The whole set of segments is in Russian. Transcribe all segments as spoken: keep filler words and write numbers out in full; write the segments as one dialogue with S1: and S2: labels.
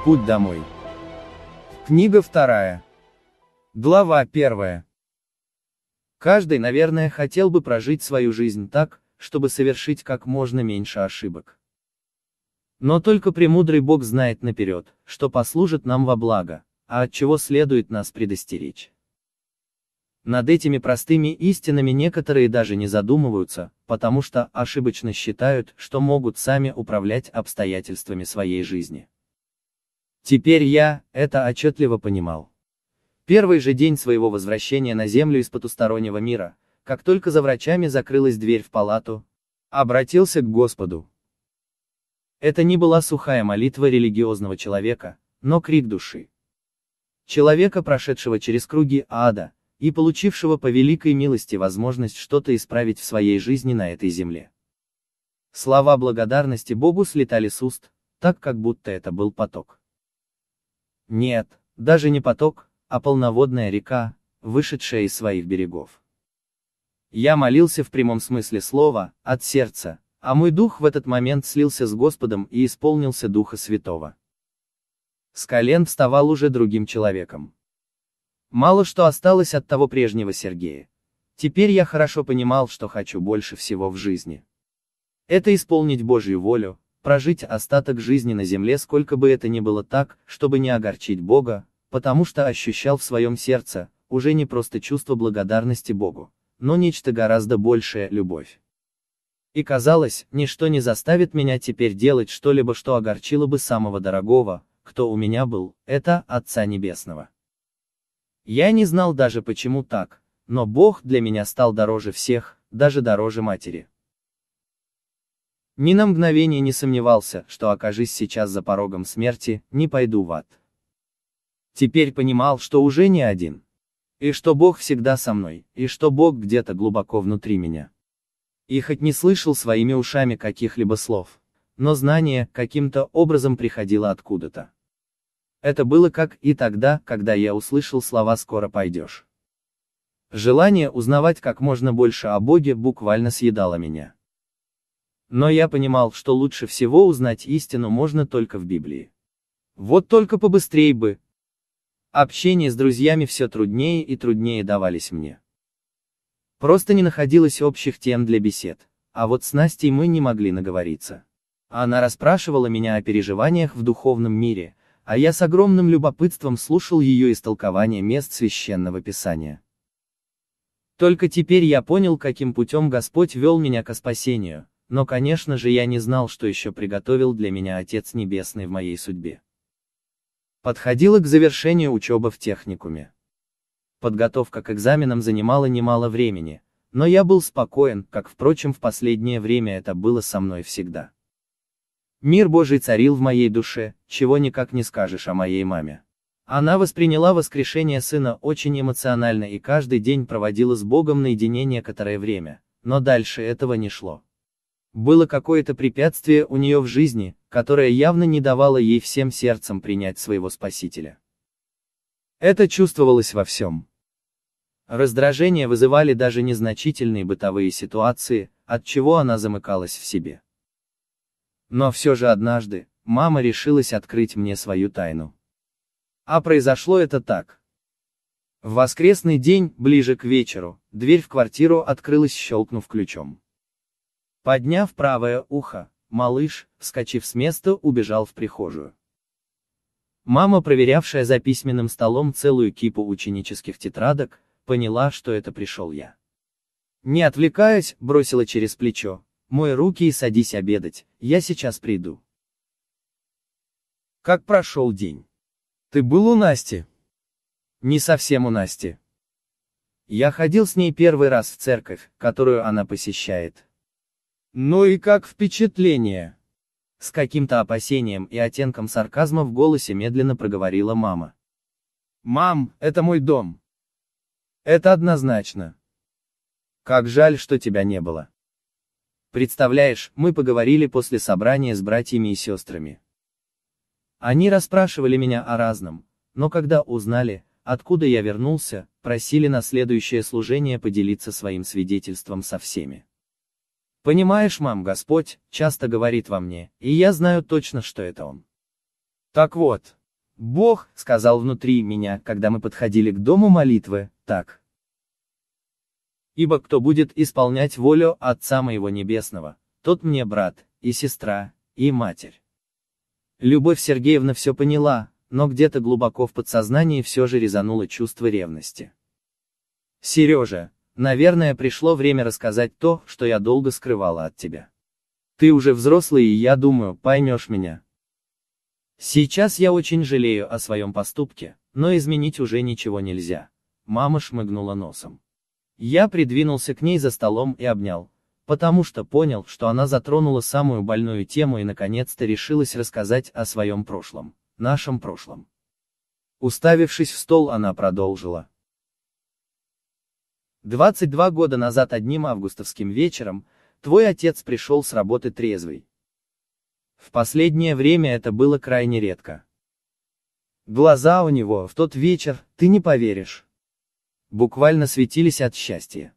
S1: Путь домой. Книга вторая. Глава первая. Каждый, наверное, хотел бы прожить свою жизнь так, чтобы совершить как можно меньше ошибок. Но только премудрый Бог знает наперед, что послужит нам во благо, а от чего следует нас предостеречь. Над этими простыми истинами некоторые даже не задумываются, потому что ошибочно считают, что могут сами управлять обстоятельствами своей жизни. Теперь я это отчетливо понимал. Первый же день своего возвращения на землю из потустороннего мира, как только за врачами закрылась дверь в палату, обратился к Господу. Это не была сухая молитва религиозного человека, но крик души. Человека, прошедшего через круги ада, и получившего по великой милости возможность что-то исправить в своей жизни на этой земле. Слова благодарности Богу слетали с уст, так как будто это был поток. Нет, даже не поток, а полноводная река, вышедшая из своих берегов. Я молился в прямом смысле слова, от сердца, а мой дух в этот момент слился с Господом и исполнился Духа Святого. С колен вставал уже другим человеком. Мало что осталось от того прежнего Сергея. Теперь я хорошо понимал, что хочу больше всего в жизни. Это исполнить Божью волю, прожить остаток жизни на земле, сколько бы это ни было так, чтобы не огорчить Бога, потому что ощущал в своем сердце, уже не просто чувство благодарности Богу, но нечто гораздо большее — любовь. И казалось, ничто не заставит меня теперь делать что-либо, что огорчило бы самого дорогого, кто у меня был, это Отца Небесного. Я не знал даже почему так, но Бог для меня стал дороже всех, даже дороже матери. Ни на мгновение не сомневался, что окажись сейчас за порогом смерти, не пойду в ад. Теперь понимал, что уже не один. И что Бог всегда со мной, и что Бог где-то глубоко внутри меня. И хоть не слышал своими ушами каких-либо слов, но знание каким-то образом приходило откуда-то. Это было как и тогда, когда я услышал слова «скоро пойдешь». Желание узнавать как можно больше о Боге буквально съедало меня. Но я понимал, что лучше всего узнать истину можно только в Библии. Вот только побыстрей бы. Общение с друзьями все труднее и труднее давались мне. Просто не находилось общих тем для бесед, а вот с Настей мы не могли наговориться. Она расспрашивала меня о переживаниях в духовном мире, а я с огромным любопытством слушал ее истолкование мест Священного Писания. Только теперь я понял, каким путем Господь вел меня ко спасению, но, конечно же, я не знал, что еще приготовил для меня Отец Небесный в моей судьбе. Подходила к завершению учеба в техникуме. Подготовка к экзаменам занимала немало времени, но я был спокоен, как, впрочем, в последнее время это было со мной всегда. Мир Божий царил в моей душе, чего никак не скажешь о моей маме. Она восприняла воскрешение сына очень эмоционально и каждый день проводила с Богом наедине некоторое время, но дальше этого не шло. Было какое-то препятствие у нее в жизни, которое явно не давало ей всем сердцем принять своего Спасителя. Это чувствовалось во всем. Раздражение вызывали даже незначительные бытовые ситуации, от чего она замыкалась в себе. Но все же однажды, мама решилась открыть мне свою тайну. А произошло это так. В воскресный день, ближе к вечеру, дверь в квартиру открылась, щелкнув ключом. Подняв правое ухо, малыш, вскочив с места, убежал в прихожую. Мама, проверявшая за письменным столом целую кипу ученических тетрадок, поняла, что это пришел я. Не отвлекаясь, бросила через плечо: «Мой руки и садись обедать, я сейчас приду». Как прошел день? Ты был у Насти? Не совсем у Насти. Я ходил с ней первый раз в церковь, которую она посещает. Ну и как впечатление? С каким-то опасением и оттенком сарказма в голосе медленно проговорила мама. Мам, это мой дом. Это однозначно. Как жаль, что тебя не было. Представляешь, мы поговорили после собрания с братьями и сестрами. Они расспрашивали меня о разном, но когда узнали, откуда я вернулся, просили на следующее служение поделиться своим свидетельством со всеми. Понимаешь, мам, Господь часто говорит во мне, и я знаю точно, что это Он. Так вот, Бог сказал внутри меня, когда мы подходили к дому молитвы, так. Ибо кто будет исполнять волю Отца моего Небесного, тот мне брат, и сестра, и матерь. Любовь Сергеевна все поняла, но где-то глубоко в подсознании все же резануло чувство ревности. Сережа, наверное, пришло время рассказать то, что я долго скрывала от тебя. Ты уже взрослый, и я думаю, поймешь меня. Сейчас я очень жалею о своем поступке, но изменить уже ничего нельзя. Мама шмыгнула носом. Я придвинулся к ней за столом и обнял, потому что понял, что она затронула самую больную тему и наконец-то решилась рассказать о своем прошлом, нашем прошлом. Уставившись в стол, она продолжила. двадцать два года назад одним августовским вечером, твой отец пришел с работы трезвый. В последнее время это было крайне редко. Глаза у него в тот вечер, ты не поверишь, буквально светились от счастья.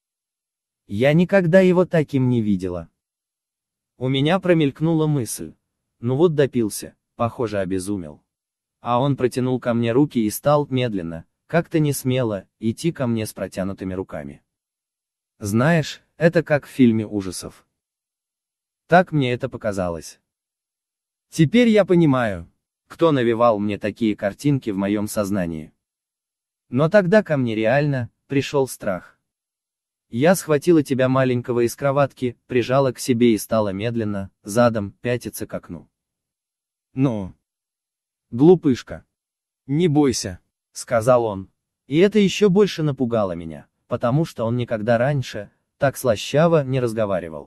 S1: Я никогда его таким не видела. У меня промелькнула мысль. Ну вот допился, похоже, обезумел. А он протянул ко мне руки и стал медленно, как-то не смело, идти ко мне с протянутыми руками. Знаешь, это как в фильме ужасов. Так мне это показалось. Теперь я понимаю, кто навевал мне такие картинки в моем сознании. Но тогда ко мне реально пришел страх. Я схватила тебя маленького из кроватки, прижала к себе и стала медленно, задом, пятиться к окну. Ну, глупышка, не бойся, сказал он. И это еще больше напугало меня, потому что он никогда раньше так слащаво не разговаривал.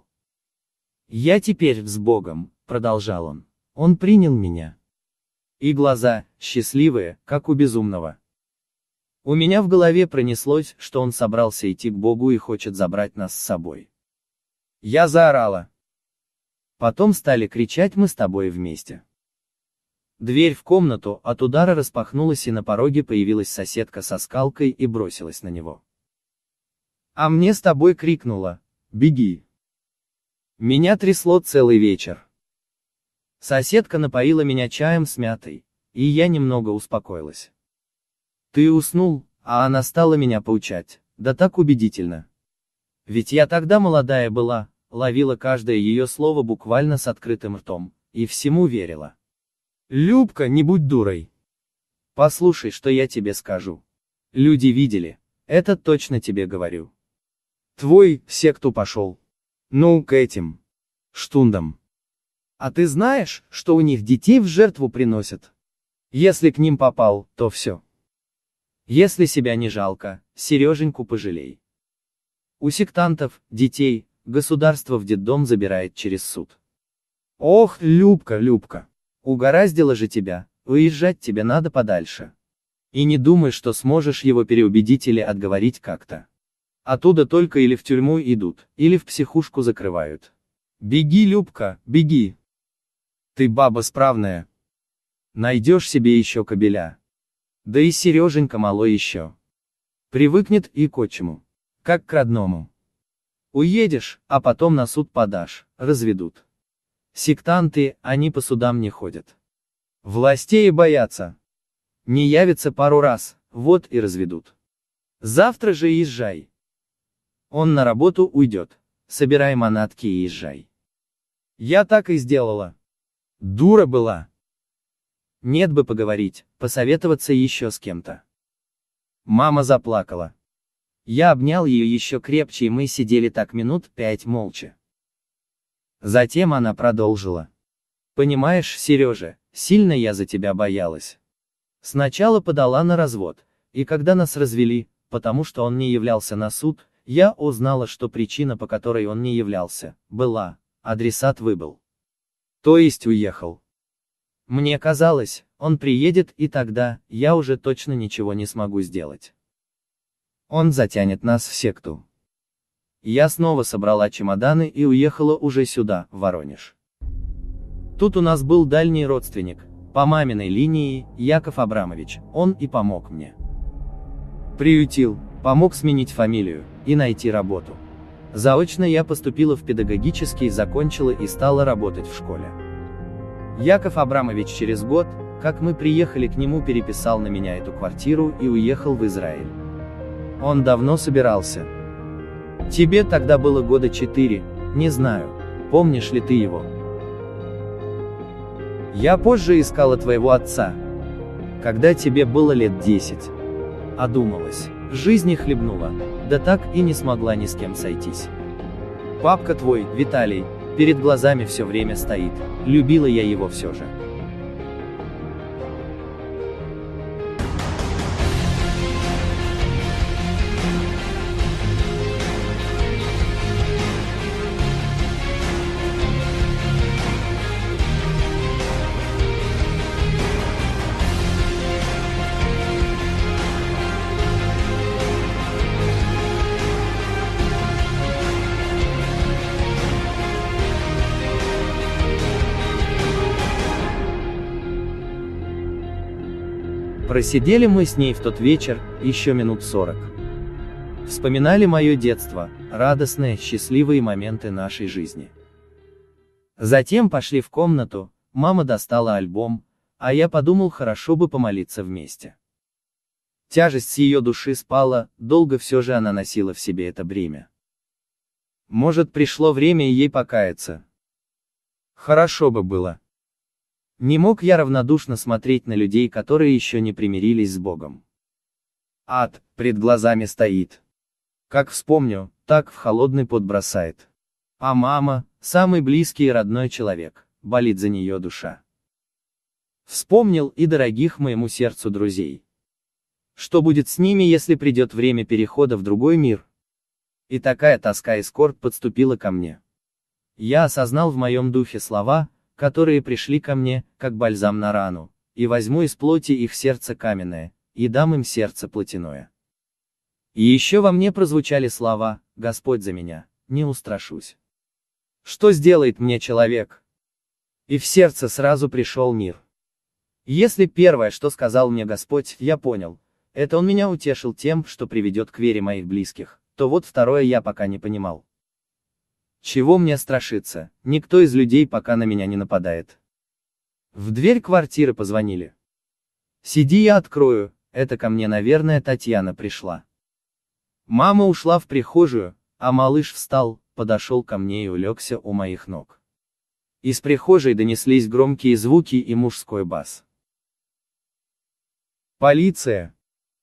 S1: Я теперь с Богом, продолжал он. Он принял меня. И глаза, счастливые, как у безумного. У меня в голове пронеслось, что он собрался идти к Богу и хочет забрать нас с собой. Я заорала. Потом стали кричать мы с тобой вместе. Дверь в комнату от удара распахнулась, и на пороге появилась соседка со скалкой и бросилась на него. А мне с тобой крикнула: «Беги!» Меня трясло целый вечер. Соседка напоила меня чаем с мятой, и я немного успокоилась. Ты уснул, а она стала меня поучать, да так убедительно. Ведь я тогда молодая была, ловила каждое ее слово буквально с открытым ртом, и всему верила. Любка, не будь дурой. Послушай, что я тебе скажу. Люди видели, это точно тебе говорю. Твой в секту пошел. Ну, к этим штундам. А ты знаешь, что у них детей в жертву приносят? Если к ним попал, то все. Если себя не жалко, Сереженьку пожалей. У сектантов, детей, государство в детдом забирает через суд. Ох, Любка, Любка, угораздило же тебя, уезжать тебе надо подальше. И не думай, что сможешь его переубедить или отговорить как-то. Оттуда только или в тюрьму идут, или в психушку закрывают. Беги, Любка, беги. Ты баба справная. Найдешь себе еще кобеля. Да и Сереженька малой еще. Привыкнет и к отчиму, как к родному. Уедешь, а потом на суд подашь, разведут. Сектанты, они по судам не ходят. Властей боятся. Не явится пару раз, вот и разведут. Завтра же езжай. Он на работу уйдет. Собирай манатки и езжай. Я так и сделала. Дура была. Нет бы поговорить, посоветоваться еще с кем-то. Мама заплакала. Я обнял ее еще крепче, и мы сидели так минут пять молча. Затем она продолжила. Понимаешь, Сережа, сильно я за тебя боялась. Сначала подала на развод, и когда нас развели, потому что он не являлся на суд, я узнала, что причина, по которой он не являлся, была, адресат выбыл. То есть уехал. Мне казалось, он приедет, и тогда я уже точно ничего не смогу сделать. Он затянет нас в секту. Я снова собрала чемоданы и уехала уже сюда, в Воронеж. Тут у нас был дальний родственник, по маминой линии, Яков Абрамович, он и помог мне. Приютил, помог сменить фамилию и найти работу. Заочно я поступила в педагогический, закончила и стала работать в школе. Яков Абрамович через год, как мы приехали к нему, переписал на меня эту квартиру и уехал в Израиль. Он давно собирался. Тебе тогда было года четыре, не знаю, помнишь ли ты его? Я позже искала твоего отца, когда тебе было лет десять. Одумалась, в жизни хлебнула, да так и не смогла ни с кем сойтись. Папка твой, Виталий, перед глазами все время стоит, любила я его все же. Просидели мы с ней в тот вечер, еще минут сорок. Вспоминали мое детство, радостные, счастливые моменты нашей жизни. Затем пошли в комнату, мама достала альбом, а я подумал, хорошо бы помолиться вместе. Тяжесть с ее души спала, долго все же она носила в себе это бремя. Может, пришло время и ей покаяться. Хорошо бы было. Не мог я равнодушно смотреть на людей, которые еще не примирились с Богом. Ад пред глазами стоит. Как вспомню, так в холодный пот бросает. А мама, самый близкий и родной человек, болит за нее душа. Вспомнил и дорогих моему сердцу друзей. Что будет с ними, если придет время перехода в другой мир? И такая тоска и скорбь подступила ко мне. Я осознал в моем духе слова, которые пришли ко мне, как бальзам на рану, и возьму из плоти их сердце каменное, и дам им сердце плотяное. И еще во мне прозвучали слова: Господь за меня, не устрашусь. Что сделает мне человек? И в сердце сразу пришел мир. Если первое, что сказал мне Господь, я понял, это Он меня утешил тем, что приведет к вере моих близких, то вот второе я пока не понимал. Чего мне страшиться, никто из людей пока на меня не нападает. В дверь квартиры позвонили. Сиди, я открою, это ко мне, наверное, Татьяна пришла. Мама ушла в прихожую, а малыш встал, подошел ко мне и улегся у моих ног. Из прихожей донеслись громкие звуки и мужской бас. Полиция.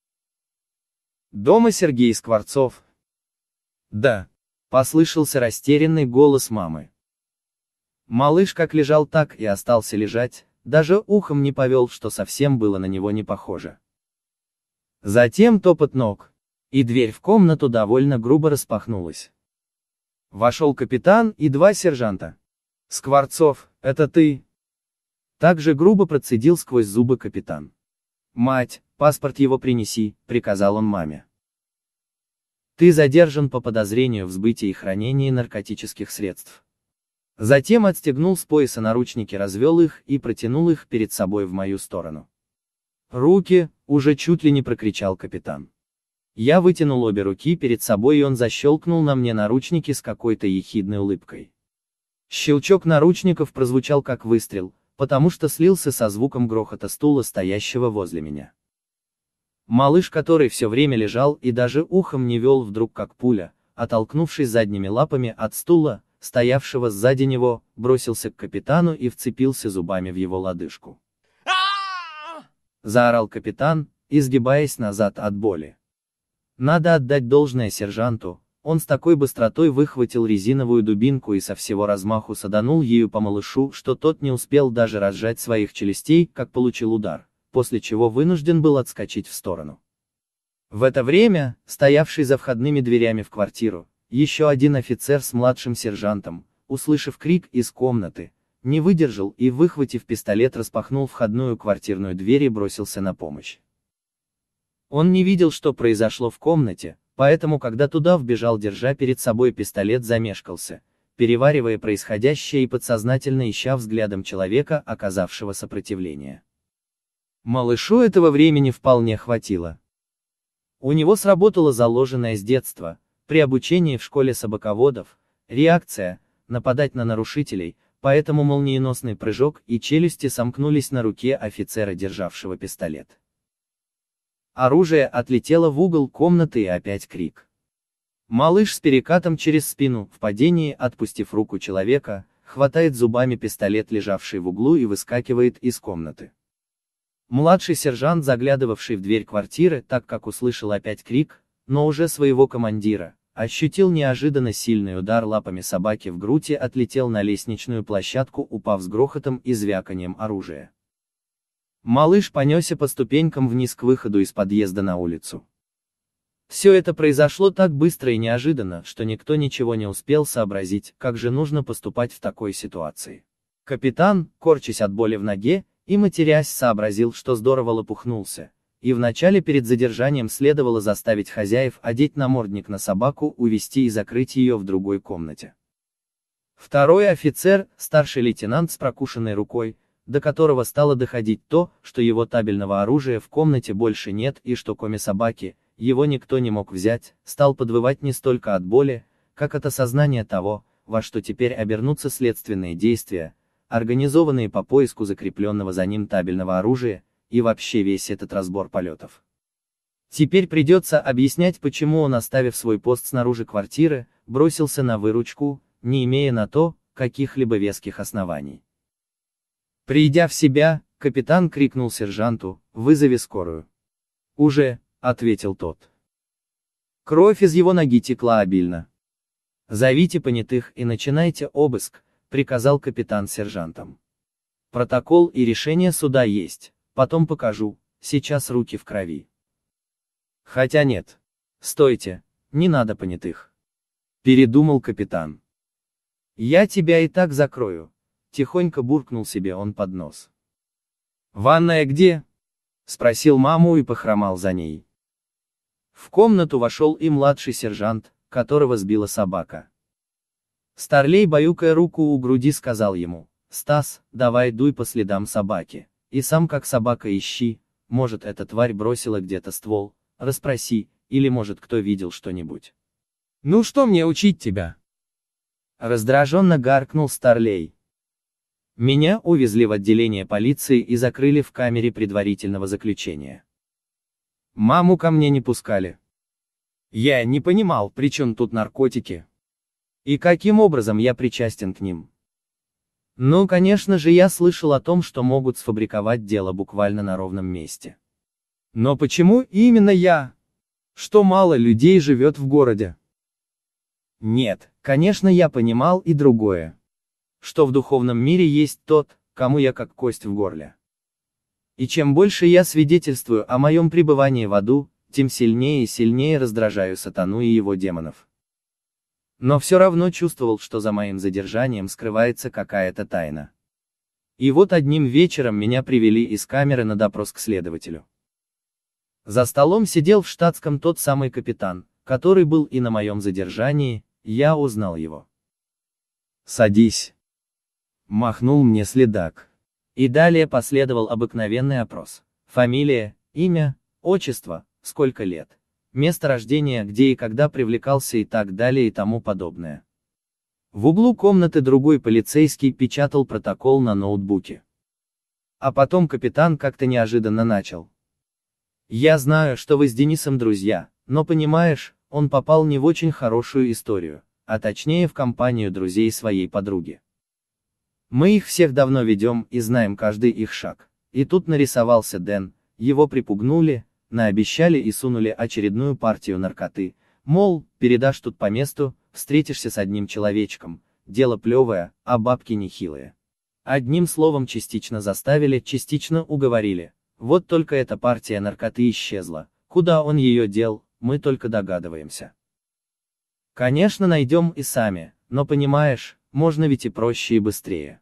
S1: Дома Сергей Скворцов? Да. Послышался растерянный голос мамы. Малыш как лежал, так и остался лежать, даже ухом не повел, что совсем было на него не похоже. Затем топот ног, и дверь в комнату довольно грубо распахнулась. Вошел капитан и два сержанта. «Скворцов, это ты?» Так же грубо процедил сквозь зубы капитан. «Мать, паспорт его принеси», — приказал он маме. «Ты задержан по подозрению в сбытии и хранении наркотических средств». Затем отстегнул с пояса наручники, развел их и протянул их перед собой в мою сторону. «Руки!» — уже чуть ли не прокричал капитан. Я вытянул обе руки перед собой, и он защелкнул на мне наручники с какой-то ехидной улыбкой. Щелчок наручников прозвучал как выстрел, потому что слился со звуком грохота стула, стоящего возле меня. Малыш, который все время лежал и даже ухом не вел, вдруг как пуля, оттолкнувшись задними лапами от стула, стоявшего сзади него, бросился к капитану и вцепился зубами в его лодыжку. Заорал капитан, изгибаясь назад от боли. Надо отдать должное сержанту, он с такой быстротой выхватил резиновую дубинку и со всего размаху саданул ею по малышу, что тот не успел даже разжать своих челюстей, как получил удар, после чего вынужден был отскочить в сторону. В это время, стоявший за входными дверями в квартиру, еще один офицер с младшим сержантом, услышав крик из комнаты, не выдержал и, выхватив пистолет, распахнул входную квартирную дверь и бросился на помощь. Он не видел, что произошло в комнате, поэтому, когда туда вбежал, держа перед собой пистолет, замешкался, переваривая происходящее и подсознательно ища взглядом человека, оказавшего сопротивление. Малышу этого времени вполне хватило. У него сработала заложенная с детства, при обучении в школе собаководов, реакция, нападать на нарушителей, поэтому молниеносный прыжок и челюсти сомкнулись на руке офицера, державшего пистолет. Оружие отлетело в угол комнаты и опять крик. Малыш с перекатом через спину, в падении, отпустив руку человека, хватает зубами пистолет, лежавший в углу, и выскакивает из комнаты. Младший сержант, заглядывавший в дверь квартиры, так как услышал опять крик, но уже своего командира, ощутил неожиданно сильный удар лапами собаки в грудь и отлетел на лестничную площадку, упав с грохотом и звяканием оружия. Малыш понесся по ступенькам вниз к выходу из подъезда на улицу. Все это произошло так быстро и неожиданно, что никто ничего не успел сообразить, как же нужно поступать в такой ситуации. Капитан, корчась от боли в ноге и матерясь, сообразил, что здорово лопухнулся, и вначале перед задержанием следовало заставить хозяев одеть намордник на собаку, увести и закрыть ее в другой комнате. Второй офицер, старший лейтенант с прокушенной рукой, до которого стало доходить то, что его табельного оружия в комнате больше нет и что кроме собаки, его никто не мог взять, стал подвывать не столько от боли, как от осознания того, во что теперь обернутся следственные действия, организованные по поиску закрепленного за ним табельного оружия, и вообще весь этот разбор полетов. Теперь придется объяснять, почему он, оставив свой пост снаружи квартиры, бросился на выручку, не имея на то каких-либо веских оснований. Придя в себя, капитан крикнул сержанту: «Вызови скорую». «Уже», — ответил тот. Кровь из его ноги текла обильно. «Зовите понятых и начинайте обыск», — приказал капитан сержантам. «Протокол и решение суда есть, потом покажу, сейчас руки в крови». «Хотя нет. Стойте, не надо понятых», — передумал капитан. «Я тебя и так закрою», — тихонько буркнул себе он под нос. «Ванная где?» — спросил маму и похромал за ней. В комнату вошел и младший сержант, которого сбила собака. Старлей, баюкая руку у груди, сказал ему: «Стас, давай дуй по следам собаки, и сам как собака ищи, может, эта тварь бросила где-то ствол, расспроси, или может кто видел что-нибудь». «Ну что мне учить тебя?» Раздраженно гаркнул Старлей. Меня увезли в отделение полиции и закрыли в камере предварительного заключения. Маму ко мне не пускали. Я не понимал, при чем тут наркотики. И каким образом я причастен к ним. Ну, конечно же, я слышал о том, что могут сфабриковать дело буквально на ровном месте. Но почему именно я? Что мало людей живет в городе? Нет, конечно, я понимал и другое. Что в духовном мире есть тот, кому я как кость в горле. И чем больше я свидетельствую о моем пребывании в аду, тем сильнее и сильнее раздражаю сатану и его демонов. Но все равно чувствовал, что за моим задержанием скрывается какая-то тайна. И вот одним вечером меня привели из камеры на допрос к следователю. За столом сидел в штатском тот самый капитан, который был и на моем задержании, я узнал его. «Садись», — махнул мне следак. И далее последовал обыкновенный опрос. Фамилия, имя, отчество, сколько лет, место рождения, где и когда привлекался и так далее и тому подобное. В углу комнаты другой полицейский печатал протокол на ноутбуке. А потом капитан как-то неожиданно начал. «Я знаю, что вы с Денисом друзья, но понимаешь, он попал не в очень хорошую историю, а точнее в компанию друзей своей подруги. Мы их всех давно ведем и знаем каждый их шаг. И тут нарисовался Дэн, его припугнули, наобещали и сунули очередную партию наркоты, мол, передашь тут по месту, встретишься с одним человечком, дело плевое, а бабки нехилые. Одним словом, частично заставили, частично уговорили. Вот только эта партия наркоты исчезла, куда он ее дел, мы только догадываемся. Конечно, найдем и сами, но понимаешь, можно ведь и проще и быстрее.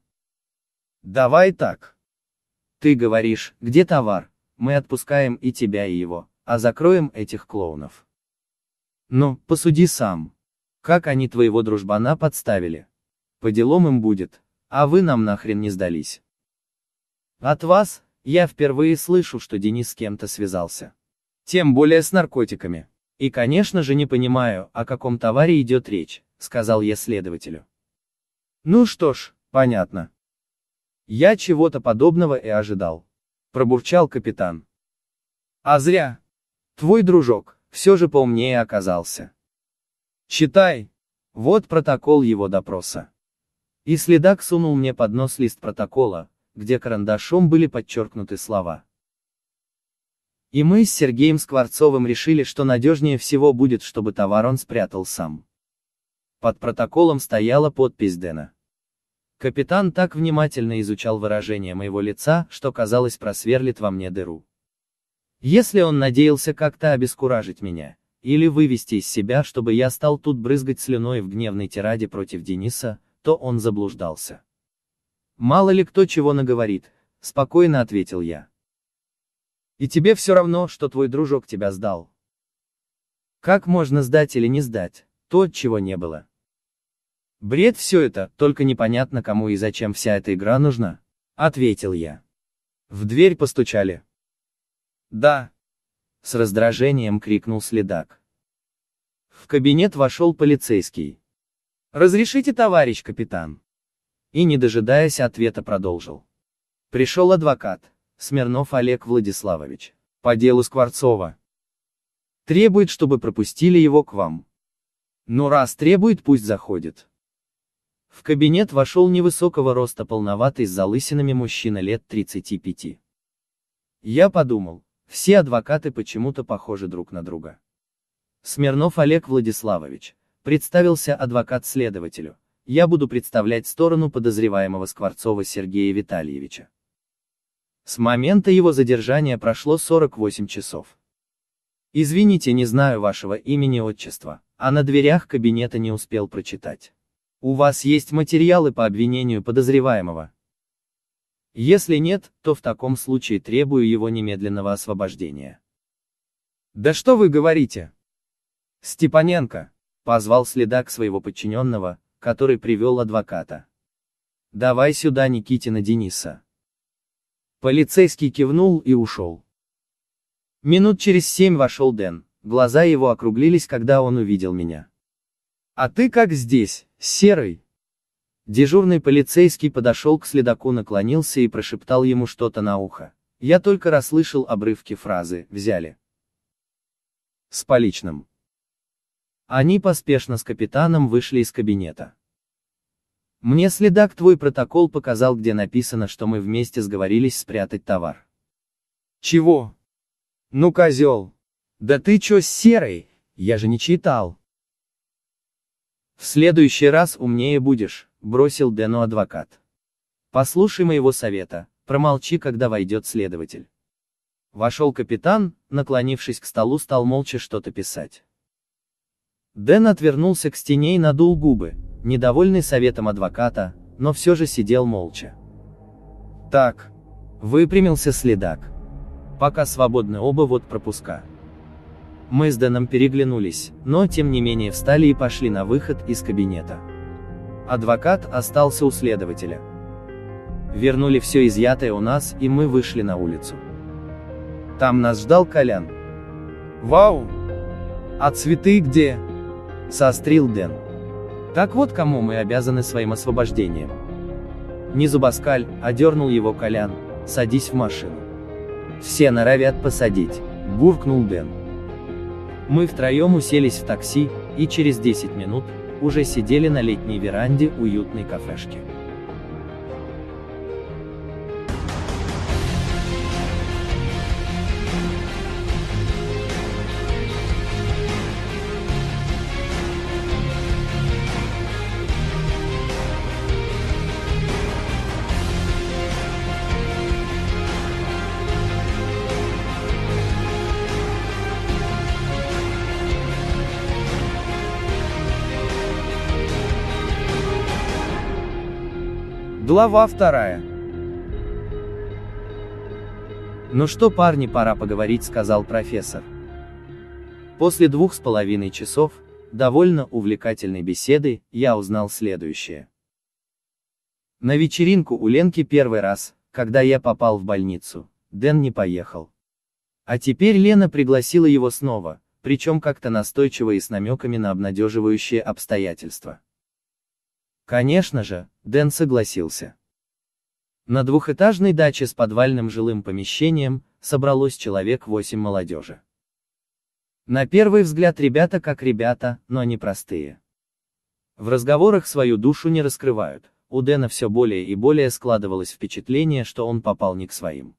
S1: Давай так. Ты говоришь, где товар, мы отпускаем и тебя и его, а закроем этих клоунов. Ну, посуди сам. Как они твоего дружбана подставили? По делам им будет, а вы нам нахрен не сдались. От вас, я впервые слышу, что Денис с кем-то связался. Тем более с наркотиками. И конечно же не понимаю, о каком товаре идет речь, сказал я следователю. Ну что ж, Понятно. Я чего-то подобного и ожидал. Пробурчал капитан. А зря. Твой дружок, все же поумнее оказался. Читай. Вот протокол его допроса. И следак сунул мне под нос лист протокола, где карандашом были подчеркнуты слова. И мы с Сергеем Скворцовым решили, что надежнее всего будет, чтобы товар он спрятал сам. Под протоколом стояла подпись Дэна. Капитан так внимательно изучал выражение моего лица, что казалось, просверлит во мне дыру. Если он надеялся как-то обескуражить меня, или вывести из себя, чтобы я стал тут брызгать слюной в гневной тираде против Дениса, то он заблуждался. «Мало ли кто чего наговорит», — спокойно ответил я. «И тебе все равно, что твой дружок тебя сдал. Как можно сдать или не сдать, то, чего не было? Бред все это, только непонятно кому и зачем вся эта игра нужна», — ответил я. В дверь постучали. «Да», — с раздражением крикнул следак. В кабинет вошел полицейский. «Разрешите, товарищ капитан?» И, не дожидаясь ответа, продолжил. Пришел адвокат, Смирнов Олег Владиславович, по делу Скворцова. Требует, чтобы пропустили его к вам. Ну раз требует, пусть заходит. В кабинет вошел невысокого роста полноватый с залысинами мужчина лет тридцати пяти. Я подумал, все адвокаты почему-то похожи друг на друга. Смирнов Олег Владиславович, представился адвокат следователю, я буду представлять сторону подозреваемого Скворцова Сергея Витальевича. С момента его задержания прошло сорок восемь часов. Извините, не знаю вашего имени-отчества, а на дверях кабинета не успел прочитать. У вас есть материалы по обвинению подозреваемого? Если нет, то в таком случае требую его немедленного освобождения. Да что вы говорите? Степаненко, позвал следак своего подчиненного, который привел адвоката. Давай сюда Никитина Дениса. Полицейский кивнул и ушел. Минут через семь вошел Дэн, глаза его округлились, когда он увидел меня. А ты как здесь, Серый? Дежурный полицейский подошел к следаку, наклонился и прошептал ему что-то на ухо. Я только расслышал обрывки фразы «взяли». С поличным. Они поспешно с капитаном вышли из кабинета. Мне следак твой протокол показал, где написано, что мы вместе сговорились спрятать товар. Чего? Ну козел. Да ты чё, Серый? Я же не читал. В следующий раз умнее будешь, бросил Дэну адвокат. Послушай моего совета, промолчи, когда войдет следователь. Вошел капитан, наклонившись к столу, стал молча что-то писать. Дэн отвернулся к стене и надул губы, недовольный советом адвоката, но все же сидел молча. Так, выпрямился следак. Пока свободны оба, вот пропуска. Мы с Дэном переглянулись, но тем не менее встали и пошли на выход из кабинета. Адвокат остался у следователя. Вернули все изъятое у нас, и мы вышли на улицу. Там нас ждал Колян. Вау! А цветы где? Сострил Дэн. Так вот кому мы обязаны своим освобождением. Не зубоскаль, одернул его Колян, садись в машину. Все норовят посадить, буркнул Дэн. Мы втроем уселись в такси, и через десять минут, уже сидели на летней веранде уютной кафешки. Глава вторая. «Ну что, парни, пора поговорить», — сказал профессор. После двух с половиной часов, довольно увлекательной беседы, я узнал следующее. На вечеринку у Ленки первый раз, когда я попал в больницу, Дэн не поехал. А теперь Лена пригласила его снова, причем как-то настойчиво и с намеками на обнадеживающие обстоятельства. Конечно же, Дэн согласился. На двухэтажной даче с подвальным жилым помещением собралось человек восемь молодежи. На первый взгляд ребята как ребята, но они простые. В разговорах свою душу не раскрывают, у Дэна все более и более складывалось впечатление, что он попал не к своим.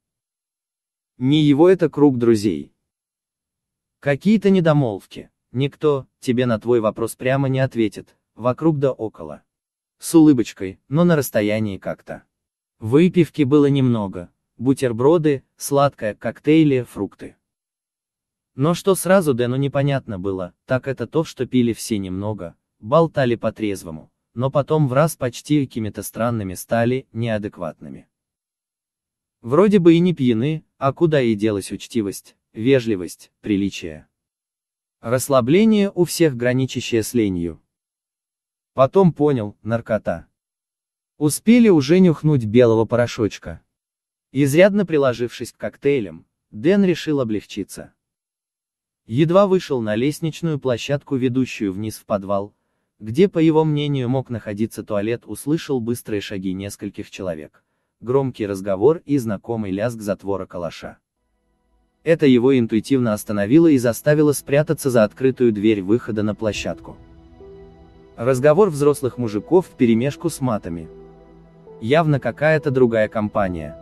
S1: Не его это круг друзей. Какие-то недомолвки, никто тебе на твой вопрос прямо не ответит, вокруг да около. С улыбочкой, но на расстоянии как-то. Выпивки было немного, бутерброды, сладкое, коктейли, фрукты. Но что сразу Дэну непонятно было, так это то, что пили все немного, болтали по-трезвому, но потом враз почти какими-то странными стали, неадекватными. Вроде бы и не пьяны, а куда и делась учтивость, вежливость, приличие. Расслабление у всех граничащее с ленью. Потом понял, наркота. Успели уже нюхнуть белого порошочка. Изрядно приложившись к коктейлям, Дэн решил облегчиться. Едва вышел на лестничную площадку, ведущую вниз в подвал, где, по его мнению, мог находиться туалет, услышал быстрые шаги нескольких человек, громкий разговор и знакомый лязг затвора калаша. Это его интуитивно остановило и заставило спрятаться за открытую дверь выхода на площадку. Разговор взрослых мужиков вперемешку с матами. Явно какая-то другая компания.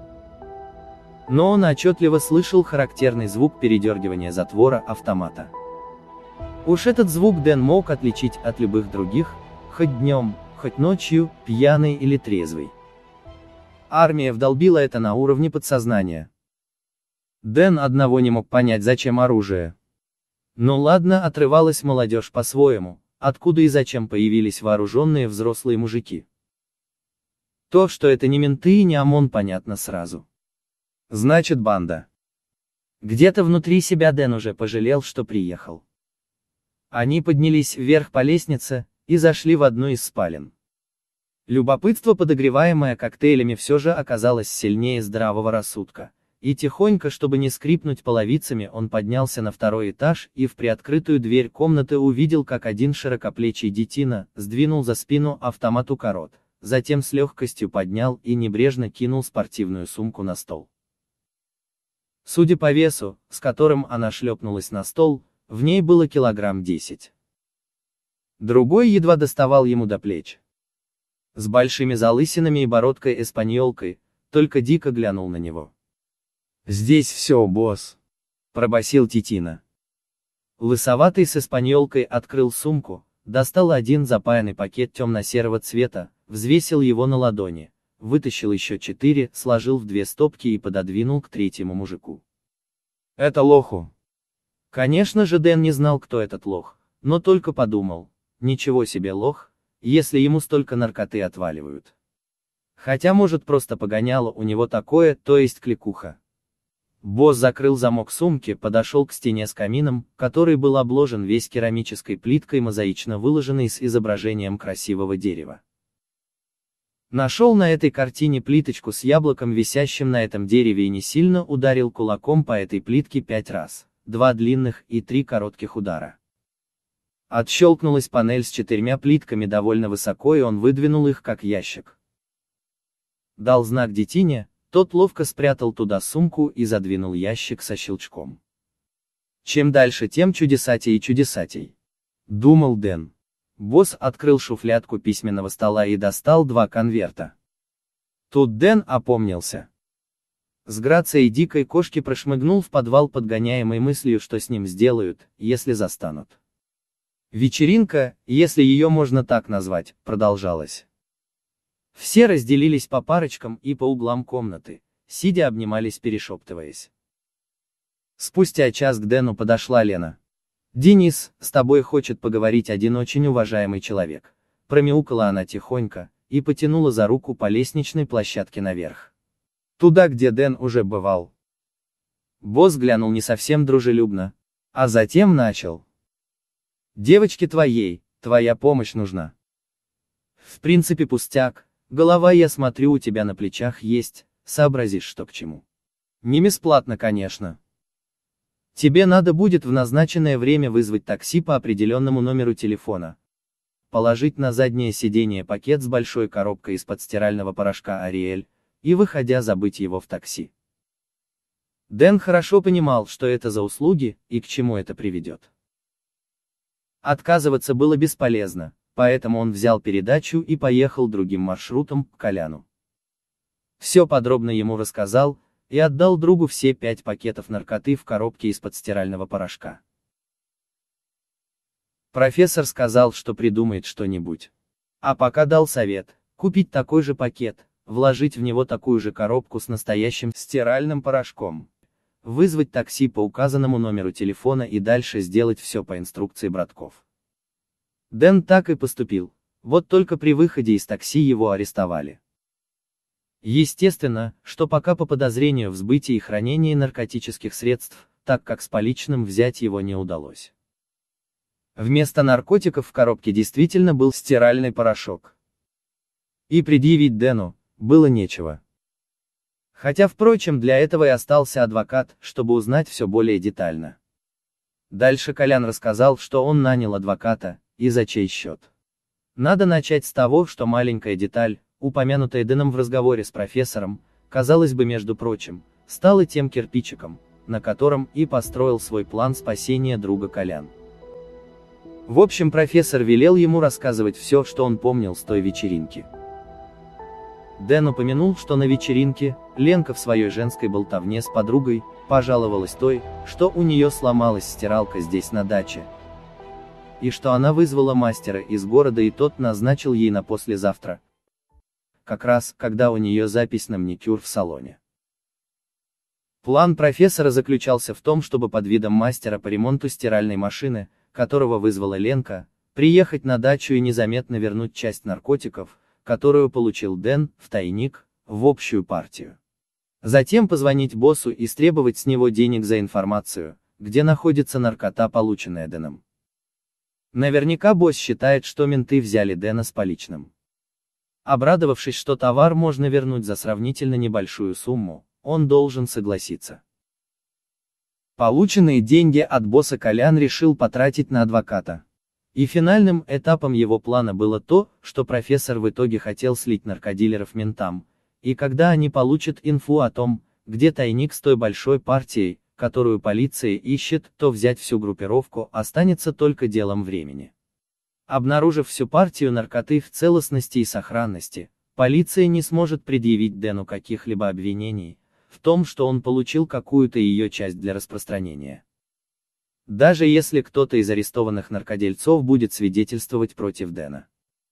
S1: Но он отчетливо слышал характерный звук передергивания затвора автомата. Уж этот звук Дэн мог отличить от любых других, хоть днем, хоть ночью, пьяный или трезвый. Армия вдолбила это на уровне подсознания. Дэн одного не мог понять, зачем оружие. Ну ладно, отрывалась молодежь по-своему, откуда и зачем появились вооруженные взрослые мужики. То, что это не менты и не ОМОН, понятно сразу. Значит, банда. Где-то внутри себя Дэн уже пожалел, что приехал. Они поднялись вверх по лестнице и зашли в одну из спален. Любопытство, подогреваемое коктейлями, все же оказалось сильнее здравого рассудка, и тихонько, чтобы не скрипнуть половицами, он поднялся на второй этаж и в приоткрытую дверь комнаты увидел, как один широкоплечий детина сдвинул за спину автомат укорот, затем с легкостью поднял и небрежно кинул спортивную сумку на стол. Судя по весу, с которым она шлепнулась на стол, в ней было килограмм десять. Другой едва доставал ему до плеч. С большими залысинами и бородкой-эспаньолкой, только дико глянул на него. «Здесь все, босс», — пробасил Титина. Лысоватый с эспаньолкой открыл сумку, достал один запаянный пакет темно-серого цвета, взвесил его на ладони, вытащил еще четыре, сложил в две стопки и пододвинул к третьему мужику. «Это лоху». Конечно же, Дэн не знал, кто этот лох, но только подумал, ничего себе лох, если ему столько наркоты отваливают. Хотя, может, просто погоняло у него такое, то есть кликуха. Босс закрыл замок сумки, подошел к стене с камином, который был обложен весь керамической плиткой, мозаично выложенной с изображением красивого дерева. Нашел на этой картине плиточку с яблоком, висящим на этом дереве, и не сильно ударил кулаком по этой плитке пять раз, два длинных и три коротких удара. Отщелкнулась панель с четырьмя плитками довольно высоко, и он выдвинул их как ящик. Дал знак детине, тот ловко спрятал туда сумку и задвинул ящик со щелчком. Чем дальше, тем чудесатей и чудесатей, думал Дэн. Босс открыл шуфлядку письменного стола и достал два конверта. Тут Дэн опомнился. С грацией дикой кошки прошмыгнул в подвал, подгоняемый мыслью, что с ним сделают, если застанут. Вечеринка, если ее можно так назвать, продолжалась. Все разделились по парочкам и по углам комнаты, сидя обнимались, перешептываясь. Спустя час к Дэну подошла Лена. «Денис, с тобой хочет поговорить один очень уважаемый человек», — промяукала она тихонько, и потянула за руку по лестничной площадке наверх. Туда, где Дэн уже бывал. Босс глянул не совсем дружелюбно, а затем начал. «Девочке твоей, твоя помощь нужна. В принципе пустяк, голова, я смотрю, у тебя на плечах есть, сообразишь, что к чему. Не бесплатно, конечно. Тебе надо будет в назначенное время вызвать такси по определенному номеру телефона. положить на заднее сиденье пакет с большой коробкой из-под стирального порошка Ариэль, и выходя забыть его в такси. Дэн хорошо понимал, что это за услуги, и к чему это приведет. Отказываться было бесполезно, поэтому он взял передачу и поехал другим маршрутом, к Коляну. Все подробно ему рассказал, и отдал другу все пять пакетов наркоты в коробке из-под стирального порошка. Профессор сказал, что придумает что-нибудь. А пока дал совет, купить такой же пакет, вложить в него такую же коробку с настоящим стиральным порошком, вызвать такси по указанному номеру телефона и дальше сделать все по инструкции братков. Дэн так и поступил, вот только при выходе из такси его арестовали. Естественно, что пока по подозрению в сбытии и хранении наркотических средств, так как с поличным взять его не удалось. Вместо наркотиков в коробке действительно был стиральный порошок. И предъявить Дэну было нечего. Хотя, впрочем, для этого и остался адвокат, чтобы узнать все более детально. Дальше Колян рассказал, что он нанял адвоката, и за чей счет. Надо начать с того, что маленькая деталь, упомянутая Дэном в разговоре с профессором, казалось бы, между прочим, стала тем кирпичиком, на котором и построил свой план спасения друга Колян. В общем, профессор велел ему рассказывать все, что он помнил с той вечеринки. Дэн упомянул, что на вечеринке Ленка в своей женской болтовне с подругой пожаловалась той, что у нее сломалась стиралка здесь на даче, и что она вызвала мастера из города, и тот назначил ей на послезавтра, как раз, когда у нее запись на маникюр в салоне. План профессора заключался в том, чтобы под видом мастера по ремонту стиральной машины, которого вызвала Ленка, приехать на дачу и незаметно вернуть часть наркотиков, которую получил Дэн, в тайник, в общую партию. Затем позвонить боссу и требовать с него денег за информацию, где находится наркота, полученная Дэном. Наверняка босс считает, что менты взяли Дэна с поличным. Обрадовавшись, что товар можно вернуть за сравнительно небольшую сумму, он должен согласиться. Полученные деньги от босса Колян решил потратить на адвоката. И финальным этапом его плана было то, что профессор в итоге хотел слить наркодилеров ментам, и когда они получат инфу о том, где тайник с той большой партией, которую полиция ищет, то взять всю группировку останется только делом времени. Обнаружив всю партию наркоты в целостности и сохранности, полиция не сможет предъявить Дэну каких-либо обвинений в том, что он получил какую-то ее часть для распространения. Даже если кто-то из арестованных наркодельцов будет свидетельствовать против Дэна.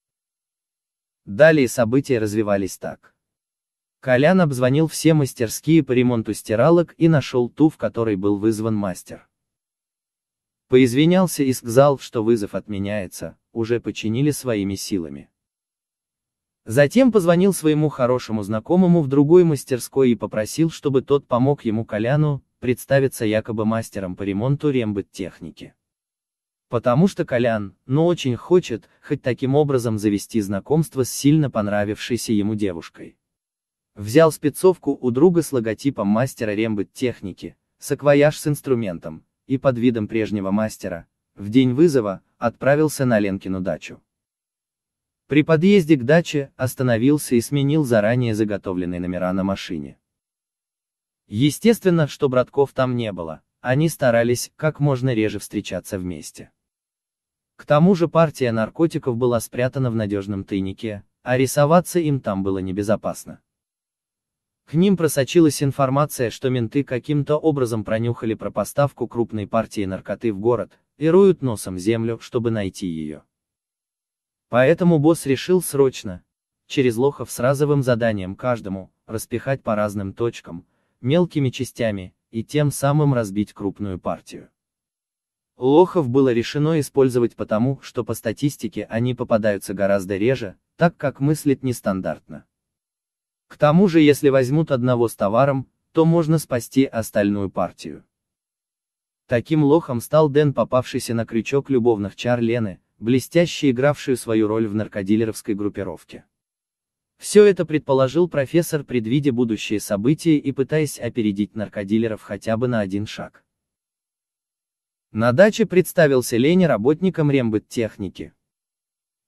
S1: Далее события развивались так. Колян обзвонил все мастерские по ремонту стиралок и нашел ту, в которой был вызван мастер. Поизвинялся и сказал, что вызов отменяется, уже починили своими силами. Затем позвонил своему хорошему знакомому в другой мастерской и попросил, чтобы тот помог ему, Коляну, представиться якобы мастером по ремонту рембыттехники. Потому что Колян, ну очень хочет, хоть таким образом завести знакомство с сильно понравившейся ему девушкой. Взял спецовку у друга с логотипом мастера рембыттехники, саквояж с инструментом, и под видом прежнего мастера, в день вызова, отправился на Ленкину дачу. При подъезде к даче остановился и сменил заранее заготовленные номера на машине. Естественно, что братков там не было, они старались как можно реже встречаться вместе. К тому же партия наркотиков была спрятана в надежном тайнике, а рисоваться им там было небезопасно. К ним просочилась информация, что менты каким-то образом пронюхали про поставку крупной партии наркоты в город, и роют носом землю, чтобы найти ее. Поэтому босс решил срочно, через лохов с разовым заданием каждому, распихать по разным точкам, мелкими частями, и тем самым разбить крупную партию. Лохов было решено использовать потому, что по статистике они попадаются гораздо реже, так как мыслят нестандартно. К тому же, если возьмут одного с товаром, то можно спасти остальную партию. Таким лохом стал Дэн, попавшийся на крючок любовных чар Лены, блестяще игравшую свою роль в наркодилеровской группировке. Все это предположил профессор, предвидя будущие события и пытаясь опередить наркодилеров хотя бы на один шаг. На даче представился Лене работником рембыттехники.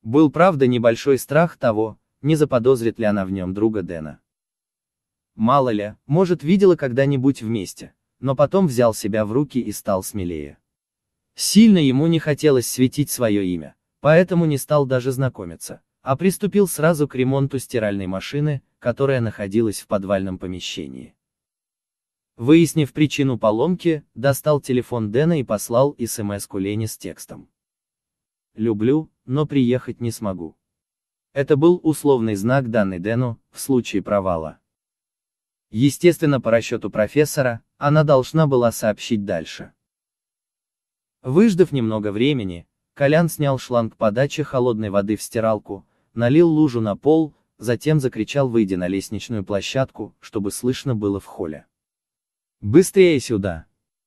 S1: Был, правда, небольшой страх того, не заподозрит ли она в нем друга Дэна. Мало ли, может, видела когда-нибудь вместе, но потом взял себя в руки и стал смелее. Сильно ему не хотелось светить свое имя, поэтому не стал даже знакомиться, а приступил сразу к ремонту стиральной машины, которая находилась в подвальном помещении. Выяснив причину поломки, достал телефон Дэна и послал эс-эм-эску Лене с текстом: «Люблю, но приехать не смогу». Это был условный знак, данный Дэну, в случае провала. Естественно, по расчету профессора, она должна была сообщить дальше. Выждав немного времени, Колян снял шланг подачи холодной воды в стиралку, налил лужу на пол, затем закричал, выйдя на лестничную площадку, чтобы слышно было в холле: «Быстрее сюда!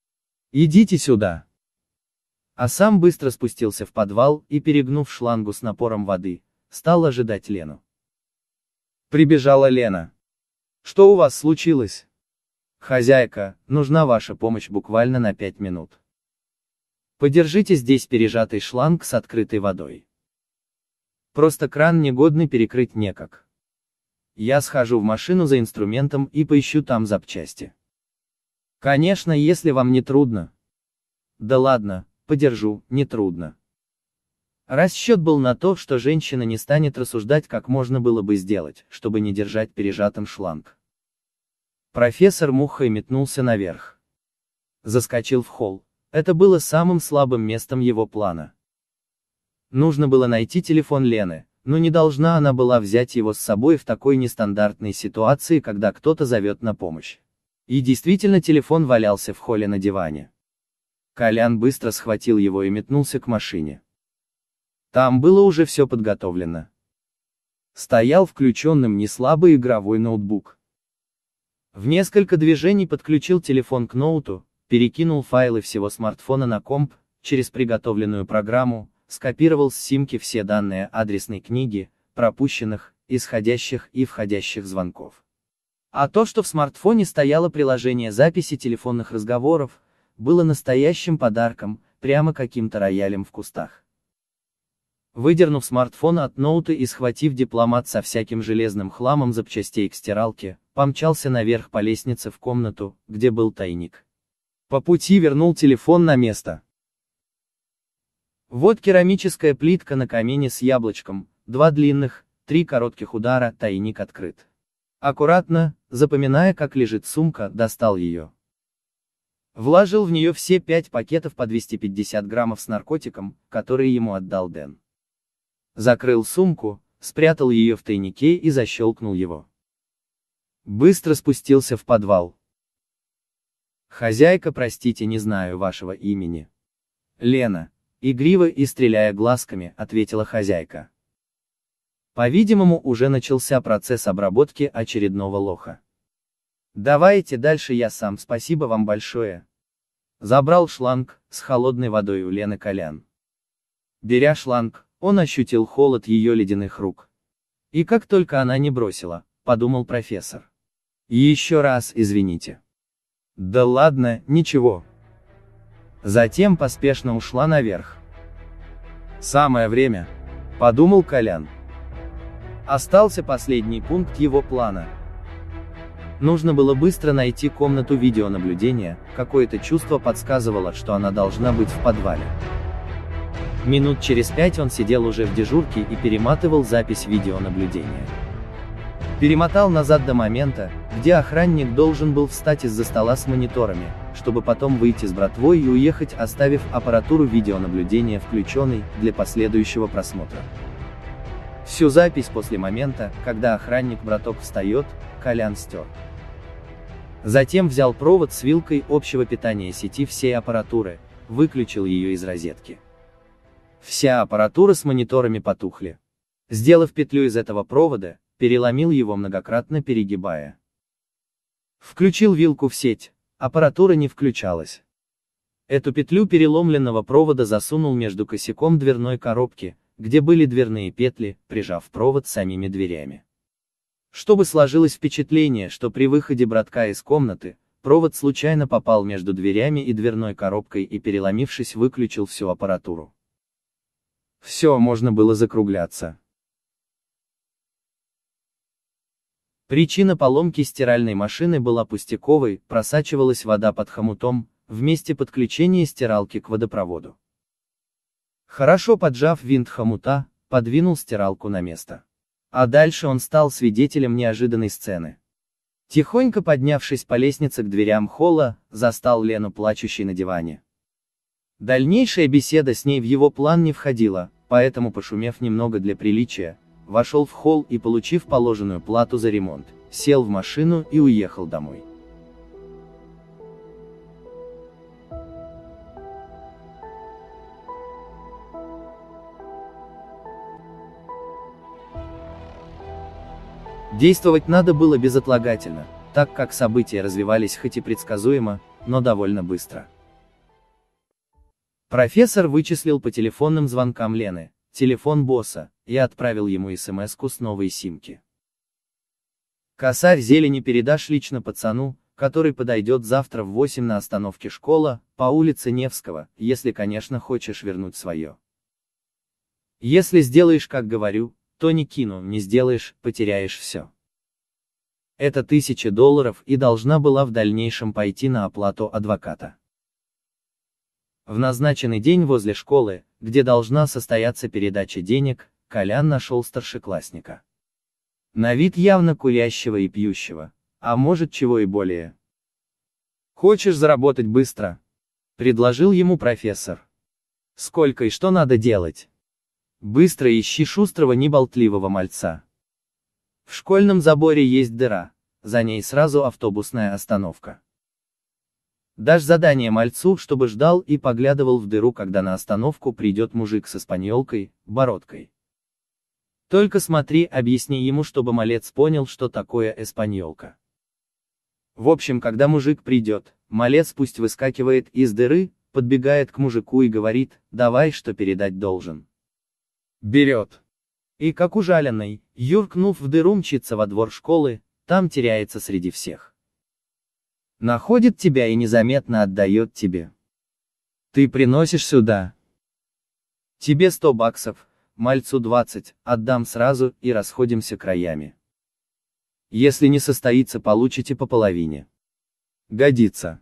S1: Идите сюда!» А сам быстро спустился в подвал и, перегнув шлангу с напором воды, стал ожидать Лену. Прибежала Лена. «Что у вас случилось?» «Хозяйка, нужна ваша помощь буквально на пять минут. Подержите здесь пережатый шланг с открытой водой. Просто кран негодный, перекрыть некак. Я схожу в машину за инструментом и поищу там запчасти». «Конечно, если вам не трудно». «Да ладно, подержу, не трудно». Расчет был на то, что женщина не станет рассуждать, как можно было бы сделать, чтобы не держать пережатым шланг. Профессор мухой метнулся наверх. Заскочил в холл. Это было самым слабым местом его плана. Нужно было найти телефон Лены, но не должна она была взять его с собой в такой нестандартной ситуации, когда кто-то зовет на помощь. И действительно, телефон валялся в холле на диване. Колян быстро схватил его и метнулся к машине. Там было уже все подготовлено. Стоял включенным неслабый игровой ноутбук. В несколько движений подключил телефон к ноуту, перекинул файлы всего смартфона на комп, через приготовленную программу, скопировал с симки все данные адресной книги, пропущенных, исходящих и входящих звонков. А то, что в смартфоне стояло приложение записи телефонных разговоров, было настоящим подарком, прямо каким-то роялем в кустах. Выдернув смартфон от ноута и схватив дипломат со всяким железным хламом запчастей к стиралке, помчался наверх по лестнице в комнату, где был тайник. По пути вернул телефон на место. Вот керамическая плитка на камине с яблочком, два длинных, три коротких удара, тайник открыт. Аккуратно, запоминая, как лежит сумка, достал ее. Вложил в нее все пять пакетов по двести пятьдесят граммов с наркотиком, которые ему отдал Дэн. Закрыл сумку, спрятал ее в тайнике и защелкнул его. Быстро спустился в подвал. «Хозяйка, простите, не знаю вашего имени». «Лена», — игриво и стреляя глазками, ответила хозяйка. По-видимому, уже начался процесс обработки очередного лоха. «Давайте дальше я сам, спасибо вам большое». Забрал шланг с холодной водой у Лены Колян. Беря шланг, он ощутил холод ее ледяных рук. И как только она не бросила, подумал профессор. «Еще раз извините». «Да ладно, ничего». Затем поспешно ушла наверх. «Самое время», — подумал Колян. Остался последний пункт его плана. Нужно было быстро найти комнату видеонаблюдения, какое-то чувство подсказывало, что она должна быть в подвале. Минут через пять он сидел уже в дежурке и перематывал запись видеонаблюдения. Перемотал назад до момента, где охранник должен был встать из-за стола с мониторами, чтобы потом выйти с братвой и уехать, оставив аппаратуру видеонаблюдения включенной, для последующего просмотра. Всю запись после момента, когда охранник-браток встает, Колян стер. Затем взял провод с вилкой общего питания сети всей аппаратуры, выключил ее из розетки. Вся аппаратура с мониторами потухли. Сделав петлю из этого провода, переломил его, многократно перегибая. Включил вилку в сеть, аппаратура не включалась. Эту петлю переломленного провода засунул между косяком дверной коробки, где были дверные петли, прижав провод самими дверями. Чтобы сложилось впечатление, что при выходе братка из комнаты, провод случайно попал между дверями и дверной коробкой и, переломившись, выключил всю аппаратуру. Все, можно было закругляться. Причина поломки стиральной машины была пустяковой, просачивалась вода под хомутом, в месте подключения стиралки к водопроводу. Хорошо поджав винт хомута, подвинул стиралку на место. А дальше он стал свидетелем неожиданной сцены. Тихонько поднявшись по лестнице к дверям холла, застал Лену плачущей на диване. Дальнейшая беседа с ней в его план не входила, поэтому, пошумев немного для приличия, вошел в холл и, получив положенную плату за ремонт, сел в машину и уехал домой. Действовать надо было безотлагательно, так как события развивались хоть и предсказуемо, но довольно быстро. Профессор вычислил по телефонным звонкам Лены телефон босса и отправил ему смс-ку с новой симки. «Косарь зелени передашь лично пацану, который подойдет завтра в восемь на остановке школа, по улице Невского, если, конечно, хочешь вернуть свое. Если сделаешь, как говорю, то не кину, не сделаешь, потеряешь все». Это тысяча долларов и должна была в дальнейшем пойти на оплату адвоката. В назначенный день возле школы, где должна состояться передача денег, Колян нашел старшеклассника. На вид явно курящего и пьющего, а может чего и более. «Хочешь заработать быстро?» — предложил ему профессор. «Сколько и что надо делать?» «Быстро ищи шустрого неболтливого мальца. В школьном заборе есть дыра, за ней сразу автобусная остановка. Дашь задание мальцу, чтобы ждал и поглядывал в дыру, когда на остановку придет мужик с испаньолкой, бородкой. Только смотри, объясни ему, чтобы малец понял, что такое эспаньолка. В общем, когда мужик придет, малец пусть выскакивает из дыры, подбегает к мужику и говорит: давай, что передать должен. Берет. И как ужаленный, юркнув в дыру, мчится во двор школы, там теряется среди всех. Находит тебя и незаметно отдает тебе. Ты приносишь сюда. Тебе сто баксов, мальцу двадцать, отдам сразу и расходимся краями. Если не состоится, получите по половине. Годится.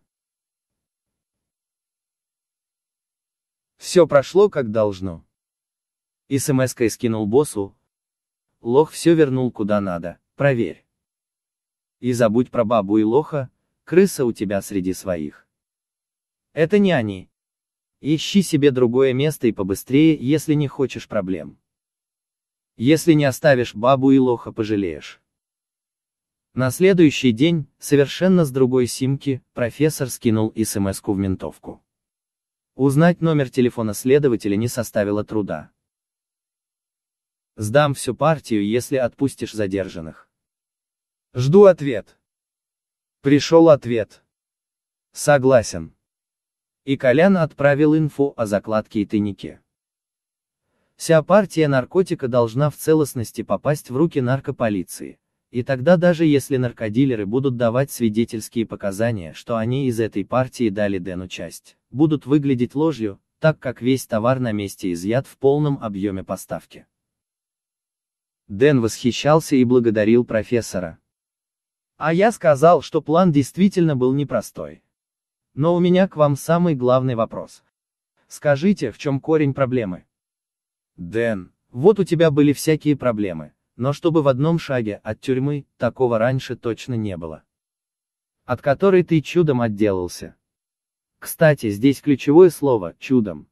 S1: Все прошло как должно. СМС-кой скинул боссу. Лох все вернул куда надо, проверь. И забудь про бабу и лоха, крыса у тебя среди своих. Это не они. Ищи себе другое место и побыстрее, если не хочешь проблем. Если не оставишь бабу и лоха, пожалеешь. На следующий день, совершенно с другой симки, профессор скинул смс-ку в ментовку. Узнать номер телефона следователя не составило труда. Сдам всю партию, если отпустишь задержанных. Жду ответ. Пришел ответ. Согласен. И Колян отправил инфу о закладке и тайнике. Вся партия наркотика должна в целостности попасть в руки наркополиции. И тогда, даже если наркодилеры будут давать свидетельские показания, что они из этой партии дали Дэну часть, будут выглядеть ложью, так как весь товар на месте изъят в полном объеме поставки. Дэн восхищался и благодарил профессора. А я сказал, что план действительно был непростой. Но у меня к вам самый главный вопрос. Скажите, в чем корень проблемы? Дэн, вот у тебя были всякие проблемы, но чтобы в одном шаге от тюрьмы, такого раньше точно не было. От которой ты чудом отделался. Кстати, здесь ключевое слово «чудом».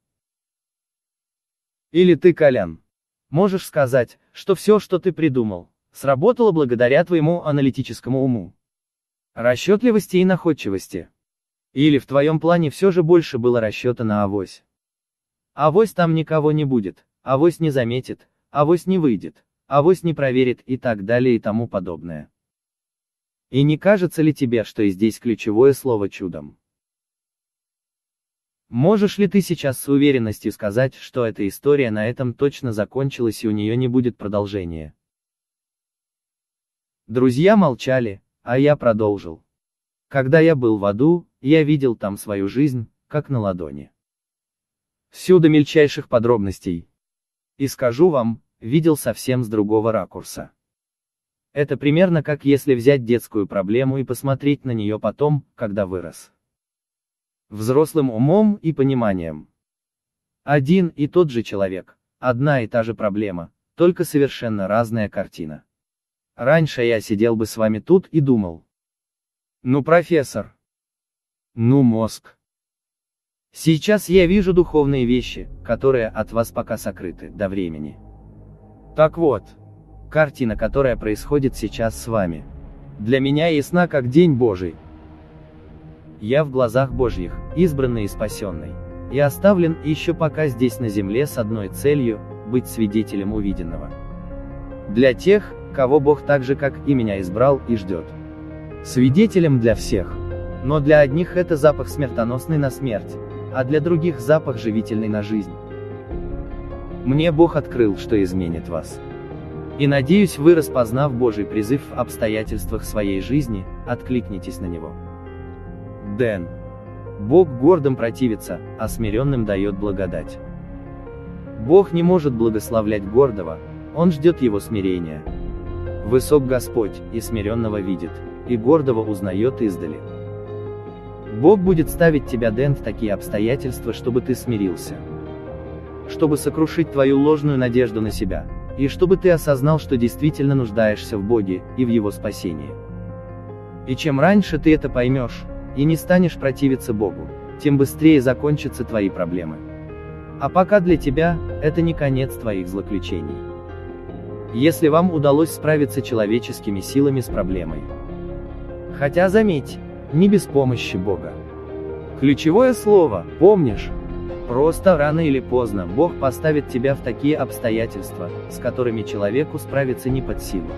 S1: Или ты, Колян, можешь сказать, что все, что ты придумал, сработало благодаря твоему аналитическому уму, расчетливости и находчивости. Или в твоем плане все же больше было расчета на авось. Авось там никого не будет, авось не заметит, авось не выйдет, авось не проверит и так далее и тому подобное. И не кажется ли тебе, что и здесь ключевое слово «чудом»? Можешь ли ты сейчас с уверенностью сказать, что эта история на этом точно закончилась и у нее не будет продолжения? Друзья молчали, а я продолжил. Когда я был в аду, я видел там свою жизнь, как на ладони. Всю до мельчайших подробностей. И скажу вам, видел совсем с другого ракурса. Это примерно как если взять детскую проблему и посмотреть на нее потом, когда вырос. Взрослым умом и пониманием. Один и тот же человек, одна и та же проблема, только совершенно разная картина. Раньше я сидел бы с вами тут и думал. Ну, профессор. Ну, мозг. Сейчас я вижу духовные вещи, которые от вас пока сокрыты до времени. Так вот, картина, которая происходит сейчас с вами, для меня ясна как день Божий. Я в глазах Божьих, избранный и спасенный, и оставлен еще пока здесь на земле с одной целью – быть свидетелем увиденного. Для тех, кого Бог так же как и меня избрал и ждет. Свидетелем для всех. Но для одних это запах смертоносный на смерть, а для других запах живительный на жизнь. Мне Бог открыл, что изменит вас. И надеюсь, вы, распознав Божий призыв в обстоятельствах своей жизни, откликнитесь на него. Дэн. Бог гордым противится, а смиренным дает благодать. Бог не может благословлять гордого, Он ждет его смирения. Высок Господь, и смиренного видит, и гордого узнает издали. Бог будет ставить тебя, Дэн, в такие обстоятельства, чтобы ты смирился. Чтобы сокрушить твою ложную надежду на себя, и чтобы ты осознал, что действительно нуждаешься в Боге, и в Его спасении. И чем раньше ты это поймешь, и не станешь противиться Богу, тем быстрее закончатся твои проблемы. А пока для тебя, это не конец твоих злоключений. Если вам удалось справиться человеческими силами с проблемой. Хотя заметь, не без помощи Бога. Ключевое слово, помнишь? Просто рано или поздно Бог поставит тебя в такие обстоятельства, с которыми человеку справиться не под силу.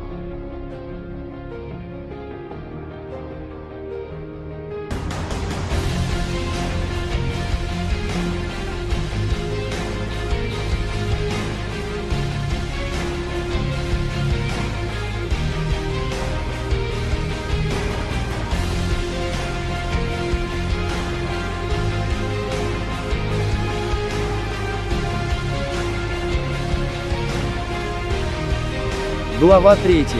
S1: Глава третья.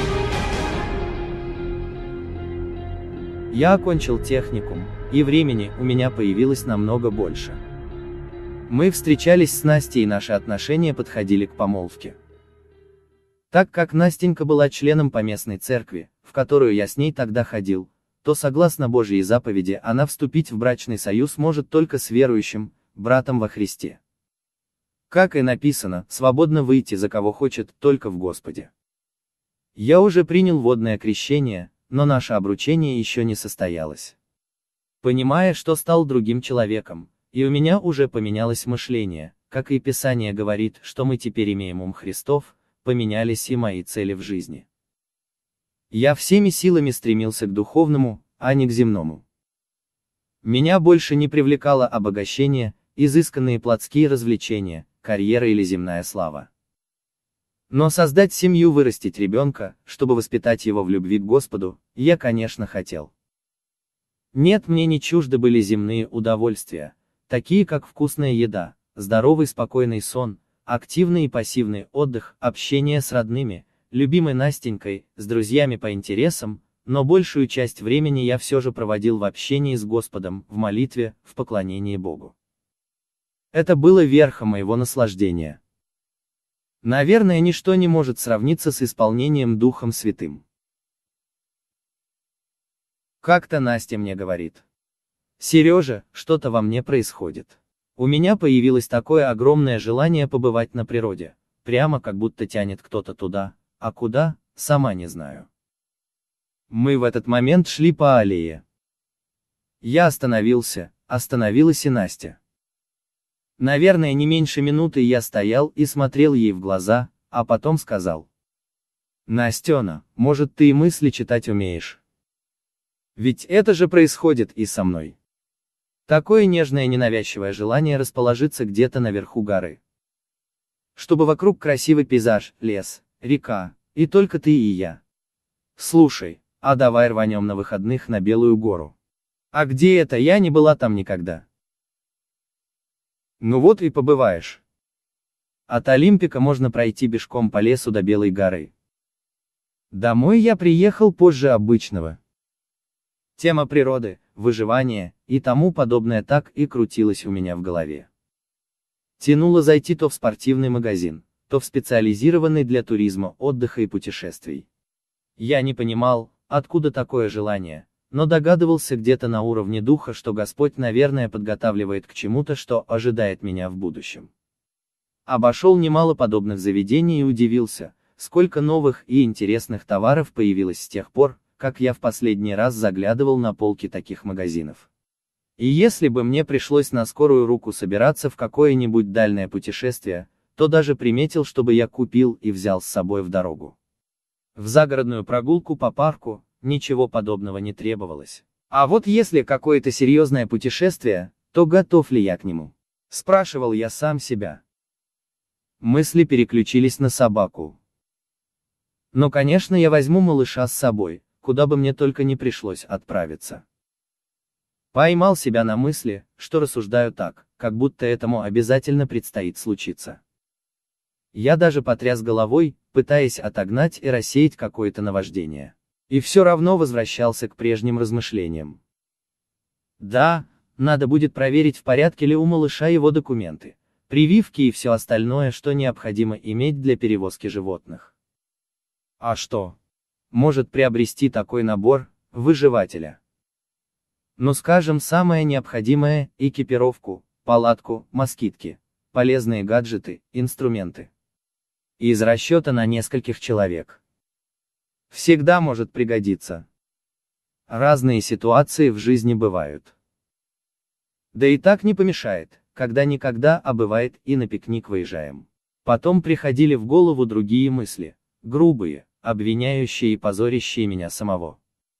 S1: Я окончил техникум, и времени у меня появилось намного больше. Мы встречались с Настей, и наши отношения подходили к помолвке. Так как Настенька была членом поместной церкви, в которую я с ней тогда ходил, то согласно Божьей заповеди она вступить в брачный союз может только с верующим, братом во Христе. Как и написано, свободно выйти за кого хочет, только в Господе. Я уже принял водное крещение, но наше обручение еще не состоялось. Понимая, что стал другим человеком, и у меня уже поменялось мышление, как и Писание говорит, что мы теперь имеем ум Христов, поменялись и мои цели в жизни. Я всеми силами стремился к духовному, а не к земному. Меня больше не привлекало обогащение, изысканные плотские развлечения, карьера или земная слава. Но создать семью, вырастить ребенка, чтобы воспитать его в любви к Господу, я, конечно, хотел. Нет, мне не чужды были земные удовольствия, такие как вкусная еда, здоровый спокойный сон, активный и пассивный отдых, общение с родными, любимой Настенькой, с друзьями по интересам, но большую часть времени я все же проводил в общении с Господом, в молитве, в поклонении Богу. Это было верхом моего наслаждения. Наверное, ничто не может сравниться с исполнением Духом Святым. Как-то Настя мне говорит: «Сережа, что-то во мне происходит. У меня появилось такое огромное желание побывать на природе, прямо как будто тянет кто-то туда, а куда, сама не знаю». Мы в этот момент шли по аллее. Я остановился, остановилась и Настя. Наверное, не меньше минуты я стоял и смотрел ей в глаза, а потом сказал: «Настена, может, ты и мысли читать умеешь? Ведь это же происходит и со мной». Такое нежное ненавязчивое желание расположиться где-то наверху горы. Чтобы вокруг красивый пейзаж, лес, река, и только ты и я. Слушай, а давай рванем на выходных на Белую гору. А где это, я не была там никогда. Ну вот и побываешь. От Олимпика можно пройти пешком по лесу до Белой горы. Домой я приехал позже обычного. Тема природы, выживания и тому подобное так и крутилась у меня в голове. Тянуло зайти то в спортивный магазин, то в специализированный для туризма, отдыха и путешествий. Я не понимал, откуда такое желание, но догадывался где-то на уровне духа, что Господь, наверное, подготавливает к чему-то, что ожидает меня в будущем. Обошел немало подобных заведений и удивился, сколько новых и интересных товаров появилось с тех пор, как я в последний раз заглядывал на полки таких магазинов. И если бы мне пришлось на скорую руку собираться в какое-нибудь дальнее путешествие, то даже приметил, чтобы я купил и взял с собой в дорогу. В загородную прогулку по парку ничего подобного не требовалось. А вот если какое-то серьезное путешествие, то готов ли я к нему? Спрашивал я сам себя. Мысли переключились на собаку. Но, конечно, я возьму малыша с собой, куда бы мне только не пришлось отправиться. Поймал себя на мысли, что рассуждаю так, как будто этому обязательно предстоит случиться. Я даже потряс головой, пытаясь отогнать и рассеять какое-то наваждение. И все равно возвращался к прежним размышлениям. Да, надо будет проверить, в порядке ли у малыша его документы, прививки и все остальное, что необходимо иметь для перевозки животных. А что? Может приобрести такой набор выживателя? Ну, скажем, самое необходимое: экипировку, палатку, москитки, полезные гаджеты, инструменты. Из расчета на нескольких человек. Всегда может пригодиться. Разные ситуации в жизни бывают. Да и так не помешает, когда-никогда, а бывает, и на пикник выезжаем. Потом приходили в голову другие мысли, грубые, обвиняющие и позорящие меня самого.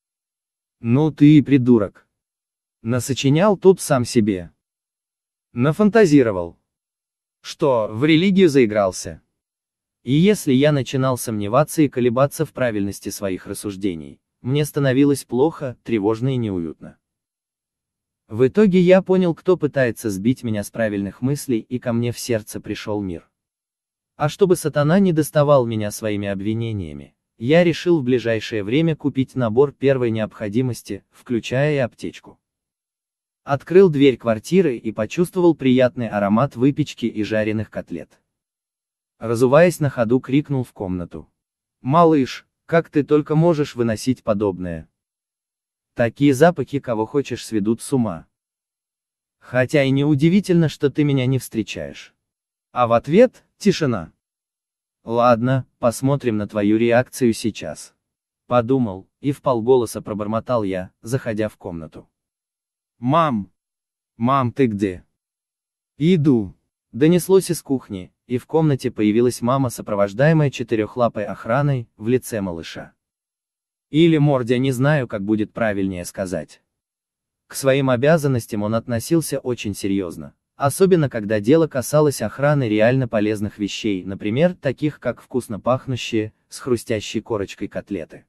S1: Ну ты и придурок. Насочинял тут сам себе. Нафантазировал. Что, в религию заигрался? И если я начинал сомневаться и колебаться в правильности своих рассуждений, мне становилось плохо, тревожно и неуютно. В итоге я понял, кто пытается сбить меня с правильных мыслей, и ко мне в сердце пришел мир. А чтобы сатана не доставал меня своими обвинениями, я решил в ближайшее время купить набор первой необходимости, включая и аптечку. Открыл дверь квартиры и почувствовал приятный аромат выпечки и жареных котлет. Разуваясь на ходу, крикнул в комнату: «Малыш, как ты только можешь выносить подобное? Такие запахи кого хочешь сведут с ума. Хотя и неудивительно, что ты меня не встречаешь». А в ответ — тишина. Ладно, посмотрим на твою реакцию сейчас. Подумал, и вполголоса пробормотал я, заходя в комнату. «Мам! Мам, ты где?» «Иду!» Донеслось из кухни, и в комнате появилась мама, сопровождаемая четырехлапой охраной, в лице малыша. Или Мордя, не знаю, как будет правильнее сказать. К своим обязанностям он относился очень серьезно, особенно когда дело касалось охраны реально полезных вещей, например, таких как вкусно пахнущие, с хрустящей корочкой котлеты.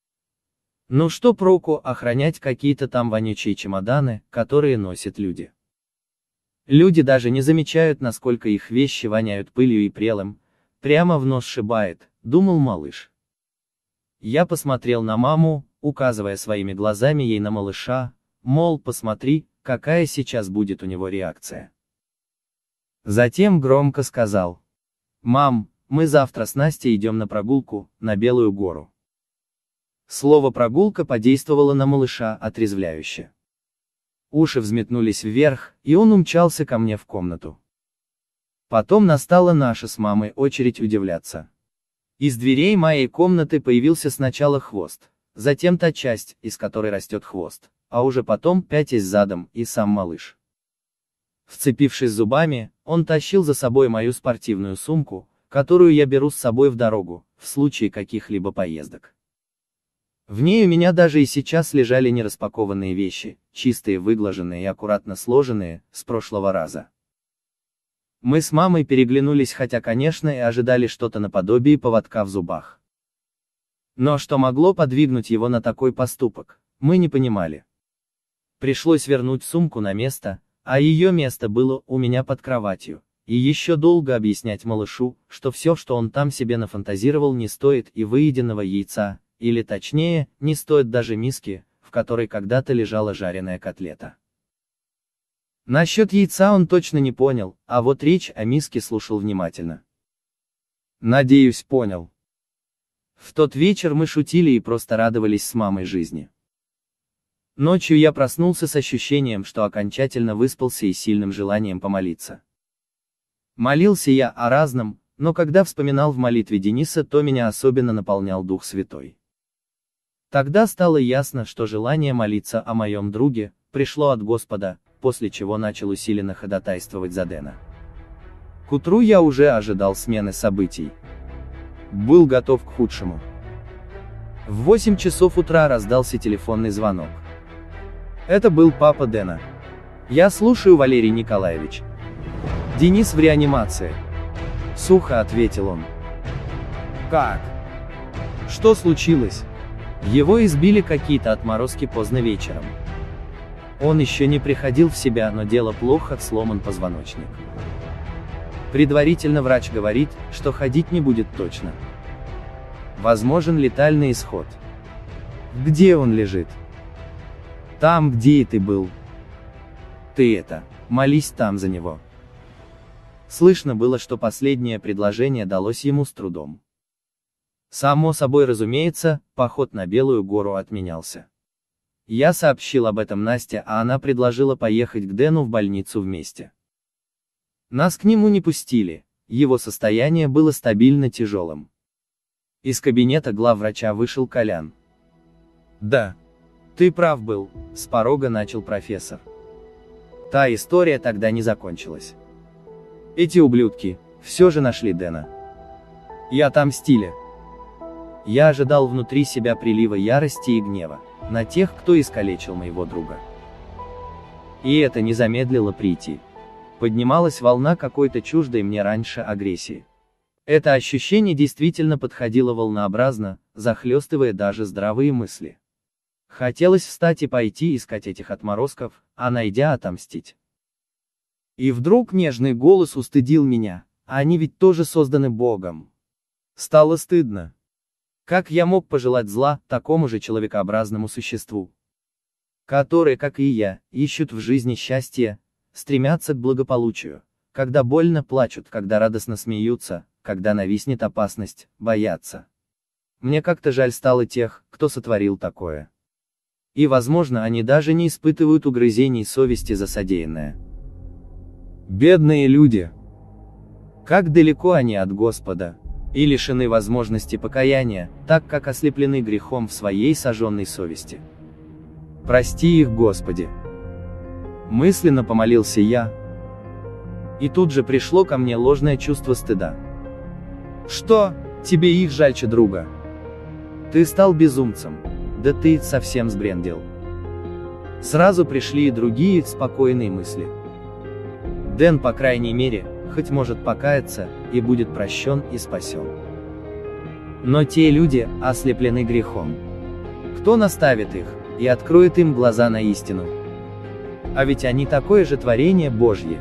S1: Ну что проку охранять какие-то там вонючие чемоданы, которые носят люди? Люди даже не замечают, насколько их вещи воняют пылью и прелым, прямо в нос шибает, думал малыш. Я посмотрел на маму, указывая своими глазами ей на малыша, мол, посмотри, какая сейчас будет у него реакция. Затем громко сказал: «Мам, мы завтра с Настей идем на прогулку, на Белую гору». Слово «прогулка» подействовало на малыша отрезвляюще. Уши взметнулись вверх, и он умчался ко мне в комнату. Потом настала наша с мамой очередь удивляться. Из дверей моей комнаты появился сначала хвост, затем та часть, из которой растет хвост, а уже потом, пятясь задом, и сам малыш. Вцепившись зубами, он тащил за собой мою спортивную сумку, которую я беру с собой в дорогу, в случае каких-либо поездок. В ней у меня даже и сейчас лежали нераспакованные вещи, чистые, выглаженные и аккуратно сложенные, с прошлого раза. Мы с мамой переглянулись, хотя, конечно, и ожидали что-то наподобие поводка в зубах. Но что могло подвигнуть его на такой поступок, мы не понимали. Пришлось вернуть сумку на место, а ее место было у меня под кроватью, И еще долго объяснять малышу, что все, что он там себе нафантазировал, не стоит и выеденного яйца, или точнее, не стоит даже миски, в которой когда-то лежала жареная котлета. Насчет яйца он точно не понял, а вот речь о миске слушал внимательно. Надеюсь, понял. В тот вечер мы шутили и просто радовались с мамой жизни. Ночью я проснулся с ощущением, что окончательно выспался и сильным желанием помолиться. Молился я о разном, но когда вспоминал в молитве Дениса, то меня особенно наполнял Дух Святой. Тогда стало ясно, что желание молиться о моем друге пришло от Господа, после чего начал усиленно ходатайствовать за Дэна. К утру я уже ожидал смены событий. Был готов к худшему. В восемь часов утра раздался телефонный звонок. Это был папа Дэна. «Я слушаю, Валерий Николаевич». «Денис в реанимации». Сухо ответил он. «Как? Что случилось?» Его избили какие-то отморозки поздно вечером. Он еще не приходил в себя, но дело плохо, сломан позвоночник. Предварительно врач говорит, что ходить не будет точно. Возможен летальный исход. Где он лежит? Там, где и ты был. Ты это, молись там за него. Слышно было, что последнее предложение далось ему с трудом. Само собой разумеется, поход на Белую гору отменялся. Я сообщил об этом Насте, а она предложила поехать к Дэну в больницу вместе. Нас к нему не пустили, его состояние было стабильно тяжелым. Из кабинета главврача вышел Колян. «Да, ты прав был», — с порога начал профессор. Та история тогда не закончилась. Эти ублюдки все же нашли Дэна. И отомстили. Я ожидал внутри себя прилива ярости и гнева на тех, кто искалечил моего друга. И это не замедлило прийти. Поднималась волна какой-то чуждой мне раньше агрессии. Это ощущение действительно подходило волнообразно, захлестывая даже здравые мысли. Хотелось встать и пойти искать этих отморозков, а найдя отомстить. И вдруг нежный голос устыдил меня, а они ведь тоже созданы Богом. Стало стыдно. Как я мог пожелать зла такому же человекообразному существу, которые, как и я, ищут в жизни счастья, стремятся к благополучию, когда больно плачут, когда радостно смеются, когда нависнет опасность, боятся. Мне как-то жаль стало тех, кто сотворил такое. И, возможно, они даже не испытывают угрызений совести за содеянное. Бедные люди! Как далеко они от Господа, и лишены возможности покаяния, так как ослеплены грехом в своей сожженной совести. Прости их, Господи! Мысленно помолился я. И тут же пришло ко мне ложное чувство стыда. Что, тебе их жальче друга? Ты стал безумцем, да ты совсем сбрендил. Сразу пришли и другие спокойные мысли. Дэн, по крайней мере, хоть может покаяться, и будет прощен и спасен. Но те люди ослеплены грехом. Кто наставит их и откроет им глаза на истину? А ведь они такое же творение Божье.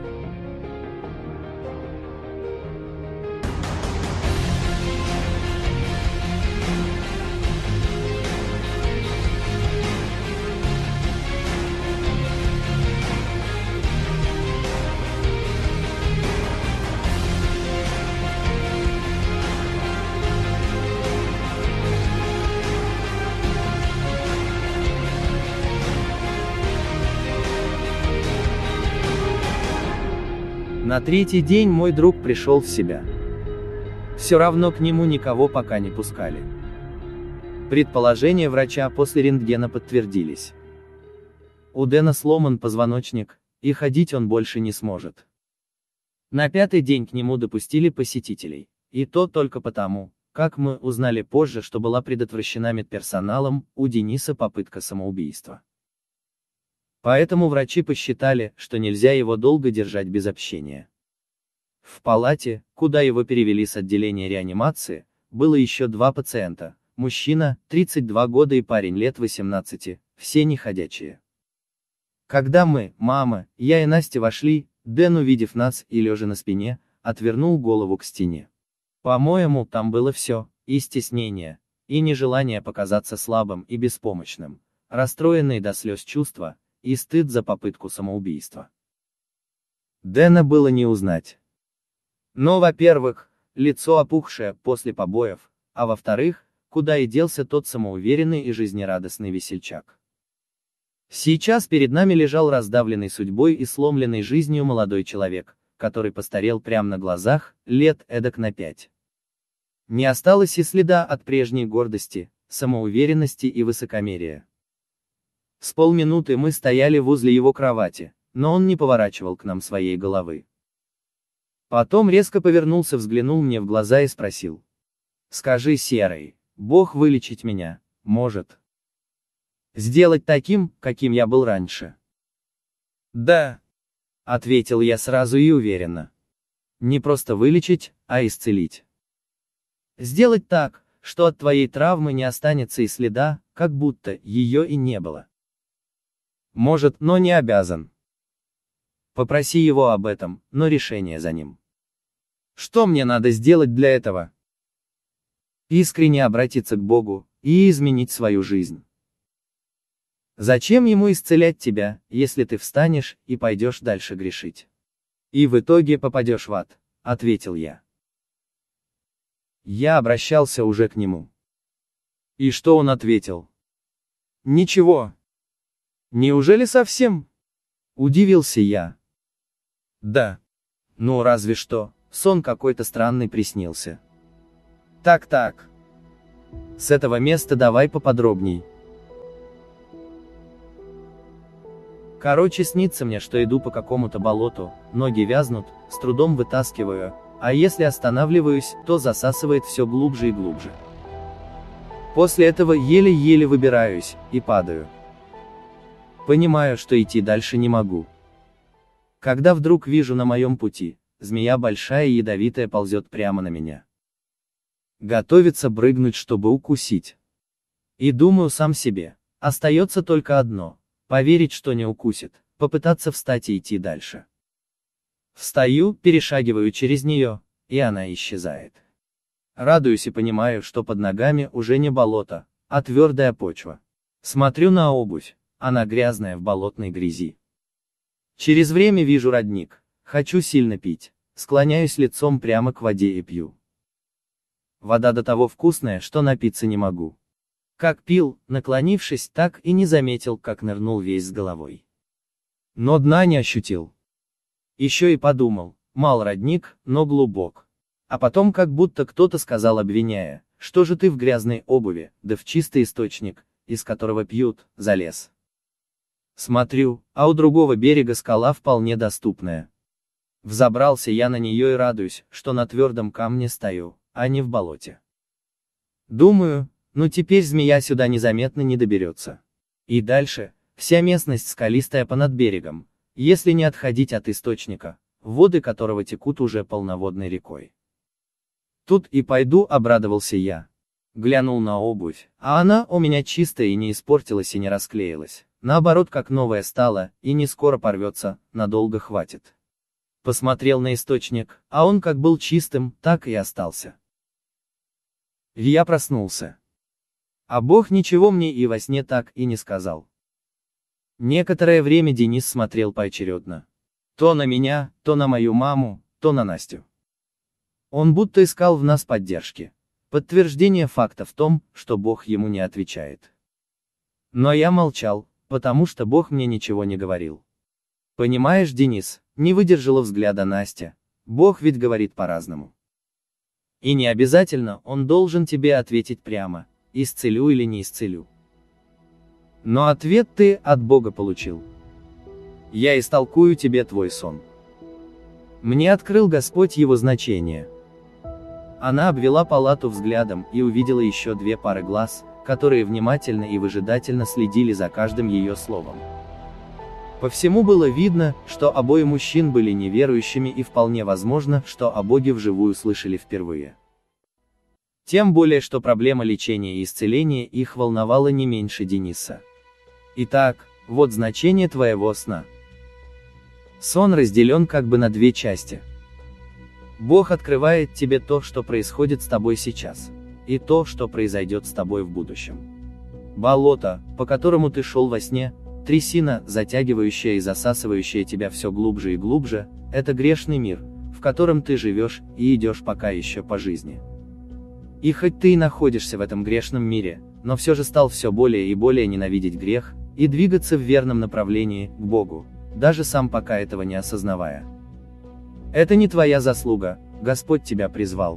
S1: На третий день мой друг пришел в себя. Все равно к нему никого пока не пускали. Предположения врача после рентгена подтвердились. У Дэна сломан позвоночник, и ходить он больше не сможет. На пятый день к нему допустили посетителей, и то только потому, как мы узнали позже, что была предотвращена медперсоналом, у Дениса попытка самоубийства. Поэтому врачи посчитали, что нельзя его долго держать без общения. В палате, куда его перевели с отделения реанимации, было еще два пациента, мужчина, тридцать два года и парень лет восемнадцати, все неходячие. Когда мы, мама, я и Настя вошли, Дэн, увидев нас и лежа на спине, отвернул голову к стене. По-моему, там было все, и стеснение, и нежелание показаться слабым и беспомощным, расстроенные до слез чувства, и стыд за попытку самоубийства. Дэна было не узнать. Но, во-первых, лицо опухшее после побоев, а во-вторых, куда и делся тот самоуверенный и жизнерадостный весельчак. Сейчас перед нами лежал раздавленный судьбой и сломленный жизнью молодой человек, который постарел прямо на глазах, лет эдак на пять. Не осталось и следа от прежней гордости, самоуверенности и высокомерия. С полминуты мы стояли возле его кровати, но он не поворачивал к нам своей головы. Потом резко повернулся, взглянул мне в глаза и спросил: «Скажи, Серый, Бог вылечить меня может? Сделать таким, каким я был раньше?» «Да», — ответил я сразу и уверенно. «Не просто вылечить, а исцелить. Сделать так, что от твоей травмы не останется и следа, как будто ее и не было. Может, но не обязан. Попроси его об этом, но решение за ним. Что мне надо сделать для этого? Искренне обратиться к Богу и изменить свою жизнь. Зачем ему исцелять тебя, если ты встанешь и пойдешь дальше грешить? И в итоге попадешь в ад», — ответил я. Я обращался уже к нему. И что он ответил? «Ничего». «Неужели совсем?» — удивился я. «Да. Ну разве что, сон какой-то странный приснился». «Так-так. С этого места давай поподробней». Короче, снится мне, что иду по какому-то болоту, ноги вязнут, с трудом вытаскиваю, а если останавливаюсь, то засасывает все глубже и глубже. После этого еле-еле выбираюсь, и падаю. Понимаю, что идти дальше не могу. Когда вдруг вижу на моем пути, змея большая и ядовитая ползет прямо на меня. Готовится прыгнуть, чтобы укусить. И думаю сам себе, остается только одно. Поверить, что не укусит, попытаться встать и идти дальше. Встаю, перешагиваю через нее, и она исчезает. Радуюсь и понимаю, что под ногами уже не болото, а твердая почва. Смотрю на обувь, она грязная в болотной грязи. Через время вижу родник, хочу сильно пить, склоняюсь лицом прямо к воде и пью. Вода до того вкусная, что напиться не могу. Как пил, наклонившись, так и не заметил, как нырнул весь с головой. Но дна не ощутил. Еще и подумал, мал родник, но глубок. А потом как будто кто-то сказал, обвиняя: «Что же ты в грязной обуви, да в чистый источник, из которого пьют, залез?» Смотрю, а у другого берега скала вполне доступная. Взобрался я на нее и радуюсь, что на твердом камне стою, а не в болоте. Думаю, ну теперь змея сюда незаметно не доберется. И дальше, вся местность скалистая понад берегом, если не отходить от источника, воды которого текут уже полноводной рекой. Тут и пойду, обрадовался я. Глянул на обувь, а она у меня чистая и не испортилась и не расклеилась, наоборот как новая стала, и не скоро порвется, надолго хватит. Посмотрел на источник, а он как был чистым, так и остался. Я проснулся. А Бог ничего мне и во сне так и не сказал. Некоторое время Денис смотрел поочередно. То на меня, то на мою маму, то на Настю. Он будто искал в нас поддержки, подтверждение факта в том, что Бог ему не отвечает. Но я молчал, потому что Бог мне ничего не говорил. Понимаешь, Денис, не выдержала взгляда Настя, Бог ведь говорит по-разному. И не обязательно он должен тебе ответить прямо, исцелю или не исцелю. Но ответ ты от Бога получил. Я истолкую тебе твой сон. Мне открыл Господь его значение. Она обвела палату взглядом и увидела еще две пары глаз, которые внимательно и выжидательно следили за каждым ее словом. По всему было видно, что обои мужчин были неверующими и вполне возможно, что о Боге вживую слышали впервые. Тем более, что проблема лечения и исцеления их волновала не меньше Дениса. Итак, вот значение твоего сна. Сон разделен как бы на две части. Бог открывает тебе то, что происходит с тобой сейчас, и то, что произойдет с тобой в будущем. Болото, по которому ты шел во сне, трясина, затягивающая и засасывающая тебя все глубже и глубже, это грешный мир, в котором ты живешь и идешь пока еще по жизни. И хоть ты и находишься в этом грешном мире, но все же стал все более и более ненавидеть грех, и двигаться в верном направлении, к Богу, даже сам пока этого не осознавая. Это не твоя заслуга, Господь тебя призвал.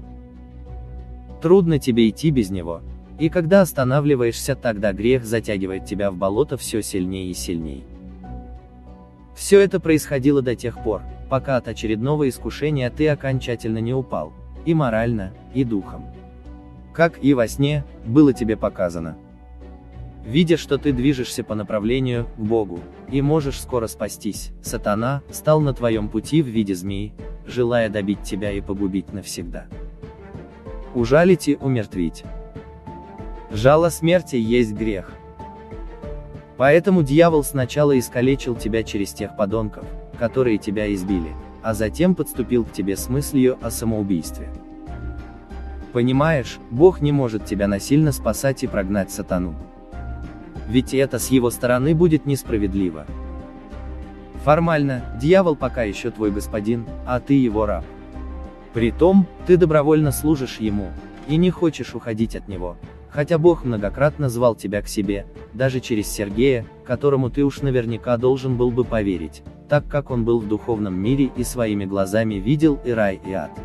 S1: Трудно тебе идти без Него, и когда останавливаешься, тогда грех затягивает тебя в болото все сильнее и сильнее. Все это происходило до тех пор, пока от очередного искушения ты окончательно не упал, и морально, и духом. Как и во сне, было тебе показано. Видя, что ты движешься по направлению к Богу, и можешь скоро спастись, сатана стал на твоем пути в виде змеи, желая добить тебя и погубить навсегда. Ужалить и умертвить. Жало смерти есть грех. Поэтому дьявол сначала искалечил тебя через тех подонков, которые тебя избили, а затем подступил к тебе с мыслью о самоубийстве. Понимаешь, Бог не может тебя насильно спасать и прогнать сатану. Ведь это с его стороны будет несправедливо. Формально, дьявол пока еще твой господин, а ты его раб. Притом, ты добровольно служишь ему, и не хочешь уходить от него, хотя Бог многократно звал тебя к себе, даже через Сергея, которому ты уж наверняка должен был бы поверить, так как он был в духовном мире и своими глазами видел и рай, и ад.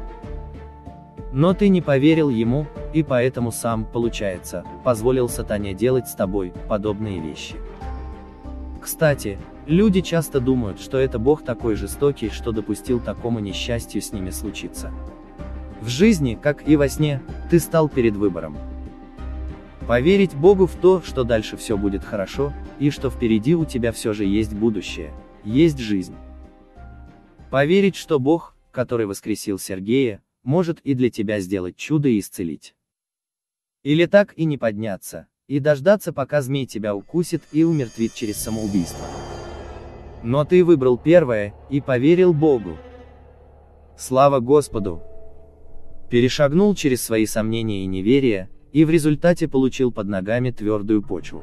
S1: Но ты не поверил ему, и поэтому сам, получается, позволил сатане делать с тобой подобные вещи. Кстати, люди часто думают, что это Бог такой жестокий, что допустил такому несчастью с ними случиться. В жизни, как и во сне, ты стал перед выбором. Поверить Богу в то, что дальше все будет хорошо, и что впереди у тебя все же есть будущее, есть жизнь. Поверить, что Бог, который воскресил Сергея, может и для тебя сделать чудо и исцелить. Или так и не подняться, и дождаться, пока змей тебя укусит и умертвит через самоубийство. Но ты выбрал первое, и поверил Богу. Слава Господу! Перешагнул через свои сомнения и неверия, и в результате получил под ногами твердую почву.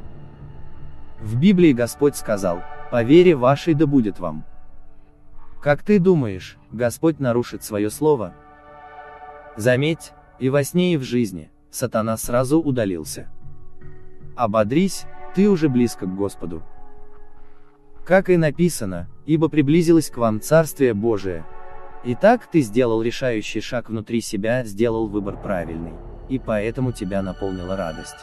S1: В Библии Господь сказал: «По вере вашей да будет вам». Как ты думаешь, Господь нарушит свое слово? Заметь, и во сне, и в жизни, сатана сразу удалился. Ободрись, ты уже близко к Господу. Как и написано, ибо приблизилось к вам Царствие Божие. Итак, ты сделал решающий шаг внутри себя, сделал выбор правильный, и поэтому тебя наполнила радость.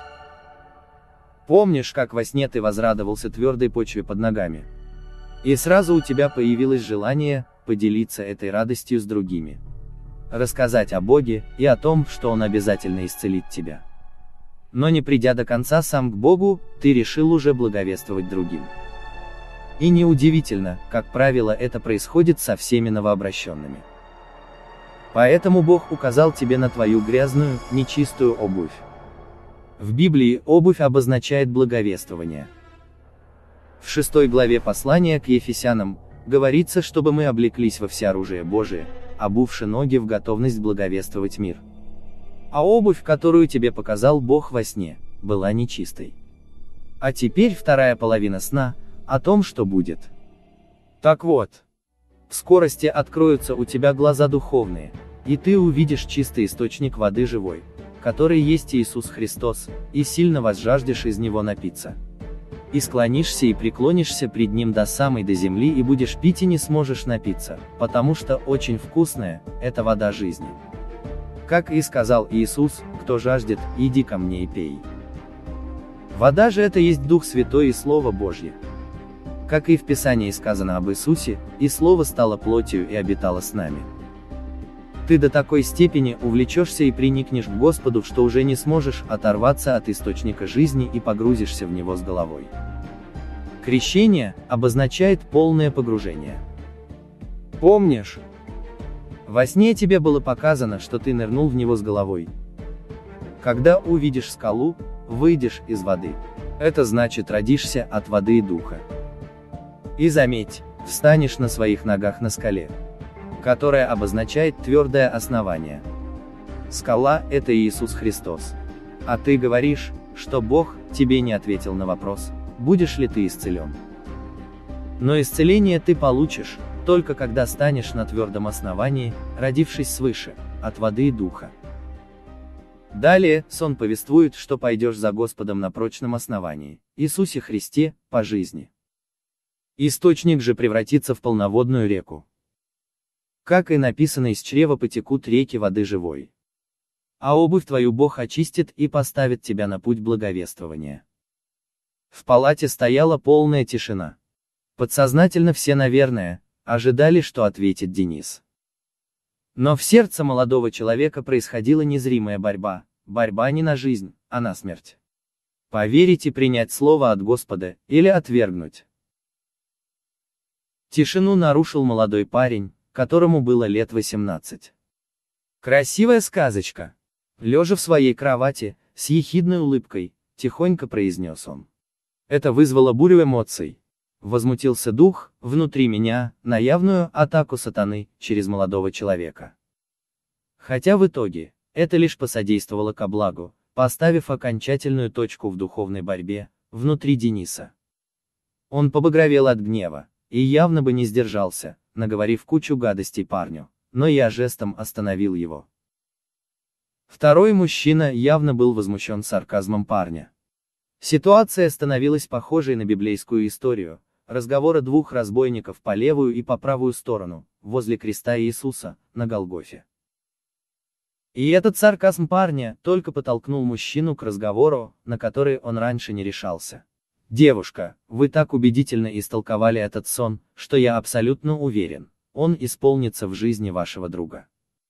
S1: Помнишь, как во сне ты возрадовался твердой почве под ногами? И сразу у тебя появилось желание поделиться этой радостью с другими. Рассказать о Боге, и о том, что Он обязательно исцелит тебя. Но не придя до конца сам к Богу, ты решил уже благовествовать другим. И неудивительно, как правило, это происходит со всеми новообращенными. Поэтому Бог указал тебе на твою грязную, нечистую обувь. В Библии обувь обозначает благовествование. В шестой главе послания к Ефесянам говорится, чтобы мы облеклись во всеоружие Божие, обувши ноги в готовность благовествовать мир. А обувь, которую тебе показал Бог во сне, была нечистой. А теперь вторая половина сна, о том, что будет. Так вот, в скорости откроются у тебя глаза духовные, и ты увидишь чистый источник воды живой, который есть Иисус Христос, и сильно возжаждешь из него напиться. И склонишься и преклонишься пред Ним до самой до земли и будешь пить и не сможешь напиться, потому что очень вкусная – это вода жизни. Как и сказал Иисус: «Кто жаждет, иди ко мне и пей». Вода же это есть Дух Святой и Слово Божье. Как и в Писании сказано об Иисусе, и Слово стало плотью и обитало с нами. Ты до такой степени увлечешься и приникнешь к Господу, что уже не сможешь оторваться от источника жизни и погрузишься в него с головой. Крещение обозначает полное погружение. Помнишь? Во сне тебе было показано, что ты нырнул в него с головой. Когда увидишь скалу, выйдешь из воды. Это значит, родишься от воды и духа. И заметь, встанешь на своих ногах на скале, которая обозначает твердое основание. Скала – это Иисус Христос. А ты говоришь, что Бог тебе не ответил на вопрос, будешь ли ты исцелен. Но исцеление ты получишь, только когда станешь на твердом основании, родившись свыше, от воды и духа. Далее, сон повествует, что пойдешь за Господом на прочном основании, Иисусе Христе, по жизни. Источник же превратится в полноводную реку. Как и написано, из чрева потекут реки воды живой. А обувь твою Бог очистит и поставит тебя на путь благовествования. В палате стояла полная тишина. Подсознательно все, наверное, ожидали, что ответит Денис. Но в сердце молодого человека происходила незримая борьба, борьба не на жизнь, а на смерть. Поверить и принять слово от Господа, или отвергнуть. Тишину нарушил молодой парень, которому было лет восемнадцать. «Красивая сказочка!» Лежа в своей кровати, с ехидной улыбкой, тихонько произнес он. Это вызвало бурю эмоций. Возмутился дух, внутри меня, на явную атаку сатаны, через молодого человека. Хотя в итоге, это лишь посодействовало ко благу, поставив окончательную точку в духовной борьбе, внутри Дениса. Он побагровел от гнева, и явно бы не сдержался, наговорив кучу гадостей парню, но я жестом остановил его. Второй мужчина явно был возмущен сарказмом парня. Ситуация становилась похожей на библейскую историю, разговора двух разбойников по левую и по правую сторону, возле креста Иисуса, на Голгофе. И этот сарказм парня только подтолкнул мужчину к разговору, на который он раньше не решался. «Девушка, вы так убедительно истолковали этот сон, что я абсолютно уверен, он исполнится в жизни вашего друга.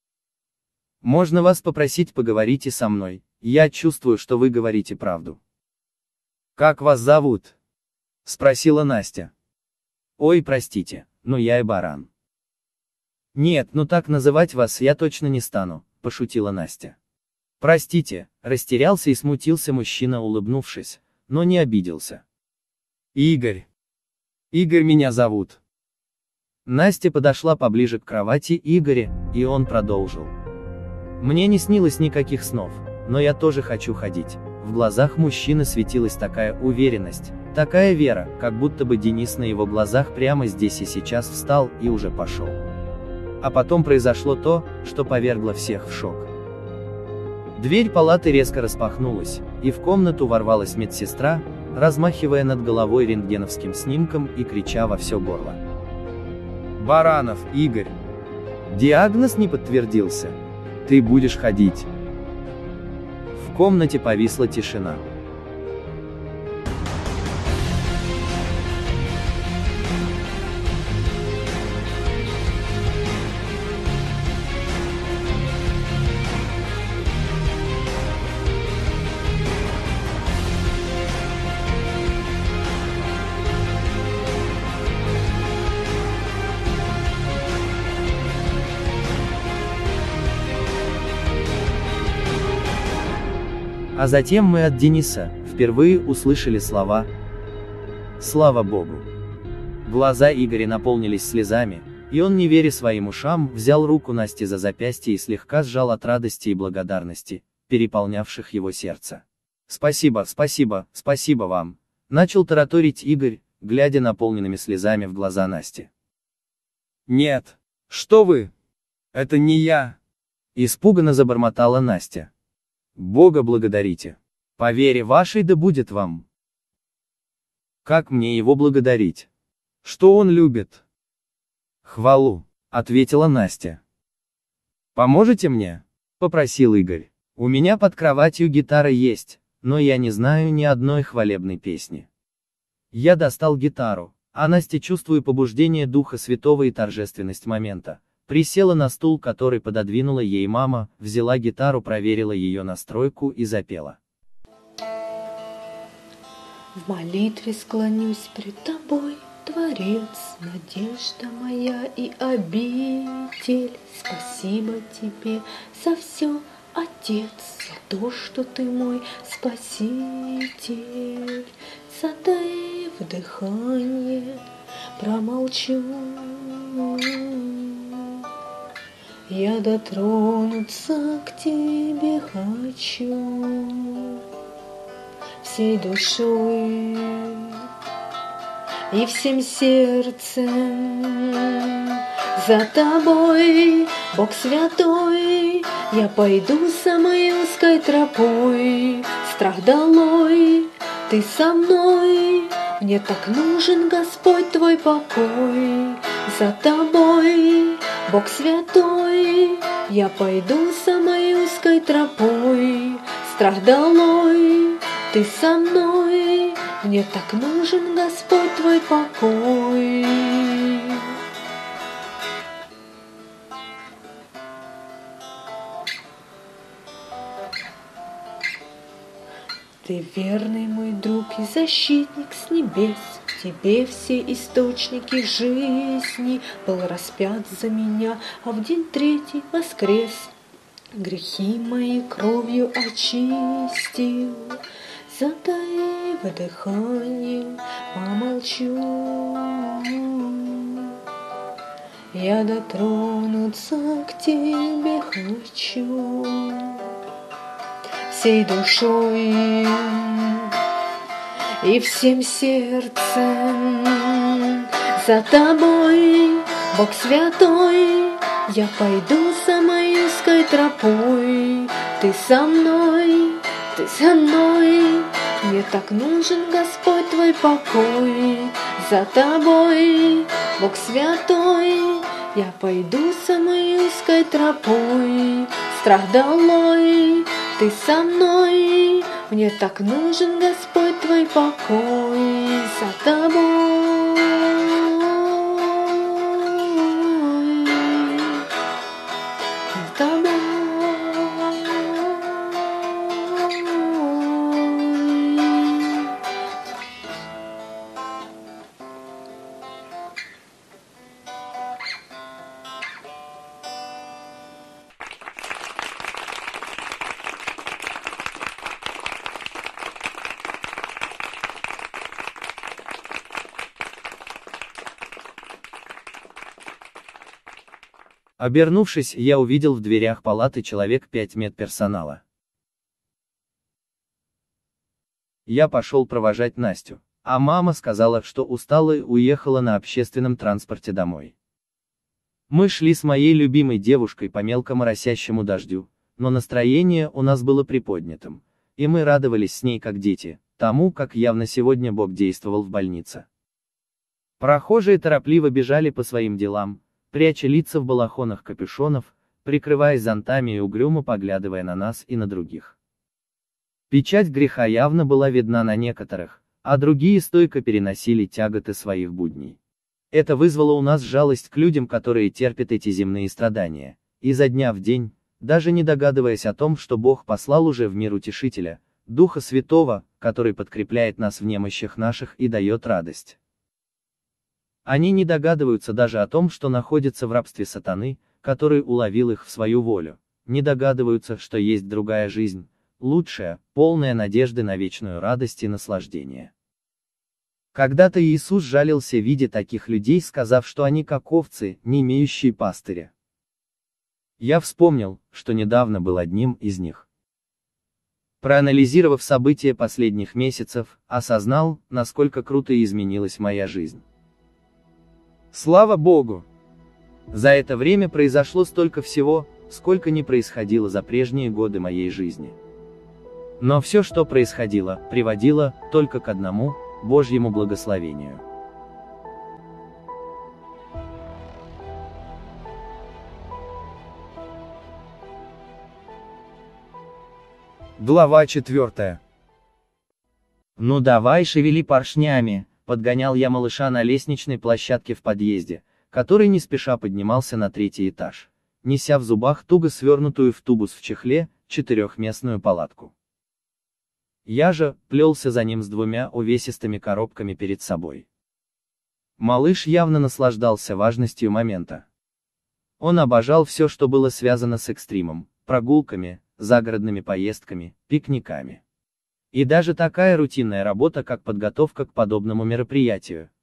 S1: Можно вас попросить, поговорите со мной, я чувствую, что вы говорите правду». «Как вас зовут?» — спросила Настя. «Ой, простите, но я и баран». «Нет, ну так называть вас я точно не стану», — пошутила Настя. «Простите», — растерялся и смутился мужчина, улыбнувшись, но не обиделся. «Игорь. Игорь меня зовут». Настя подошла поближе к кровати Игоря, и он продолжил. «Мне не снилось никаких снов, но я тоже хочу ходить». В глазах мужчины светилась такая уверенность, такая вера, как будто бы Денис на его глазах прямо здесь и сейчас встал и уже пошел. А потом произошло то, что повергло всех в шок. Дверь палаты резко распахнулась, и в комнату ворвалась медсестра, размахивая над головой рентгеновским снимком и крича во все горло. «Баранов, Игорь! Диагноз не подтвердился. Ты будешь ходить». В комнате повисла тишина. А затем мы от Дениса впервые услышали слова «Слава Богу». Глаза Игоря наполнились слезами, и он, не веря своим ушам, взял руку Насти за запястье и слегка сжал от радости и благодарности, переполнявших его сердце. «Спасибо, спасибо, спасибо вам», — начал тараторить Игорь, глядя наполненными слезами в глаза Насти. «Нет, что вы? Это не я!» — испуганно забормотала Настя. «Бога благодарите. По вере вашей да будет вам». «Как мне его благодарить? Что он любит?» «Хвалу», — ответила Настя. «Поможете мне?» — попросил Игорь. «У меня под кроватью гитара есть, но я не знаю ни одной хвалебной песни». Я достал гитару, а Настя, чувствуя побуждение Духа Святого и торжественность момента, присела на стул, который пододвинула ей мама, взяла гитару, проверила ее настройку и запела.
S2: В молитве склонюсь пред тобой, Творец, надежда моя и обитель. Спасибо тебе за все, Отец, за то, что ты мой Спаситель. Затаив дыхание, промолчу. Я дотронуться к тебе хочу всей душой и всем сердцем. За тобой, Бог святой, я пойду самой узкой тропой. Страх долой, ты со мной, мне так нужен, Господь, твой покой. За тобой, Бог святой, я пойду самой узкой тропой. Страх долой, ты со мной, мне так нужен, Господь, твой покой. Ты верный мой друг и защитник с небес, в тебе все источники жизни. Был распят за меня, а в день третий воскрес. Грехи мои кровью очистил, затаив дыхание, помолчу. Я дотронуться к тебе хочу всей душой и всем сердцем. За тобой, Бог святой, я пойду самой узкой тропой. Ты со мной, ты со мной, мне так нужен, Господь, твой покой. За тобой, Бог святой, я пойду самой узкой тропой. Страх долой, ты со мной, мне так нужен, Господь, твой покой. За тобой, за тобой.
S1: Обернувшись, я увидел в дверях палаты человек пять медперсонала. Я пошел провожать Настю, а мама сказала, что устала и уехала на общественном транспорте домой. Мы шли с моей любимой девушкой по мелко моросящему дождю, но настроение у нас было приподнятым, и мы радовались с ней как дети, тому, как явно сегодня Бог действовал в больнице. Прохожие торопливо бежали по своим делам, пряча лица в балахонах капюшонов, прикрываясь зонтами и угрюмо поглядывая на нас и на других. Печать греха явно была видна на некоторых, а другие стойко переносили тяготы своих будней. Это вызвало у нас жалость к людям, которые терпят эти земные страдания, изо дня в день, даже не догадываясь о том, что Бог послал уже в мир Утешителя, Духа Святого, который подкрепляет нас в немощах наших и дает радость. Они не догадываются даже о том, что находятся в рабстве сатаны, который уловил их в свою волю, не догадываются, что есть другая жизнь, лучшая, полная надежды на вечную радость и наслаждение. Когда-то Иисус жалился, видя таких людей, сказав, что они как овцы, не имеющие пастыря. Я вспомнил, что недавно был одним из них. Проанализировав события последних месяцев, осознал, насколько круто изменилась моя жизнь. Слава Богу! За это время произошло столько всего, сколько не происходило за прежние годы моей жизни. Но все, что происходило, приводило только к одному – Божьему благословению. Глава четвертая. «Ну давай, шевели поршнями!» — подгонял я малыша на лестничной площадке в подъезде, который не спеша поднимался на третий этаж, неся в зубах туго свернутую в тубус в чехле, четырехместную палатку. Я же плелся за ним с двумя увесистыми коробками перед собой. Малыш явно наслаждался важностью момента. Он обожал все, что было связано с экстримом, прогулками, загородными поездками, пикниками. И даже такая рутинная работа, как подготовка к подобному мероприятию,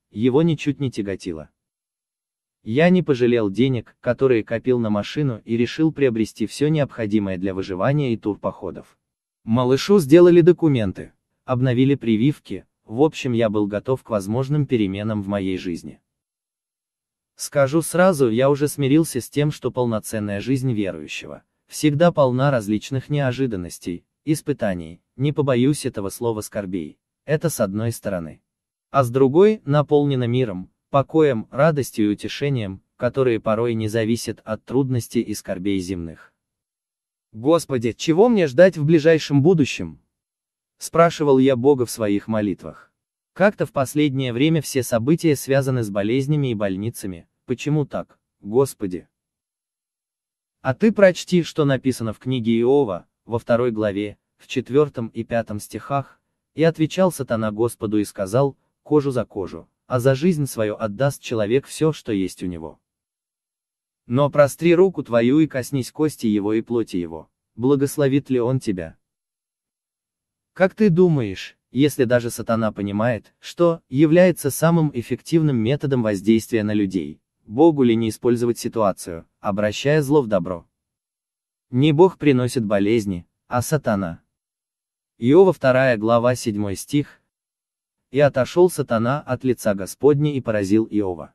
S1: его ничуть не тяготило. Я не пожалел денег, которые копил на машину, и решил приобрести все необходимое для выживания и турпоходов. Малышу сделали документы, обновили прививки, в общем, я был готов к возможным переменам в моей жизни. Скажу сразу, я уже смирился с тем, что полноценная жизнь верующего всегда полна различных неожиданностей, испытаний, не побоюсь этого слова, скорбей. Это с одной стороны. А с другой, наполнена миром, покоем, радостью и утешением, которые порой не зависят от трудностей и скорбей земных. «Господи, чего мне ждать в ближайшем будущем?» — спрашивал я Бога в своих молитвах. Как-то в последнее время все события связаны с болезнями и больницами. Почему так, Господи? А ты прочти, что написано в книге Иова, во второй главе, в четвертом и пятом стихах. «И отвечал сатана Господу и сказал, кожу за кожу, а за жизнь свою отдаст человек все, что есть у него. Но простри руку твою и коснись кости его и плоти его, благословит ли он тебя?» Как ты думаешь, если даже сатана понимает, что является самым эффективным методом воздействия на людей, Богу ли не использовать ситуацию, обращая зло в добро? Не Бог приносит болезни, а сатана. Иова вторая глава седьмой стих. «И отошел сатана от лица Господня и поразил Иова».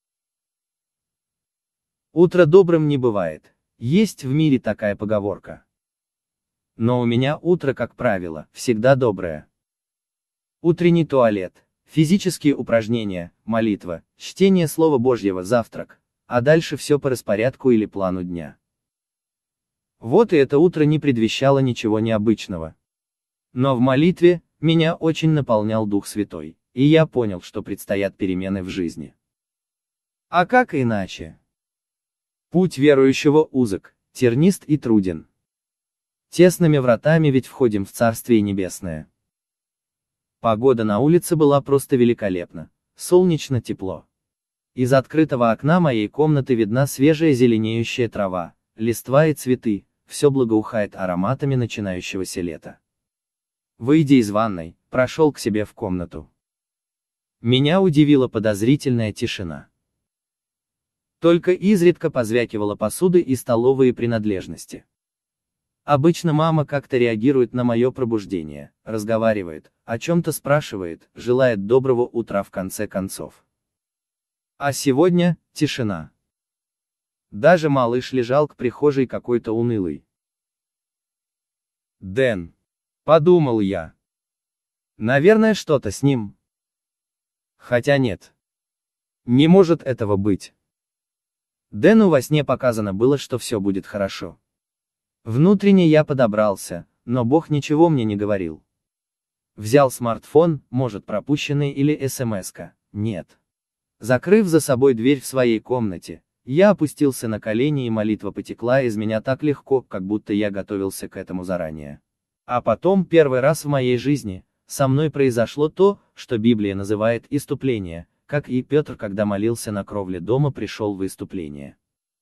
S1: Утро добрым не бывает, есть в мире такая поговорка. Но у меня утро, как правило, всегда доброе. Утренний туалет, физические упражнения, молитва, чтение Слова Божьего, завтрак, а дальше все по распорядку или плану дня. Вот и это утро не предвещало ничего необычного. Но в молитве меня очень наполнял Дух Святой, и я понял, что предстоят перемены в жизни. А как иначе? Путь верующего узок, тернист и труден. Тесными вратами ведь входим в Царствие Небесное. Погода на улице была просто великолепна, солнечно, тепло. Из открытого окна моей комнаты видна свежая зеленеющая трава, листва и цветы, все благоухает ароматами начинающегося лета. Выйдя из ванной, прошел к себе в комнату. Меня удивила подозрительная тишина. Только изредка позвякивала посуда и столовые принадлежности. Обычно мама как-то реагирует на мое пробуждение, разговаривает, о чем-то спрашивает, желает доброго утра в конце концов. А сегодня – тишина. Даже малыш лежал к прихожей какой-то унылый. Дэн. Подумал я. Наверное, что-то с ним. Хотя нет. Не может этого быть. Дэну во сне показано было, что все будет хорошо. Внутренне я подобрался, но Бог ничего мне не говорил. Взял смартфон, может пропущенный или смс-ка, нет. Закрыв за собой дверь в своей комнате, я опустился на колени, и молитва потекла из меня так легко, как будто я готовился к этому заранее. А потом, первый раз в моей жизни, со мной произошло то, что Библия называет исступление, как и Петр, когда молился на кровле дома, пришел в исступление.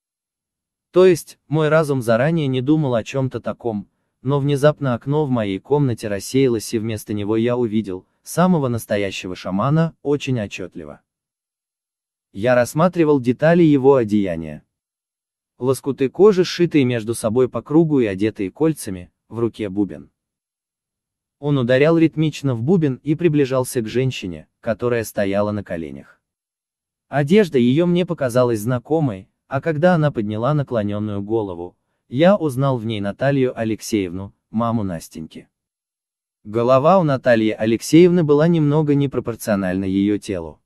S1: То есть, мой разум заранее не думал о чем-то таком, но внезапно окно в моей комнате рассеялось, и вместо него я увидел самого настоящего шамана, очень отчетливо. Я рассматривал детали его одеяния. Лоскуты кожи, сшитые между собой по кругу и одетые кольцами, в руке бубен. Он ударял ритмично в бубен и приближался к женщине, которая стояла на коленях. Одежда ее мне показалась знакомой, а когда она подняла наклоненную голову, я узнал в ней Наталью Алексеевну, маму Настеньки. Голова у Натальи Алексеевны была немного непропорциональна ее телу.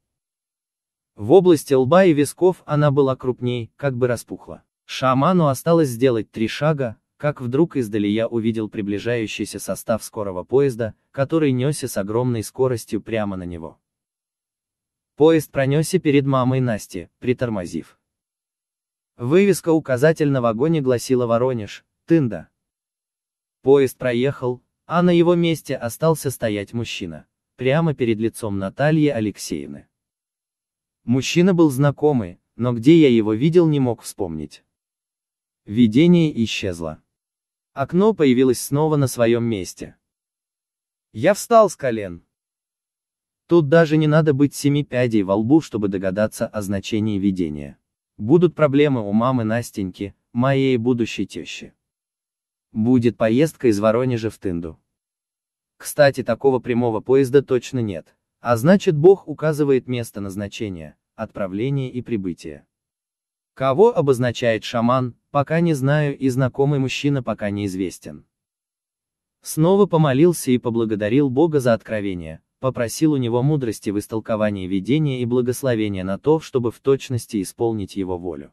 S1: В области лба и висков она была крупней, как бы распухла. Шаману осталось сделать три шага, как вдруг издали я увидел приближающийся состав скорого поезда, который несся с огромной скоростью прямо на него. Поезд пронесся перед мамой Насти, притормозив. Вывеска указатель на вагоне гласила «Воронеж, Тында». Поезд проехал, а на его месте остался стоять мужчина, прямо перед лицом Натальи Алексеевны. Мужчина был знакомый, но где я его видел, не мог вспомнить. Видение исчезло. Окно появилось снова на своем месте. Я встал с колен. Тут даже не надо быть семи пядей во лбу, чтобы догадаться о значении видения. Будут проблемы у мамы Настеньки, моей будущей тещи. Будет поездка из Воронежа в Тынду. Кстати, такого прямого поезда точно нет, а значит, Бог указывает место назначения, отправления и прибытия. Кого обозначает шаман, пока не знаю, и знакомый мужчина пока неизвестен. Снова помолился и поблагодарил Бога за откровение, попросил у него мудрости в истолковании видения и благословения на то, чтобы в точности исполнить его волю.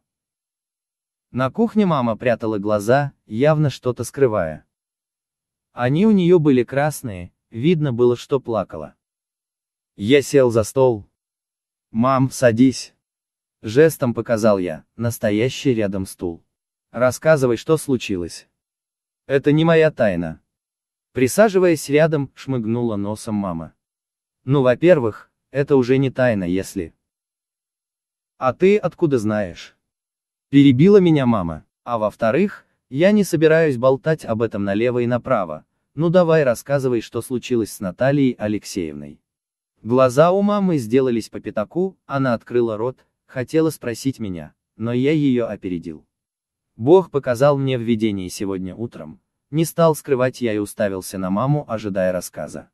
S1: На кухне мама прятала глаза, явно что-то скрывая. Они у нее были красные, видно было, что плакала. Я сел за стол. «Мам, садись!» Жестом показал я, настоящий рядом стул. «Рассказывай, что случилось. Это не моя тайна». Присаживаясь рядом, шмыгнула носом мама. «Ну, во-первых, это уже не тайна, если...» «А ты откуда знаешь?» Перебила меня мама. «А во-вторых, я не собираюсь болтать об этом налево и направо. Ну давай рассказывай, что случилось с Натальей Алексеевной». Глаза у мамы сделались по пятаку, она открыла рот, хотела спросить меня, но я ее опередил. Бог показал мне в видении сегодня утром. Не стал скрывать я и уставился на маму, ожидая рассказа.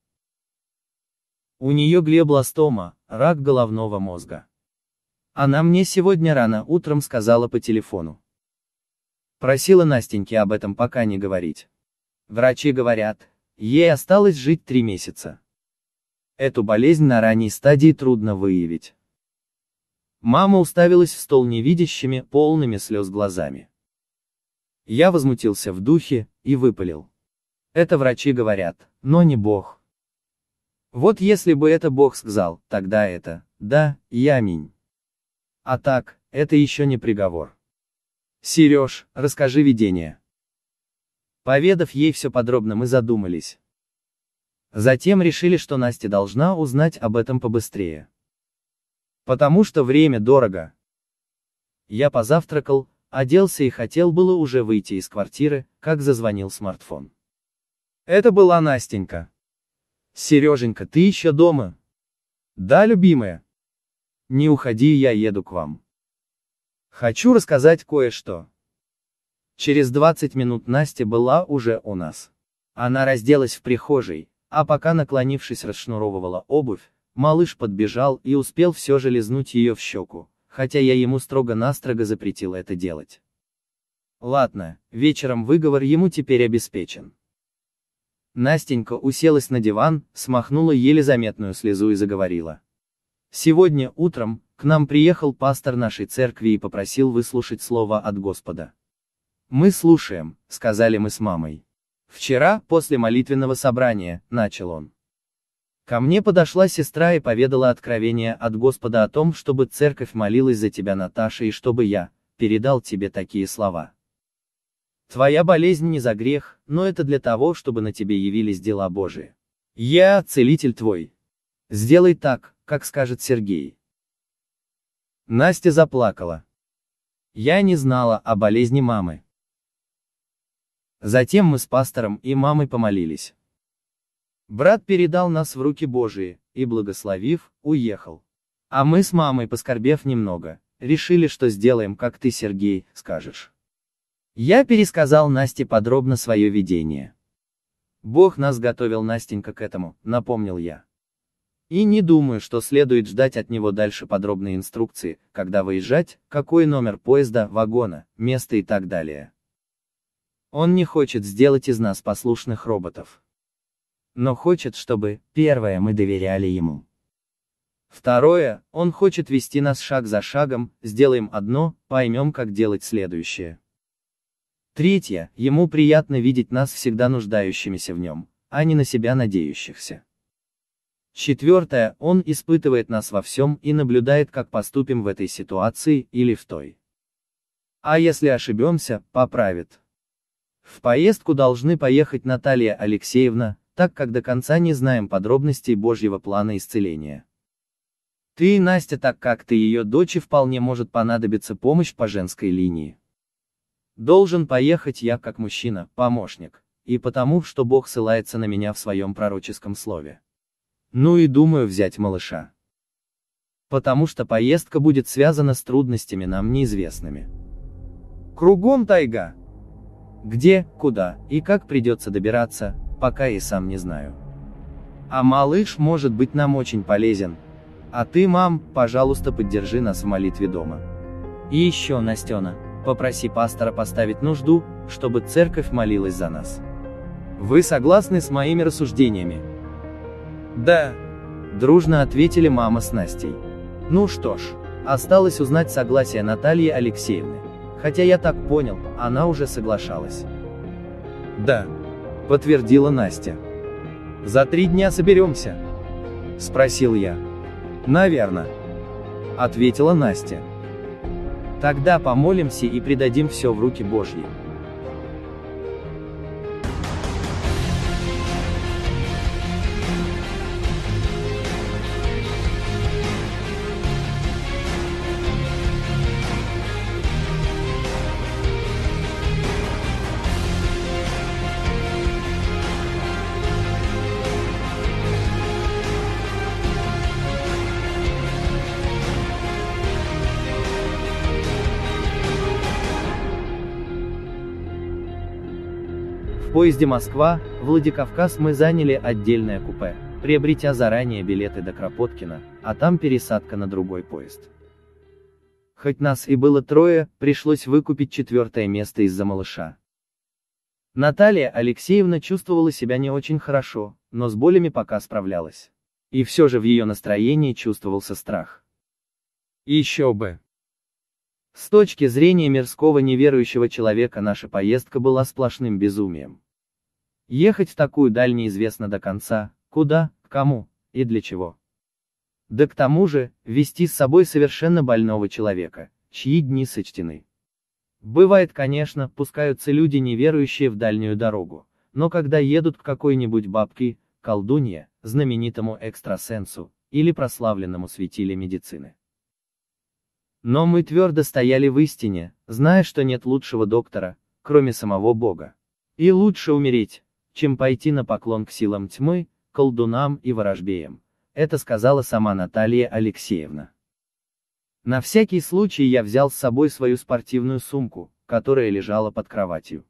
S1: У нее глиобластома, рак головного мозга. Она мне сегодня рано утром сказала по телефону. Просила Настеньке об этом пока не говорить. Врачи говорят, ей осталось жить три месяца. Эту болезнь на ранней стадии трудно выявить. Мама уставилась в стол невидящими, полными слез глазами. Я возмутился в духе и выпалил. Это врачи говорят, но не Бог. Вот если бы это Бог сказал, тогда это, да, и аминь. А так, это еще не приговор. Сереж, расскажи видение. Поведав ей все подробно, мы задумались. Затем решили, что Настя должна узнать об этом побыстрее. Потому что время дорого. Я позавтракал, оделся и хотел было уже выйти из квартиры, как зазвонил смартфон. Это была Настенька. Сереженька, ты еще дома? Да, любимая. Не уходи, я еду к вам. Хочу рассказать кое-что. Через двадцать минут Настя была уже у нас. Она разделась в прихожей, а пока, наклонившись, расшнуровывала обувь, малыш подбежал и успел все же лизнуть ее в щеку, хотя я ему строго-настрого запретил это делать. Ладно, вечером выговор ему теперь обеспечен. Настенька уселась на диван, смахнула еле заметную слезу и заговорила. Сегодня утром к нам приехал пастор нашей церкви и попросил выслушать слово от Господа. Мы слушаем, сказали мы с мамой. Вчера, после молитвенного собрания, начал он. Ко мне подошла сестра и поведала откровение от Господа о том, чтобы церковь молилась за тебя, Наташа, и чтобы я передал тебе такие слова. Твоя болезнь не за грех, но это для того, чтобы на тебе явились дела Божии. Я целитель твой. Сделай так, как скажет Сергей. Настя заплакала. Я не знала о болезни мамы. Затем мы с пастором и мамой помолились. Брат передал нас в руки Божии, и, благословив, уехал. А мы с мамой, поскорбев немного, решили, что сделаем, как ты, Сергей, скажешь. Я пересказал Насте подробно свое видение. Бог нас готовил, Настенька, к этому, напомнил я. И не думаю, что следует ждать от него дальше подробные инструкции, когда выезжать, какой номер поезда, вагона, место и так далее. Он не хочет сделать из нас послушных роботов. Но хочет, чтобы, первое, мы доверяли ему. Второе, он хочет вести нас шаг за шагом, сделаем одно, поймем, как делать следующее. Третье, ему приятно видеть нас всегда нуждающимися в нем, а не на себя надеющихся. Четвертое, он испытывает нас во всем и наблюдает, как поступим в этой ситуации или в той. А если ошибемся, поправит. В поездку должны поехать Наталья Алексеевна, так как до конца не знаем подробностей Божьего плана исцеления. Ты, Настя, так как ты ее дочь, и вполне может понадобиться помощь по женской линии. Должен поехать я как мужчина, помощник, и потому, что Бог ссылается на меня в своем пророческом слове. Ну и думаю взять малыша. Потому что поездка будет связана с трудностями нам неизвестными. Кругом тайга. Где, куда и как придется добираться, пока и сам не знаю. А малыш может быть нам очень полезен. А ты, мам, пожалуйста, поддержи нас в молитве дома. И еще, Настена, попроси пастора поставить нужду, чтобы церковь молилась за нас. Вы согласны с моими рассуждениями? Да. Дружно ответили мама с Настей. Ну что ж, осталось узнать согласие Натальи Алексеевны. Хотя я так понял, она уже соглашалась. Да. Подтвердила Настя. За три дня соберемся? Спросил я. Наверно. Ответила Настя. Тогда помолимся и предадим все в руки Божьи. В поезде Москва-Владикавказ мы заняли отдельное купе, приобретя заранее билеты до Кропоткина, а там пересадка на другой поезд. Хоть нас и было трое, пришлось выкупить четвертое место из-за малыша. Наталья Алексеевна чувствовала себя не очень хорошо, но с болями пока справлялась. И все же в ее настроении чувствовался страх. Еще бы. С точки зрения мирского неверующего человека наша поездка была сплошным безумием. Ехать в такую даль неизвестно до конца, куда, кому и для чего. Да к тому же, везти с собой совершенно больного человека, чьи дни сочтены. Бывает, конечно, пускаются люди неверующие в дальнюю дорогу, но когда едут к какой-нибудь бабке, колдунье, знаменитому экстрасенсу или прославленному светиле медицины. Но мы твердо стояли в истине, зная, что нет лучшего доктора, кроме самого Бога. И лучше умереть, чем пойти на поклон к силам тьмы, колдунам и ворожбеям. Это сказала сама Наталья Алексеевна. На всякий случай я взял с собой свою спортивную сумку, которая лежала под кроватью.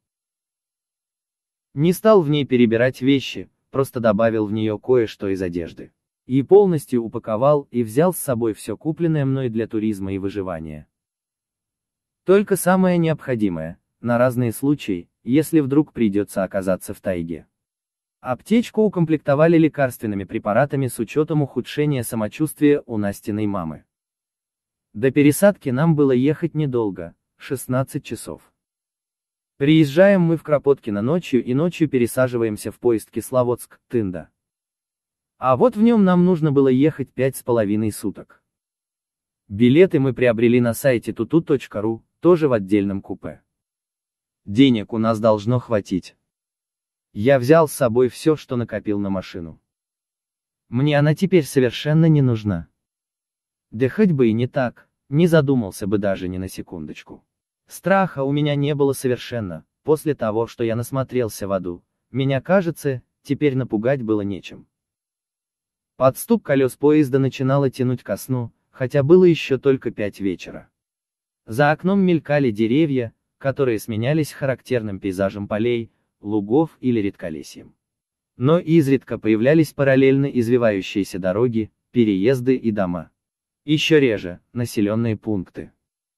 S1: Не стал в ней перебирать вещи, просто добавил в нее кое-что из одежды. И полностью упаковал и взял с собой все купленное мной для туризма и выживания. Только самое необходимое, на разные случаи, если вдруг придется оказаться в тайге. Аптечку укомплектовали лекарственными препаратами с учетом ухудшения самочувствия у Настиной мамы. До пересадки нам было ехать недолго, шестнадцать часов. Приезжаем мы в Кропоткино ночью и ночью пересаживаемся в поезд Кисловодск-Тында. А вот в нем нам нужно было ехать пять с половиной суток. Билеты мы приобрели на сайте туту точка ру, тоже в отдельном купе. Денег у нас должно хватить. Я взял с собой все, что накопил на машину. Мне она теперь совершенно не нужна. Да хоть бы и не так, не задумался бы даже ни на секундочку. Страха у меня не было совершенно, после того, что я насмотрелся в аду, меня, кажется, теперь напугать было нечем. Под стук колес поезда начинало тянуть ко сну, хотя было еще только пять вечера. За окном мелькали деревья, которые сменялись характерным пейзажем полей, лугов или редколесьем. Но изредка появлялись параллельно извивающиеся дороги, переезды и дома. Еще реже, населенные пункты.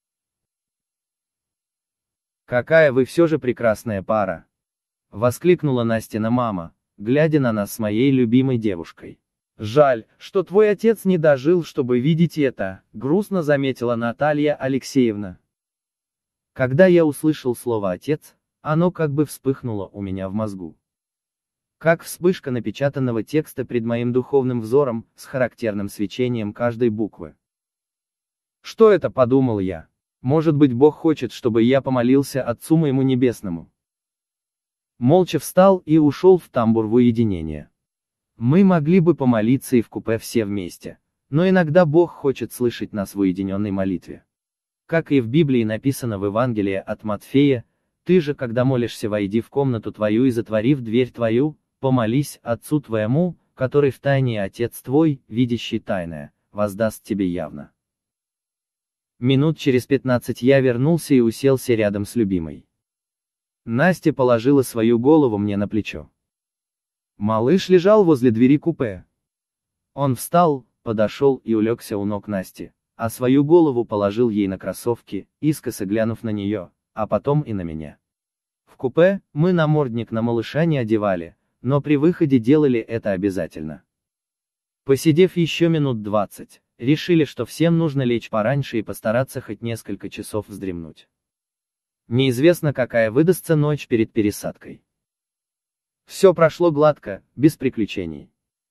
S1: «Какая вы все же прекрасная пара!» — воскликнула Настина мама, глядя на нас с моей любимой девушкой. «Жаль, что твой отец не дожил, чтобы видеть это», — грустно заметила Наталья Алексеевна. Когда я услышал слово «отец», оно как бы вспыхнуло у меня в мозгу. Как вспышка напечатанного текста пред моим духовным взором, с характерным свечением каждой буквы. «Что это?» — подумал я. «Может быть, Бог хочет, чтобы я помолился Отцу моему Небесному». Молча встал и ушел в тамбур в уединение. Мы могли бы помолиться и в купе все вместе, но иногда Бог хочет слышать нас в уединенной молитве. Как и в Библии написано в Евангелии от Матфея, «Ты же, когда молишься, войди в комнату твою и, затворив дверь твою, помолись Отцу твоему, который втайне Отец твой, видящий тайное, воздаст тебе явно. Минут через пятнадцать я вернулся и уселся рядом с любимой. Настя положила свою голову мне на плечо. Малыш лежал возле двери купе. Он встал, подошел и улегся у ног Насти, а свою голову положил ей на кроссовки, искоса глянув на нее, а потом и на меня. В купе мы намордник на малыша не одевали, но при выходе делали это обязательно. Посидев еще минут двадцать, решили, что всем нужно лечь пораньше и постараться хоть несколько часов вздремнуть. Неизвестно, какая выдастся ночь перед пересадкой. Все прошло гладко, без приключений.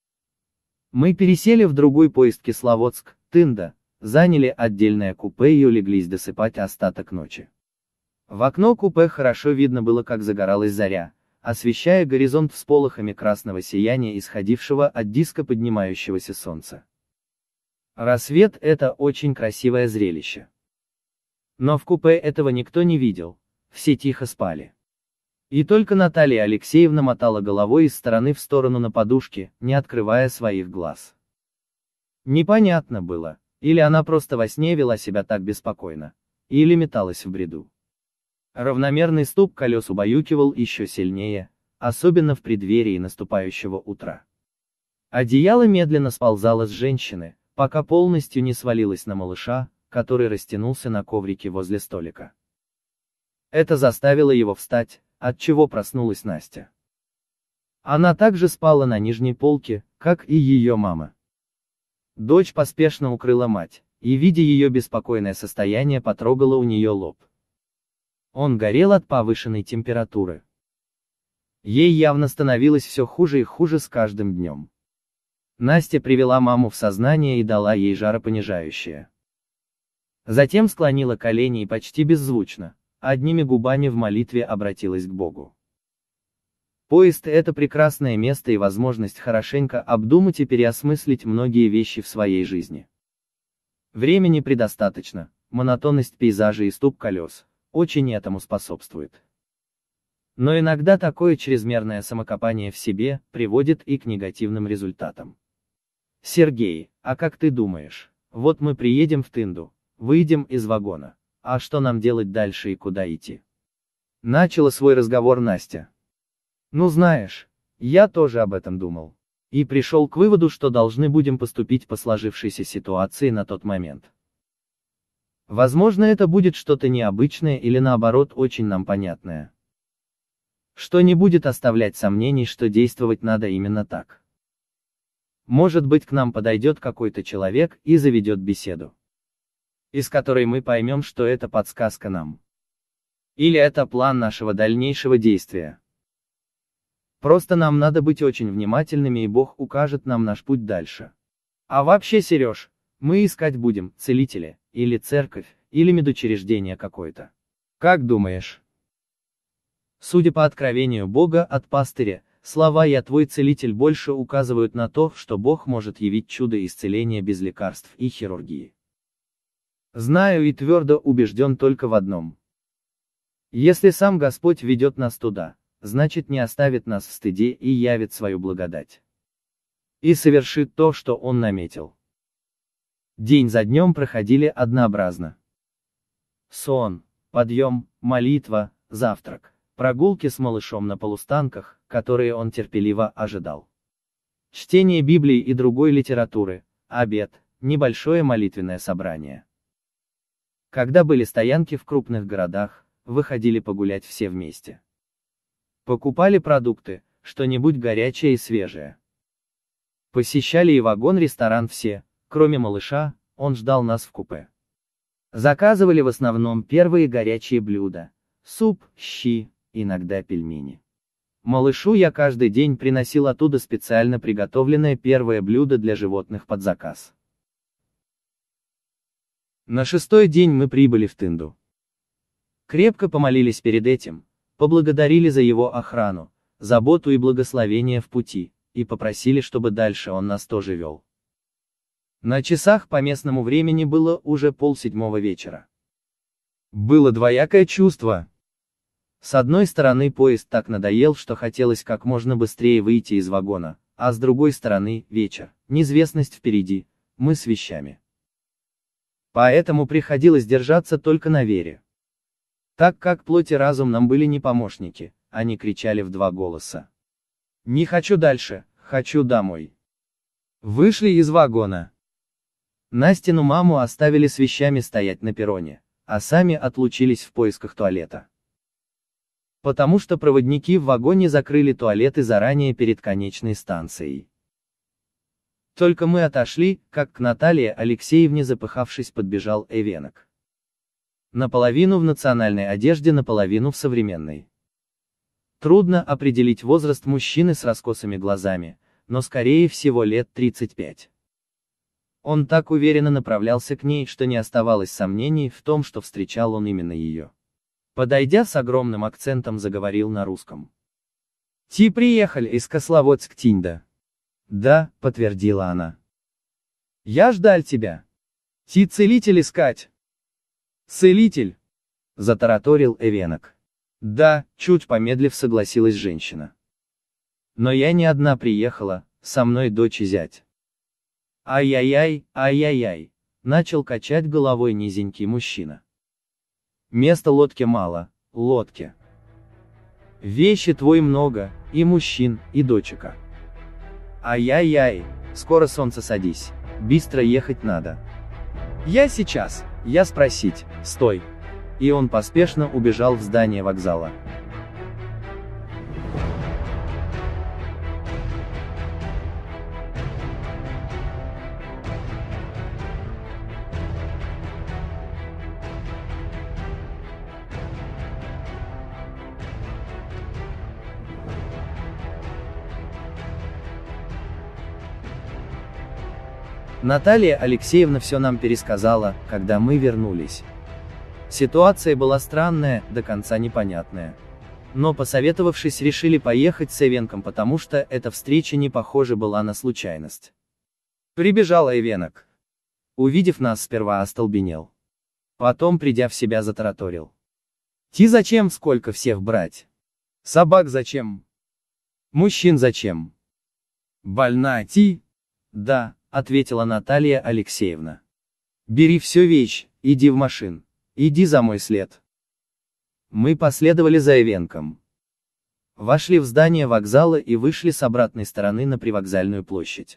S1: Мы пересели в другой поезд Кисловодск-Тында, заняли отдельное купе и улеглись досыпать остаток ночи. В окно купе хорошо видно было, как загоралась заря, освещая горизонт всполохами красного сияния, исходившего от диско поднимающегося солнца. Рассвет — это очень красивое зрелище. Но в купе этого никто не видел, все тихо спали. И только Наталья Алексеевна мотала головой из стороны в сторону на подушке, не открывая своих глаз. Непонятно было, или она просто во сне вела себя так беспокойно, или металась в бреду. Равномерный стук колес убаюкивал еще сильнее, особенно в преддверии наступающего утра. Одеяло медленно сползало с женщины, пока полностью не свалилось на малыша, который растянулся на коврике возле столика. Это заставило его встать, отчего проснулась Настя. Она также спала на нижней полке, как и ее мама. Дочь поспешно укрыла мать, и, видя ее беспокойное состояние, потрогала у нее лоб. Он горел от повышенной температуры. Ей явно становилось все хуже и хуже с каждым днем. Настя привела маму в сознание и дала ей жаропонижающее. Затем склонила колени и почти беззвучно, одними губами в молитве обратилась к Богу. Поезд — это прекрасное место и возможность хорошенько обдумать и переосмыслить многие вещи в своей жизни. Времени предостаточно, монотонность пейзажа и стук колес очень этому способствует. Но иногда такое чрезмерное самокопание в себе приводит и к негативным результатам. Сергей, а как ты думаешь, вот мы приедем в Тынду, выйдем из вагона, а что нам делать дальше и куда идти? Начала свой разговор Настя. Ну знаешь, я тоже об этом думал. И пришел к выводу, что должны будем поступить по сложившейся ситуации на тот момент. Возможно, это будет что-то необычное или наоборот очень нам понятное. Что не будет оставлять сомнений, что действовать надо именно так. Может быть, к нам подойдет какой-то человек и заведет беседу, из которой мы поймем, что это подсказка нам. Или это план нашего дальнейшего действия. Просто нам надо быть очень внимательными, и Бог укажет нам наш путь дальше. А вообще, Сереж, мы искать будем целителя, или церковь, или медучреждение какое-то. Как думаешь? Судя по откровению Бога от пастыря, слова «Я твой целитель» больше указывают на то, что Бог может явить чудо исцеления без лекарств и хирургии. Знаю и твердо убежден только в одном. Если сам Господь ведет нас туда, значит не оставит нас в стыде и явит свою благодать. И совершит то, что Он наметил. День за днем проходили однообразно. Сон, подъем, молитва, завтрак, прогулки с малышом на полустанках, которые он терпеливо ожидал. Чтение Библии и другой литературы, обед, небольшое молитвенное собрание. Когда были стоянки в крупных городах, выходили погулять все вместе. Покупали продукты, что-нибудь горячее и свежее. Посещали и вагон-ресторан все, кроме малыша, он ждал нас в купе. Заказывали в основном первые горячие блюда, суп, щи, иногда пельмени. Малышу я каждый день приносил оттуда специально приготовленное первое блюдо для животных под заказ. На шестой день мы прибыли в Тынду. Крепко помолились перед этим, поблагодарили за его охрану, заботу и благословение в пути, и попросили, чтобы дальше он нас тоже вел. На часах по местному времени было уже полседьмого вечера. Было двоякое чувство. С одной стороны, поезд так надоел, что хотелось как можно быстрее выйти из вагона, а с другой стороны, вечер, неизвестность впереди, мы с вещами. Поэтому приходилось держаться только на вере. Так как плоть и разум нам были не помощники, они кричали в два голоса. «Не хочу дальше, хочу домой». Вышли из вагона. Настину маму оставили с вещами стоять на перроне, а сами отлучились в поисках туалета. Потому что проводники в вагоне закрыли туалеты заранее перед конечной станцией. Только мы отошли, как к Наталье Алексеевне, запыхавшись, подбежал Эвенок. Наполовину в национальной одежде, наполовину в современной. Трудно определить возраст мужчины с раскосыми глазами, но скорее всего лет тридцать пять. Он так уверенно направлялся к ней, что не оставалось сомнений в том, что встречал он именно ее. Подойдя с огромным акцентом, заговорил на русском. «Ти приехали из Кословодск-Тинда?» «Да», — подтвердила она. «Я ждал тебя. Ти целитель искать?» «Целитель», — затараторил Эвенок. «Да», — чуть помедлив согласилась женщина. «Но я не одна приехала, со мной дочь и зять». «Ай-яй-яй, ай-яй-яй», — начал качать головой низенький мужчина. «Места лодке мало, лодке. Вещи твой много, и мужчин, и дочека. Ай-яй-яй, скоро солнце садись, быстро ехать надо». «Я сейчас, я спросить, стой». И он поспешно убежал в здание вокзала. Наталья Алексеевна все нам пересказала, когда мы вернулись. Ситуация была странная, до конца непонятная. Но, посоветовавшись, решили поехать с Эвенком, потому что эта встреча не похожа была на случайность. Прибежал Эвенок. Увидев нас, сперва остолбенел. Потом, придя в себя, затараторил. «Ти зачем сколько всех брать? Собак зачем? Мужчин зачем? Больна ти?» «Да», — ответила Наталья Алексеевна. «Бери все вещь, иди в машин. Иди за мой след». Мы последовали за Эвенком. Вошли в здание вокзала и вышли с обратной стороны на привокзальную площадь.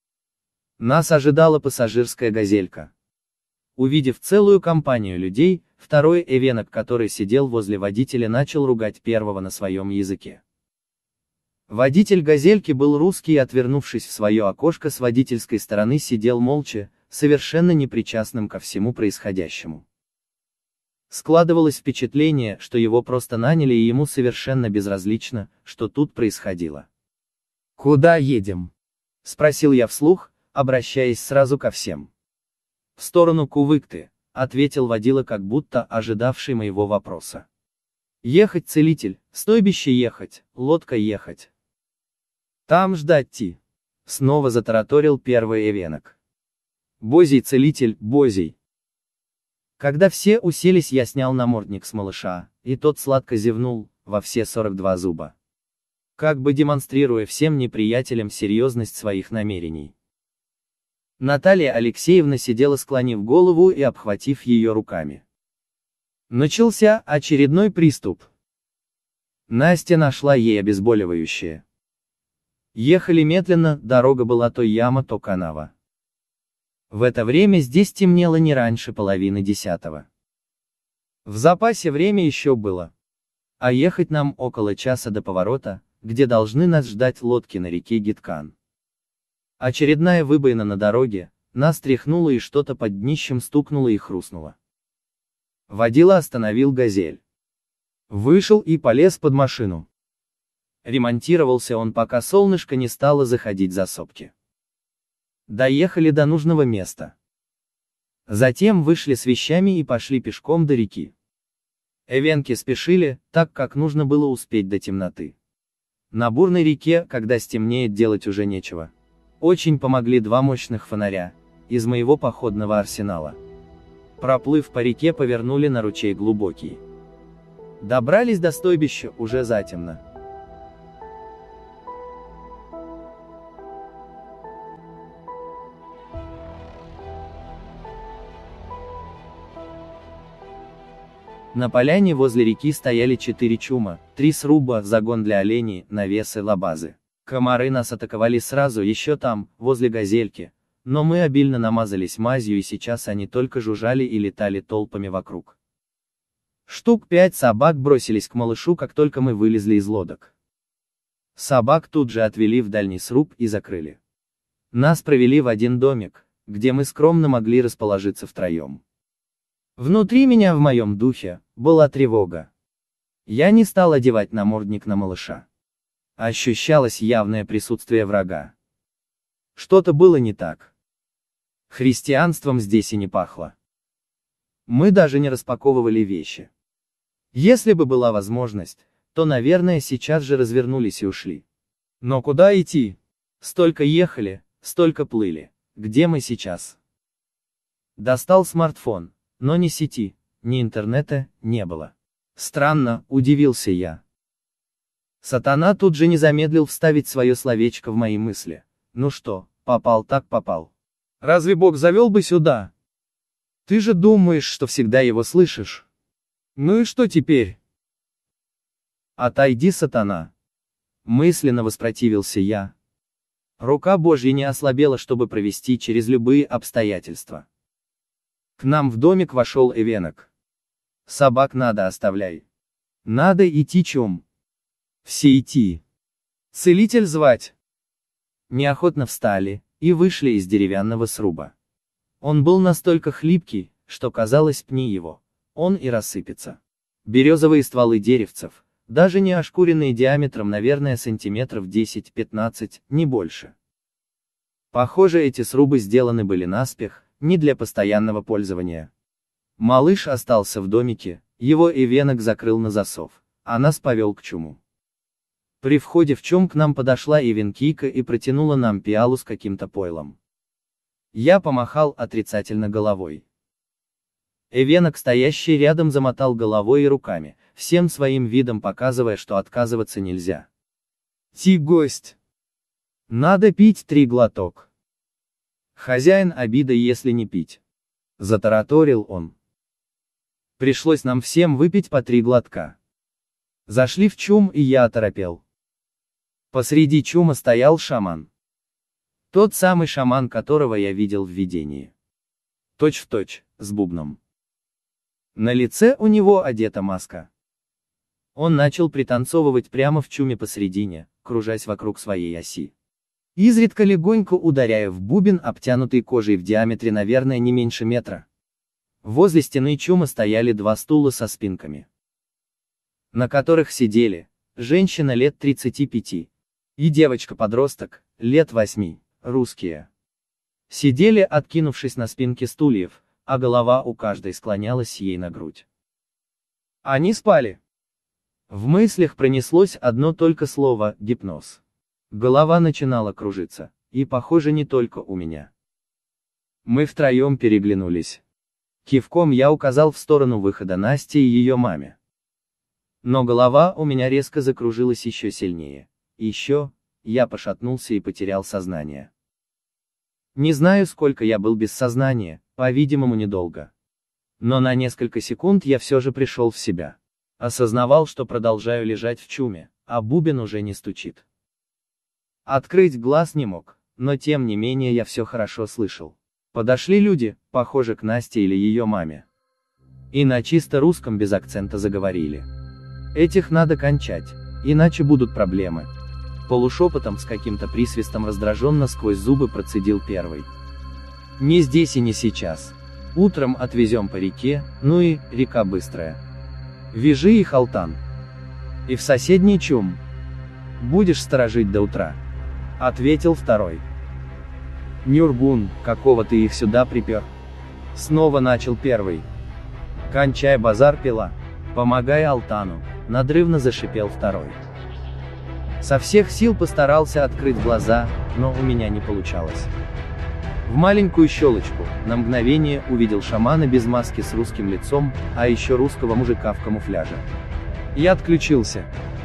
S1: Нас ожидала пассажирская газелька. Увидев целую компанию людей, второй Эвенок, который сидел возле водителя, начал ругать первого на своем языке. Водитель газельки был русский и, отвернувшись в свое окошко с водительской стороны, сидел молча, совершенно непричастным ко всему происходящему. Складывалось впечатление, что его просто наняли и ему совершенно безразлично, что тут происходило. «Куда едем?» — спросил я вслух, обращаясь сразу ко всем. «В сторону Кувыкты», — ответил водила, как будто ожидавший моего вопроса. «Ехать, целитель, стойбище ехать, лодка ехать. Там ждать ти», — снова затараторил первый Эвенок. «Бозий, целитель, бозий». Когда все уселись, я снял намордник с малыша, и тот сладко зевнул во все сорок два зуба, как бы демонстрируя всем неприятелям серьезность своих намерений. Наталья Алексеевна сидела, склонив голову и обхватив ее руками. Начался очередной приступ. Настя нашла ей обезболивающее. Ехали медленно, дорога была то яма, то канава. В это время здесь темнело не раньше половины десятого. В запасе время еще было. А ехать нам около часа до поворота, где должны нас ждать лодки на реке Гиткан. Очередная выбоина на дороге, нас тряхнуло и что-то под днищем стукнуло и хрустнуло. Водила остановил газель. Вышел и полез под машину. Ремонтировался он, пока солнышко не стало заходить за сопки. Доехали до нужного места. Затем вышли с вещами и пошли пешком до реки. Эвенки спешили, так как нужно было успеть до темноты. На бурной реке, когда стемнеет, делать уже нечего. Очень помогли два мощных фонаря из моего походного арсенала. Проплыв по реке, повернули на ручей глубокий. Добрались до стойбища уже затемно. На поляне возле реки стояли четыре чума, три сруба, загон для оленей, навесы, лабазы. Комары нас атаковали сразу еще там, возле газельки, но мы обильно намазались мазью и сейчас они только жужжали и летали толпами вокруг. Штук пять собак бросились к малышу, как только мы вылезли из лодок. Собак тут же отвели в дальний сруб и закрыли. Нас провели в один домик, где мы скромно могли расположиться втроем. Внутри меня в моем духе была тревога. Я не стал одевать намордник на малыша. Ощущалось явное присутствие врага. Что-то было не так. Христианством здесь и не пахло. Мы даже не распаковывали вещи. Если бы была возможность, то, наверное, сейчас же развернулись и ушли. Но куда идти? Столько ехали, столько плыли. Где мы сейчас? Достал смартфон, но ни сети, ни интернета не было. Странно, удивился я. Сатана тут же не замедлил вставить свое словечко в мои мысли. Ну что, попал так попал. Разве Бог завел бы сюда? Ты же думаешь, что всегда его слышишь. Ну и что теперь? Отойди, сатана. Мысленно воспротивился я. Рука Божья не ослабела, чтобы провести через любые обстоятельства. К нам в домик вошел Эвенок. Собак надо оставляй. Надо идти чум. Все идти. Целитель звать. Неохотно встали и вышли из деревянного сруба. Он был настолько хлипкий, что казалось, пни его, он и рассыпется. Березовые стволы деревцев, даже не ошкуренные диаметром, наверное, сантиметров десять-пятнадцать, не больше. Похоже, эти срубы сделаны были наспех, не для постоянного пользования. Малыш остался в домике, его Эвенок закрыл на засов, а нас повел к чуму. При входе в чум к нам подошла Эвенкийка и протянула нам пиалу с каким-то пойлом. Я помахал отрицательно головой. Эвенок, стоящий рядом, замотал головой и руками, всем своим видом показывая, что отказываться нельзя. «Ти, гость! Надо пить три глоток. Хозяин обида, если не пить», — затараторил он. Пришлось нам всем выпить по три глотка. Зашли в чум, и я оторопел. Посреди чума стоял шаман. Тот самый шаман, которого я видел в видении. Точь в точь, с бубном. На лице у него одета маска. Он начал пританцовывать прямо в чуме посредине, кружась вокруг своей оси. Изредка легонько ударяя в бубен, обтянутый кожей в диаметре, наверное, не меньше метра. Возле стены чума стояли два стула со спинками, на которых сидели женщина лет тридцати пяти и девочка-подросток, лет восьми, русские. Сидели, откинувшись на спинки стульев, а голова у каждой склонялась ей на грудь. Они спали. В мыслях пронеслось одно только слово — гипноз. Голова начинала кружиться, и, похоже, не только у меня. Мы втроем переглянулись. Кивком я указал в сторону выхода Насти и ее маме. Но голова у меня резко закружилась еще сильнее. Еще, я пошатнулся и потерял сознание. Не знаю, сколько я был без сознания, по-видимому, недолго. Но на несколько секунд я все же пришел в себя. Осознавал, что продолжаю лежать в чуме, а бубен уже не стучит. Открыть глаз не мог, но тем не менее я все хорошо слышал. Подошли люди, похоже, к Насте или ее маме. И на чисто русском без акцента заговорили. Этих надо кончать, иначе будут проблемы. Полушепотом с каким-то присвистом раздраженно сквозь зубы процедил первый. Не здесь и не сейчас. Утром отвезем по реке, ну и, река быстрая. Вяжи их, Алтан. И в соседний чум. Будешь сторожить до утра. Ответил второй. Нюрбун, какого ты их сюда припер? Снова начал первый. Кончай базар, пила. Помогай Алтану, надрывно зашипел второй. Со всех сил постарался открыть глаза, но у меня не получалось. В маленькую щелочку, на мгновение увидел шамана без маски с русским лицом, а еще русского мужика в камуфляже. Я отключился.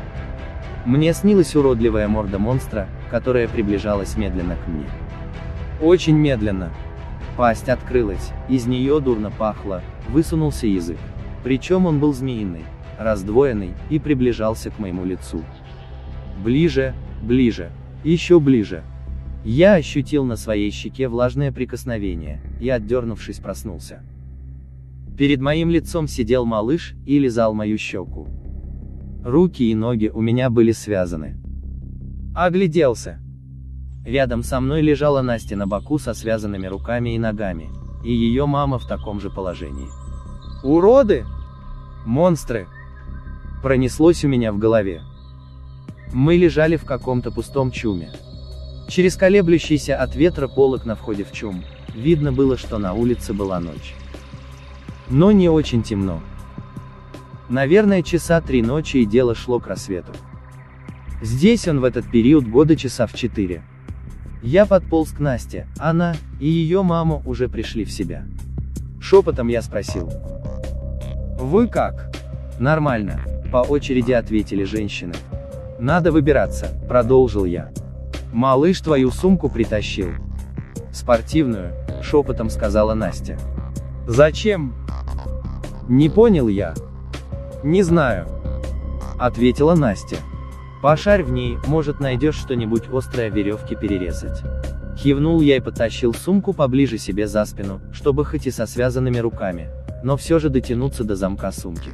S1: Мне снилась уродливая морда монстра, которая приближалась медленно к мне. Очень медленно. Пасть открылась, из нее дурно пахло, высунулся язык. Причем он был змеиный, раздвоенный, и приближался к моему лицу. Ближе, ближе, еще ближе. Я ощутил на своей щеке влажное прикосновение, и, отдернувшись, проснулся. Перед моим лицом сидел малыш и лизал мою щеку. Руки и ноги у меня были связаны. Огляделся. Рядом со мной лежала Настя на боку со связанными руками и ногами, и ее мама в таком же положении. «Уроды! Монстры!» Пронеслось у меня в голове. Мы лежали в каком-то пустом чуме. Через колеблющийся от ветра полог на входе в чум, видно было, что на улице была ночь. Но не очень темно. Наверное, часа три ночи, и дело шло к рассвету. Здесь он в этот период года часа в четыре. Я подполз к Насте, она и ее мама уже пришли в себя. Шепотом я спросил: «Вы как?» «Нормально», — по очереди ответили женщины. «Надо выбираться», — продолжил я. «Малыш твою сумку притащил». «Спортивную», — шепотом сказала Настя. «Зачем?» «Не понял я». «Не знаю», — ответила Настя. «Пошарь в ней, может, найдешь что-нибудь острое, веревки перерезать». Кивнул я и подтащил сумку поближе себе за спину, чтобы хоть и со связанными руками, но все же дотянуться до замка сумки.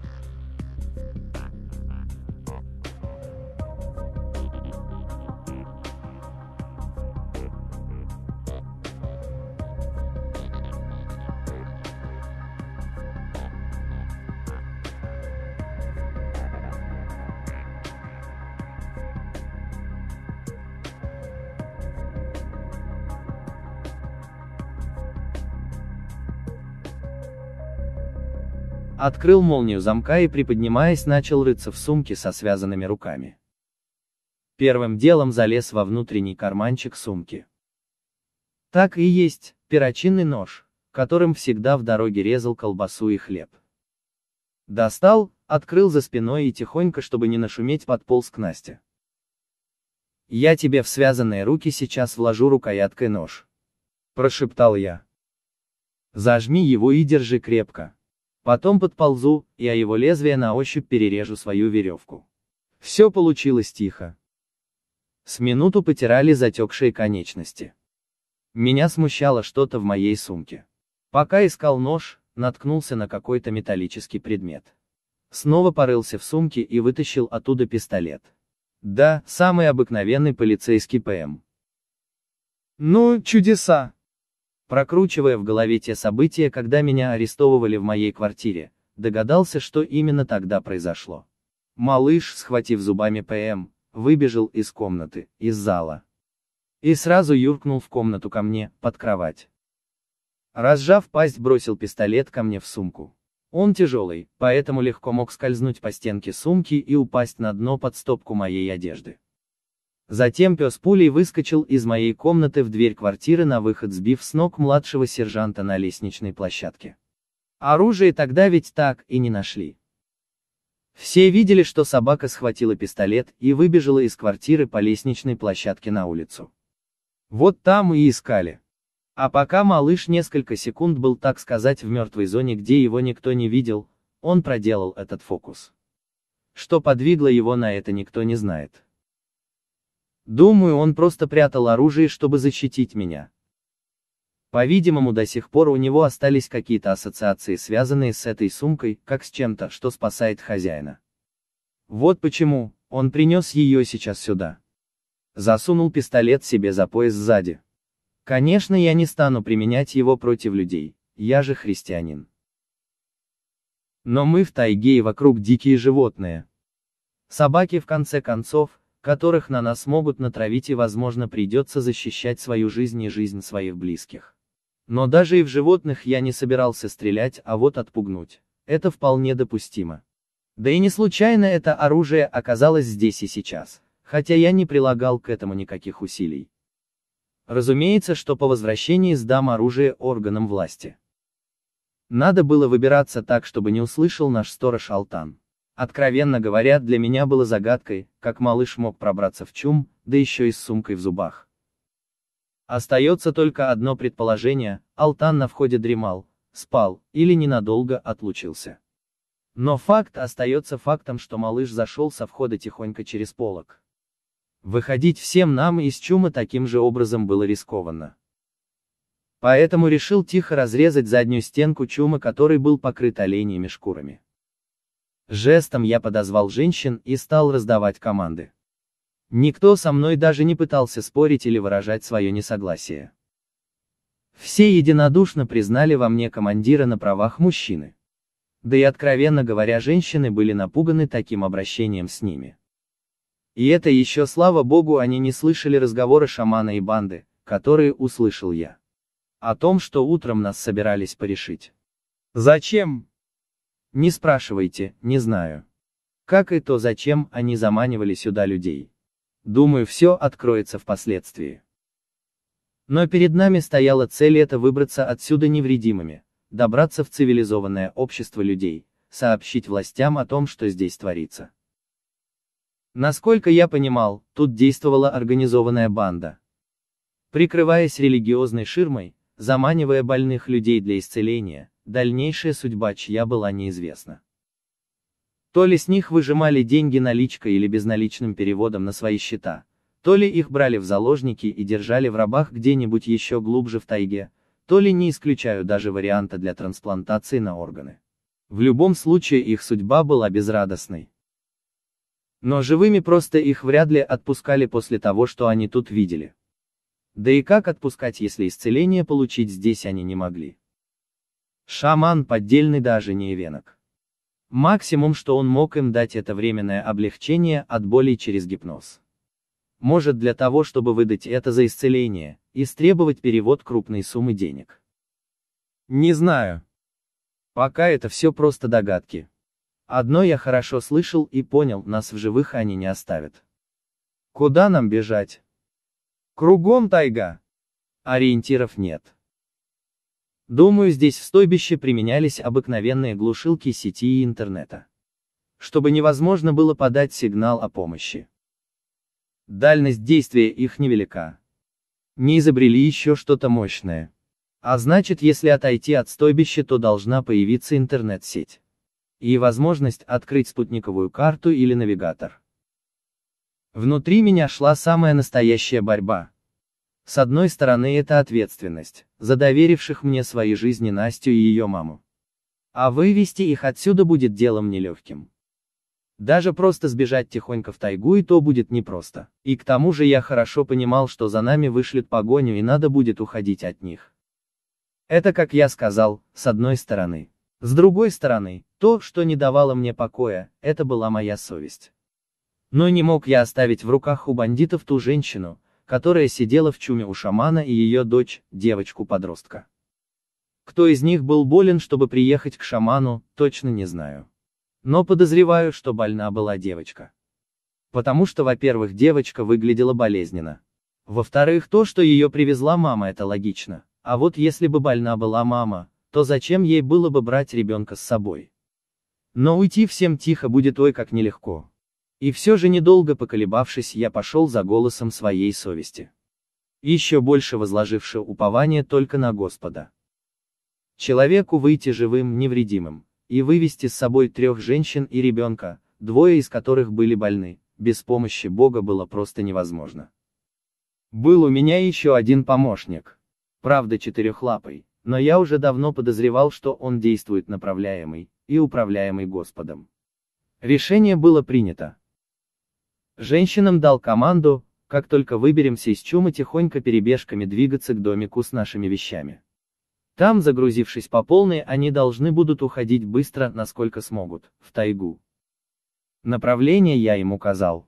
S1: Открыл молнию замка и, приподнимаясь, начал рыться в сумке со связанными руками. Первым делом залез во внутренний карманчик сумки. Так и есть, перочинный нож, которым всегда в дороге резал колбасу и хлеб. Достал, открыл за спиной и тихонько, чтобы не нашуметь, подполз к Насте. «Я тебе в связанные руки сейчас вложу рукояткой нож», — прошептал я. «Зажми его и держи крепко. Потом подползу, и о его лезвие на ощупь перережу свою веревку». Все получилось тихо. С минуту потирали затекшие конечности. Меня смущало что-то в моей сумке. Пока искал нож, наткнулся на какой-то металлический предмет. Снова порылся в сумке и вытащил оттуда пистолет. Да, самый обыкновенный полицейский ПМ. Ну, чудеса! Прокручивая в голове те события, когда меня арестовывали в моей квартире, догадался, что именно тогда произошло. Малыш, схватив зубами ПМ, выбежал из комнаты, из зала. И сразу юркнул в комнату ко мне, под кровать. Разжав пасть, бросил пистолет ко мне в сумку. Он тяжелый, поэтому легко мог скользнуть по стенке сумки и упасть на дно под стопку моей одежды. Затем пес пулей выскочил из моей комнаты в дверь квартиры на выход, сбив с ног младшего сержанта на лестничной площадке. Оружие тогда ведь так и не нашли. Все видели, что собака схватила пистолет и выбежала из квартиры по лестничной площадке на улицу. Вот там и искали. А пока малыш несколько секунд был, так сказать, в мертвой зоне, где его никто не видел, он проделал этот фокус. Что подвигло его на это, никто не знает. Думаю, он просто прятал оружие, чтобы защитить меня. По-видимому, до сих пор у него остались какие-то ассоциации, связанные с этой сумкой, как с чем-то, что спасает хозяина. Вот почему он принес ее сейчас сюда. Засунул пистолет себе за пояс сзади. Конечно, я не стану применять его против людей, я же христианин. Но мы в тайге, и вокруг дикие животные. Собаки, в конце концов, которых на нас могут натравить, и, возможно, придется защищать свою жизнь и жизнь своих близких. Но даже и в животных я не собирался стрелять, а вот отпугнуть. Это вполне допустимо. Да и не случайно это оружие оказалось здесь и сейчас, хотя я не прилагал к этому никаких усилий. Разумеется, что по возвращении сдам оружие органам власти. Надо было выбираться так, чтобы не услышал наш сторож Алтан. Откровенно говоря, для меня было загадкой, как малыш мог пробраться в чум, да еще и с сумкой в зубах. Остается только одно предположение: Алтан на входе дремал, спал, или ненадолго отлучился. Но факт остается фактом, что малыш зашел со входа тихонько через полог. Выходить всем нам из чумы таким же образом было рискованно. Поэтому решил тихо разрезать заднюю стенку чумы, который был покрыт оленьими шкурами. Жестом я подозвал женщин и стал раздавать команды. Никто со мной даже не пытался спорить или выражать свое несогласие. Все единодушно признали во мне командира на правах мужчины. Да и откровенно говоря, женщины были напуганы таким обращением с ними. И это еще, слава богу, они не слышали разговора шамана и банды, которые услышал я. О том, что утром нас собирались порешить. Зачем? Не спрашивайте, не знаю. Как и то, зачем они заманивали сюда людей. Думаю, все откроется впоследствии. Но перед нами стояла цель это выбраться отсюда невредимыми, добраться в цивилизованное общество людей, сообщить властям о том, что здесь творится. Насколько я понимал, тут действовала организованная банда. Прикрываясь религиозной ширмой, заманивая больных людей для исцеления, дальнейшая судьба чья была неизвестна. То ли с них выжимали деньги наличкой или безналичным переводом на свои счета, то ли их брали в заложники и держали в рабах где-нибудь еще глубже в тайге, то ли не исключаю даже варианта для трансплантации на органы. В любом случае их судьба была безрадостной. Но живыми просто их вряд ли отпускали после того, что они тут видели. Да и как отпускать, если исцеление получить здесь они не могли? Шаман поддельный даже не эвенок. Максимум, что он мог им дать, это временное облегчение от боли через гипноз. Может, для того, чтобы выдать это за исцеление, и требовать перевод крупной суммы денег. Не знаю. Пока это все просто догадки. Одно я хорошо слышал и понял, нас в живых они не оставят. Куда нам бежать? Кругом тайга. Ориентиров нет. Думаю, здесь в стойбище применялись обыкновенные глушилки сети и интернета. Чтобы невозможно было подать сигнал о помощи. Дальность действия их невелика. Не изобрели еще что-то мощное. А значит, если отойти от стойбища, то должна появиться интернет-сеть. И возможность открыть спутниковую карту или навигатор. Внутри меня шла самая настоящая борьба. С одной стороны, это ответственность, за доверивших мне свои жизни Настю и ее маму. А вывести их отсюда будет делом нелегким. Даже просто сбежать тихонько в тайгу и то будет непросто. И к тому же я хорошо понимал, что за нами вышлют погоню и надо будет уходить от них. Это, как я сказал, с одной стороны. С другой стороны, то, что не давало мне покоя, это была моя совесть. Но не мог я оставить в руках у бандитов ту женщину, которая сидела в чуме у шамана, и ее дочь, девочку-подростка. Кто из них был болен, чтобы приехать к шаману, точно не знаю. Но подозреваю, что больна была девочка. Потому что, во-первых, девочка выглядела болезненно. Во-вторых, то, что ее привезла мама, это логично. А вот если бы больна была мама, то зачем ей было бы брать ребенка с собой? Но уйти всем тихо будет ой как нелегко. И все же, недолго поколебавшись, я пошел за голосом своей совести. Еще больше возложивши упование только на Господа. Человеку выйти живым, невредимым, и вывести с собой трех женщин и ребенка, двое из которых были больны, без помощи Бога было просто невозможно. Был у меня еще один помощник. Правда, четырехлапый, но я уже давно подозревал, что он действует направляемый и управляемый Господом. Решение было принято. Женщинам дал команду, как только выберемся из чумы, тихонько перебежками двигаться к домику с нашими вещами. Там, загрузившись по полной, они должны будут уходить быстро, насколько смогут, в тайгу. Направление я им указал.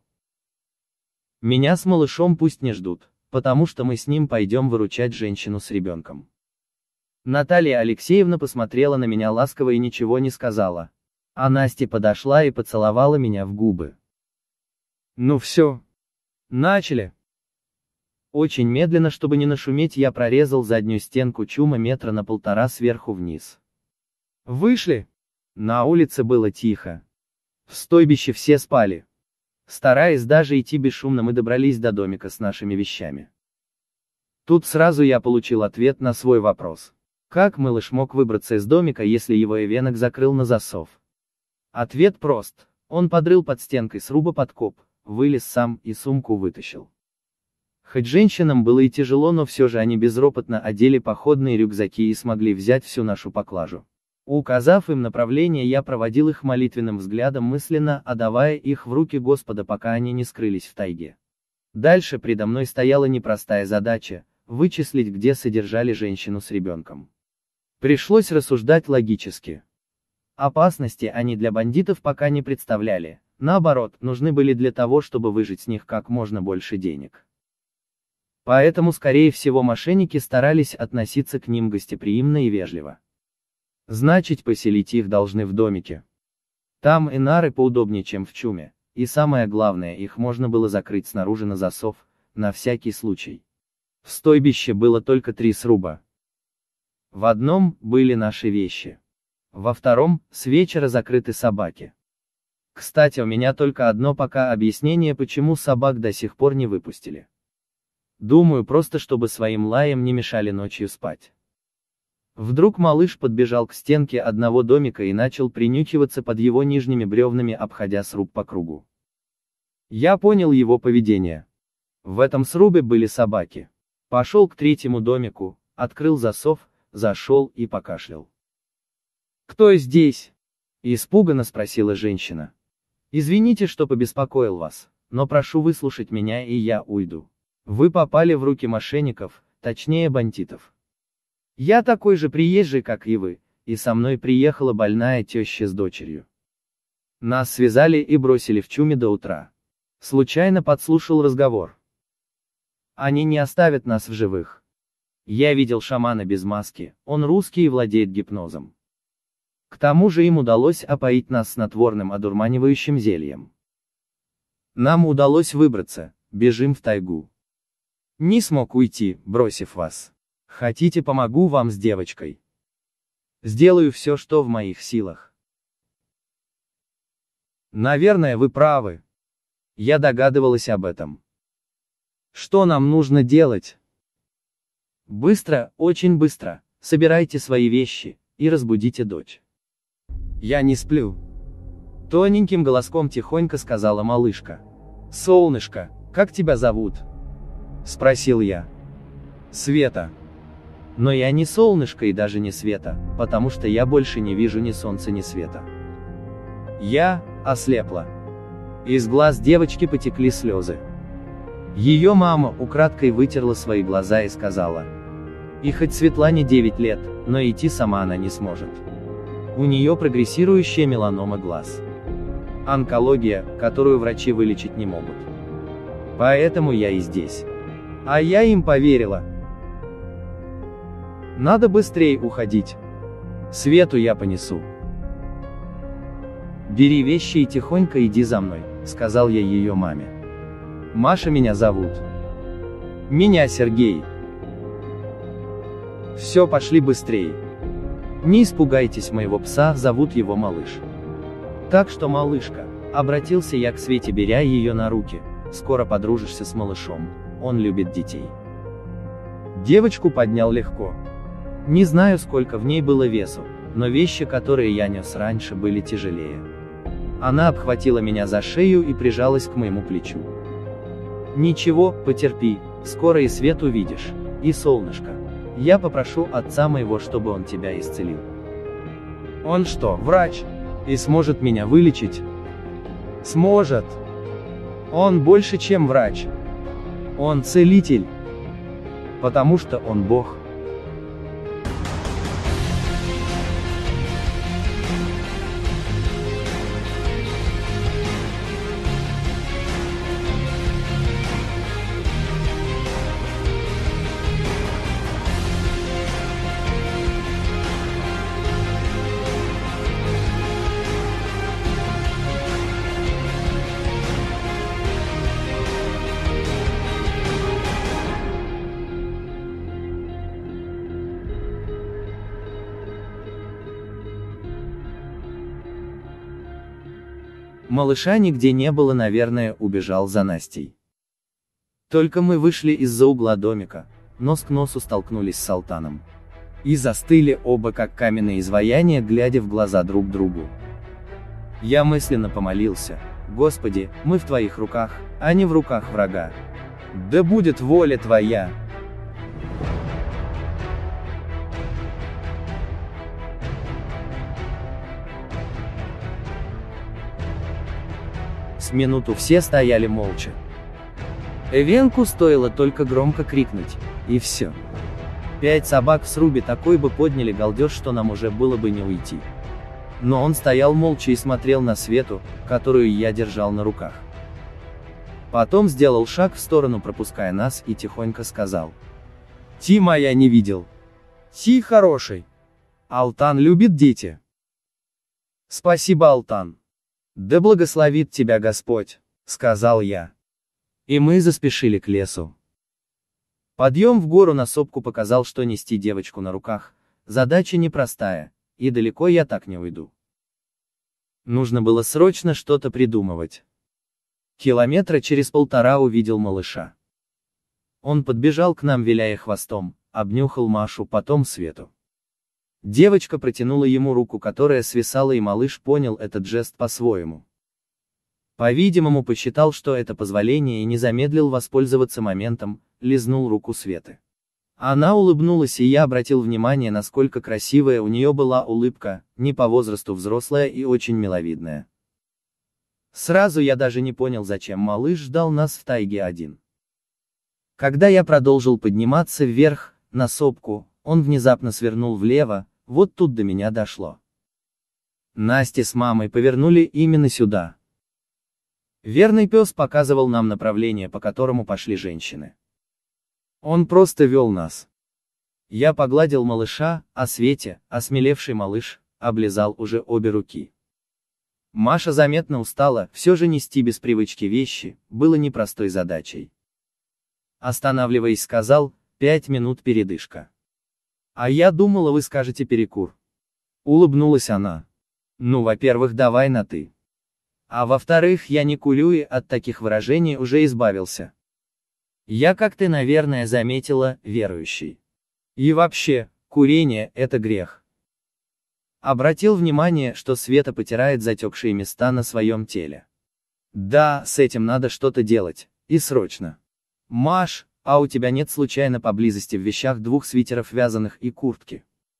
S1: Меня с малышом пусть не ждут, потому что мы с ним пойдем выручать женщину с ребенком. Наталья Алексеевна посмотрела на меня ласково и ничего не сказала. А Настя подошла и поцеловала меня в губы. Ну все. Начали. Очень медленно, чтобы не нашуметь, я прорезал заднюю стенку чума метра на полтора сверху вниз. Вышли. На улице было тихо. В стойбище все спали. Стараясь даже идти бесшумно, мы добрались до домика с нашими вещами. Тут сразу я получил ответ на свой вопрос. Как малыш мог выбраться из домика, если его эвенок закрыл на засов? Ответ прост. Он подрыл под стенкой сруба подкоп, вылез сам и сумку вытащил. Хоть женщинам было и тяжело, но все же они безропотно одели походные рюкзаки и смогли взять всю нашу поклажу. Указав им направление, я проводил их молитвенным взглядом, мысленно отдавая их в руки Господа, пока они не скрылись в тайге. Дальше предо мной стояла непростая задача – вычислить, где содержали женщину с ребенком. Пришлось рассуждать логически. Опасности они для бандитов пока не представляли, наоборот, нужны были для того, чтобы выжать с них как можно больше денег. Поэтому, скорее всего, мошенники старались относиться к ним гостеприимно и вежливо. Значит, поселить их должны в домике. Там и нары поудобнее, чем в чуме, и самое главное, их можно было закрыть снаружи на засов, на всякий случай. В стойбище было только три сруба. В одном были наши вещи. Во втором, с вечера закрыты собаки. Кстати, у меня только одно пока объяснение, почему собак до сих пор не выпустили. Думаю, просто чтобы своим лаем не мешали ночью спать. Вдруг малыш подбежал к стенке одного домика и начал принюхиваться под его нижними бревнами, обходя сруб по кругу. Я понял его поведение. В этом срубе были собаки. Пошел к третьему домику, открыл засов, зашел и покашлял. «Кто здесь?» — испуганно спросила женщина. «Извините, что побеспокоил вас, но прошу выслушать меня, и я уйду. Вы попали в руки мошенников, точнее бандитов. Я такой же приезжий, как и вы, и со мной приехала больная теща с дочерью. Нас связали и бросили в чуме до утра. Случайно подслушал разговор. Они не оставят нас в живых. Я видел шамана без маски, он русский и владеет гипнозом. К тому же им удалось опоить нас снотворным одурманивающим зельем. Нам удалось выбраться, бежим в тайгу. Не смог уйти, бросив вас. Хотите, помогу вам с девочкой? Сделаю все, что в моих силах. Наверное, вы правы. Я догадывалась об этом. Что нам нужно делать? Быстро, очень быстро, собирайте свои вещи и разбудите дочь. Я не сплю. Тоненьким голоском тихонько сказала малышка. Солнышко, как тебя зовут? Спросил я. Света. Но я не солнышко и даже не Света, потому что я больше не вижу ни солнца, ни света. Я ослепла. Из глаз девочки потекли слезы. Ее мама украдкой вытерла свои глаза и сказала: и хоть Светлане девять лет, но идти сама она не сможет. У нее прогрессирующая меланома глаз. Онкология, которую врачи вылечить не могут. Поэтому я и здесь. А я им поверила. Надо быстрее уходить. Свету я понесу. Бери вещи и тихонько иди за мной, сказал я ее маме. Маша меня зовут. Меня Сергей. Все, пошли быстрее. Не испугайтесь моего пса, зовут его Малыш. Так что, малышка, обратился я к Свете, беря ее на руки, скоро подружишься с малышом, он любит детей. Девочку поднял легко. Не знаю, сколько в ней было весу, но вещи, которые я нес раньше, были тяжелее. Она обхватила меня за шею и прижалась к моему плечу. Ничего, потерпи, скоро и свет увидишь, и солнышко. Я попрошу отца моего, чтобы он тебя исцелил. Он что, врач? И сможет меня вылечить? Сможет. Он больше, чем врач. Он целитель. Потому что он Бог. Малыша нигде не было, наверное, убежал за Настей. Только мы вышли из-за угла домика, нос к носу столкнулись с Салтаном. И застыли оба как каменные изваяния, глядя в глаза друг другу. Я мысленно помолился: Господи, мы в Твоих руках, а не в руках врага. Да будет воля Твоя. С минуту все стояли молча. Эвенку стоило только громко крикнуть, и все. Пять собак в срубе такой бы подняли галдеж, что нам уже было бы не уйти. Но он стоял молча и смотрел на Свету, которую я держал на руках. Потом сделал шаг в сторону, пропуская нас, и тихонько сказал: «Тима я не видел. Ти хороший. Алтан любит дети». «Спасибо, Алтан. Да благословит тебя Господь», — сказал я. И мы заспешили к лесу. Подъем в гору на сопку показал, что нести девочку на руках — задача непростая, и далеко я так не уйду. Нужно было срочно что-то придумывать. Километра через полтора увидел малыша. Он подбежал к нам, виляя хвостом, обнюхал Машу, потом Свету. Девочка протянула ему руку, которая свисала, и малыш понял этот жест по-своему. По-видимому, посчитал, что это позволение, и не замедлил воспользоваться моментом, лизнул руку Светы. Она улыбнулась, и я обратил внимание, насколько красивая у нее была улыбка, не по возрасту взрослая и очень миловидная. Сразу я даже не понял, зачем малыш ждал нас в тайге один. Когда я продолжил подниматься вверх, на сопку, он внезапно свернул влево, вот тут до меня дошло. Настя с мамой повернули именно сюда. Верный пес показывал нам направление, по которому пошли женщины. Он просто вел нас. Я погладил малыша, а Свете, осмелевший малыш, облизал уже обе руки. Маша заметно устала, все же нести без привычки вещи было непростой задачей. Останавливаясь, сказал: «Пять минут передышка». «А я думала, вы скажете перекур». Улыбнулась она. «Ну, во-первых, давай на «ты». А во-вторых, я не курю и от таких выражений уже избавился. Я, как ты, наверное, заметила, верующий. И вообще, курение – это грех». Обратил внимание, что Света потирает затекшие места на своем теле. Да, с этим надо что-то делать, и срочно. Маш, а у тебя нет случайно поблизости в вещах двух свитеров вязаных и куртки?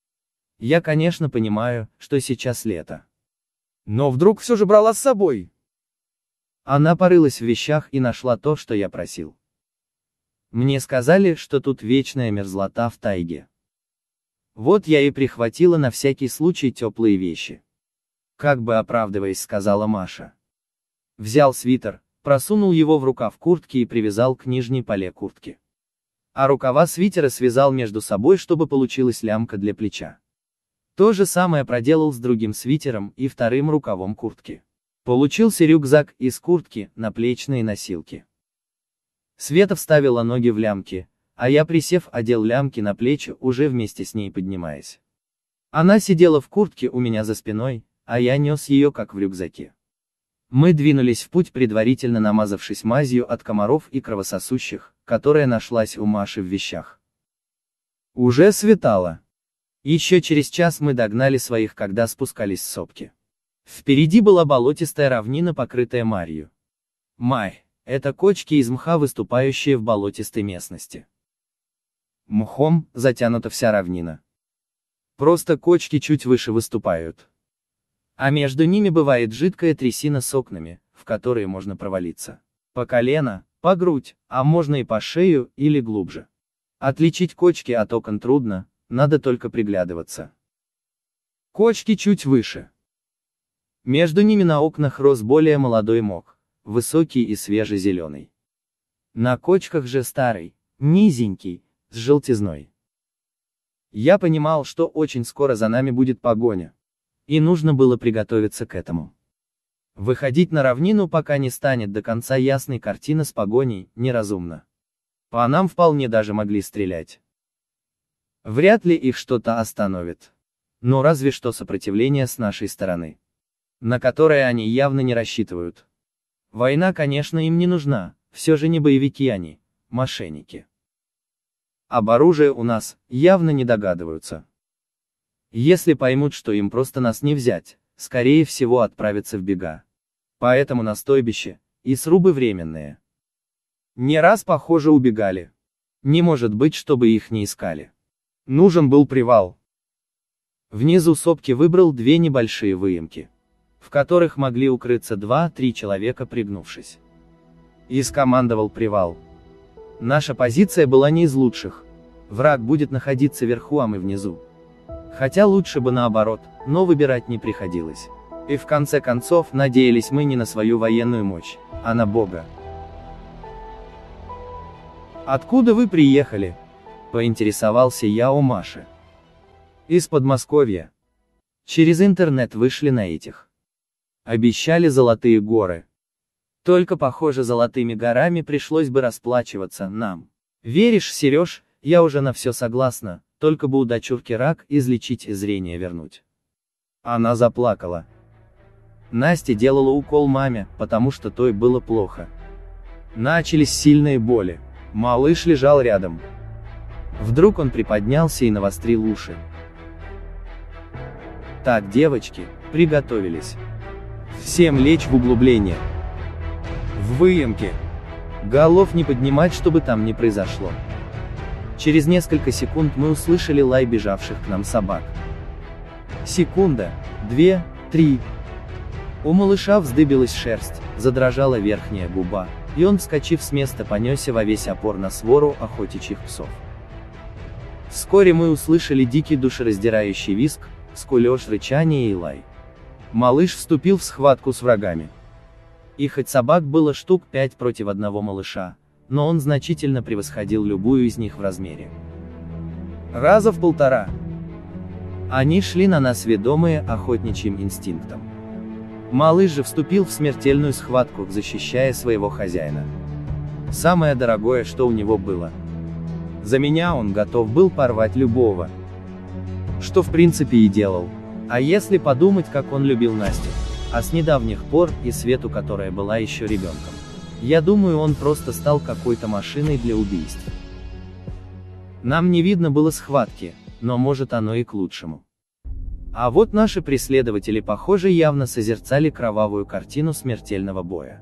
S1: Я, конечно, понимаю, что сейчас лето. Но вдруг все же брала с собой. Она порылась в вещах и нашла то, что я просил. Мне сказали, что тут вечная мерзлота в тайге. Вот я и прихватила на всякий случай теплые вещи. Как бы оправдываясь, сказала Маша. Взял свитер, просунул его в рукав куртки и привязал к нижней поле куртки. А рукава свитера связал между собой, чтобы получилась лямка для плеча. То же самое проделал с другим свитером и вторым рукавом куртки. Получился рюкзак из куртки, наплечные носилки. Света вставила ноги в лямки, а я, присев, одел лямки на плечи, уже вместе с ней поднимаясь. Она сидела в куртке у меня за спиной, а я нес ее как в рюкзаке. Мы двинулись в путь, предварительно намазавшись мазью от комаров и кровососущих, которая нашлась у Маши в вещах. Уже светало. Еще через час мы догнали своих, когда спускались с сопки. Впереди была болотистая равнина, покрытая марью. Май – это кочки из мха, выступающие в болотистой местности. Мхом затянута вся равнина. Просто кочки чуть выше выступают. А между ними бывает жидкая трясина с окнами, в которые можно провалиться. По колено, по грудь, а можно и по шею, или глубже. Отличить кочки от окон трудно, надо только приглядываться. Кочки чуть выше. Между ними на окнах рос более молодой мох, высокий и свежезеленый. На кочках же старый, низенький, с желтизной. Я понимал, что очень скоро за нами будет погоня. И нужно было приготовиться к этому. Выходить на равнину, пока не станет до конца ясной картина с погоней, неразумно. По нам вполне даже могли стрелять. Вряд ли их что-то остановит. Но разве что сопротивление с нашей стороны, на которое они явно не рассчитывают. Война, конечно, им не нужна, все же не боевики они, мошенники. Об оружии у нас явно не догадываются. Если поймут, что им просто нас не взять, скорее всего отправятся в бега. Поэтому на стойбище и срубы временные. Не раз, похоже, убегали. Не может быть, чтобы их не искали. Нужен был привал. Внизу сопки выбрал две небольшие выемки, в которых могли укрыться два-три человека, пригнувшись. И скомандовал привал. Наша позиция была не из лучших. Враг будет находиться вверху, а мы внизу. Хотя лучше бы наоборот, но выбирать не приходилось. И в конце концов, надеялись мы не на свою военную мощь, а на Бога. «Откуда вы приехали?» — поинтересовался я у Маши. «Из Подмосковья. Через интернет вышли на этих. Обещали золотые горы. Только, похоже, золотыми горами пришлось бы расплачиваться нам. Веришь, Сереж, я уже на все согласна, только бы у дочурки рак излечить и зрение вернуть». Она заплакала. Настя делала укол маме, потому что той было плохо. Начались сильные боли. Малыш лежал рядом. Вдруг он приподнялся и навострил уши. Так, девочки, приготовились. Всем лечь в углубление. В выемке. Голов не поднимать, чтобы там не произошло. Через несколько секунд мы услышали лай бежавших к нам собак. Секунда, две, три. У малыша вздыбилась шерсть, задрожала верхняя губа, и он, вскочив с места, понесся во весь опор на свору охотичьих псов. Вскоре мы услышали дикий душераздирающий визг, скулёж, рычание и лай. Малыш вступил в схватку с врагами. И хоть собак было штук пять против одного малыша, но он значительно превосходил любую из них в размере. Раза в полтора. Они шли на нас, ведомые охотничьим инстинктом. Малыш же вступил в смертельную схватку, защищая своего хозяина. Самое дорогое, что у него было. За меня он готов был порвать любого. Что в принципе и делал. А если подумать, как он любил Настю, а с недавних пор и Свету, которая была еще ребенком, я думаю, он просто стал какой-то машиной для убийств. Нам не видно было схватки, но может оно и к лучшему. А вот наши преследователи, похоже, явно созерцали кровавую картину смертельного боя.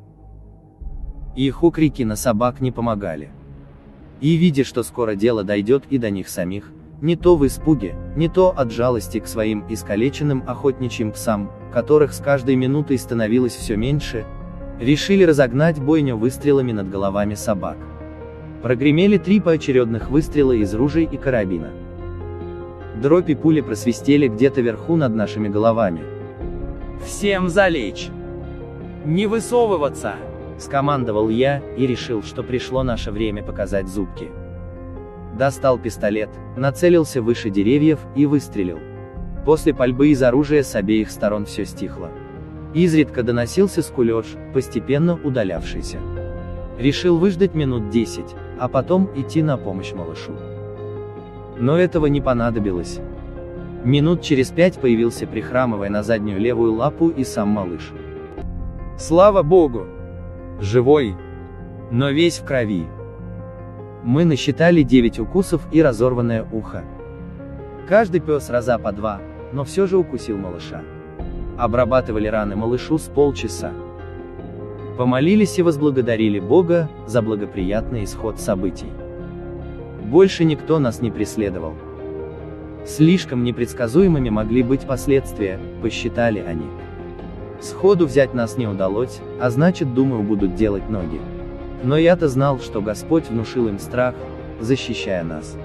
S1: Их укрики на собак не помогали. И видя, что скоро дело дойдет и до них самих, не то в испуге, не то от жалости к своим искалеченным охотничьим псам, которых с каждой минутой становилось все меньше, решили разогнать бойню выстрелами над головами собак. Прогремели три поочередных выстрела из ружей и карабина. Дробь и пули просвистели где-то вверху над нашими головами. «Всем залечь! Не высовываться!» — скомандовал я, и решил, что пришло наше время показать зубки. Достал пистолет, нацелился выше деревьев и выстрелил. После пальбы из оружия с обеих сторон все стихло. Изредка доносился скулёж, постепенно удалявшийся. Решил выждать минут десять, а потом идти на помощь малышу. Но этого не понадобилось. Минут через пять появился, прихрамывая на заднюю левую лапу, и сам малыш. Слава богу! Живой! Но весь в крови. Мы насчитали девять укусов и разорванное ухо. Каждый пес раза по два, но все же укусил малыша. Обрабатывали раны малышу с полчаса. Помолились и возблагодарили Бога за благоприятный исход событий. Больше никто нас не преследовал. Слишком непредсказуемыми могли быть последствия, посчитали они. Сходу взять нас не удалось, а значит, думаю, будут делать ноги. Но я-то знал, что Господь внушил им страх, защищая нас.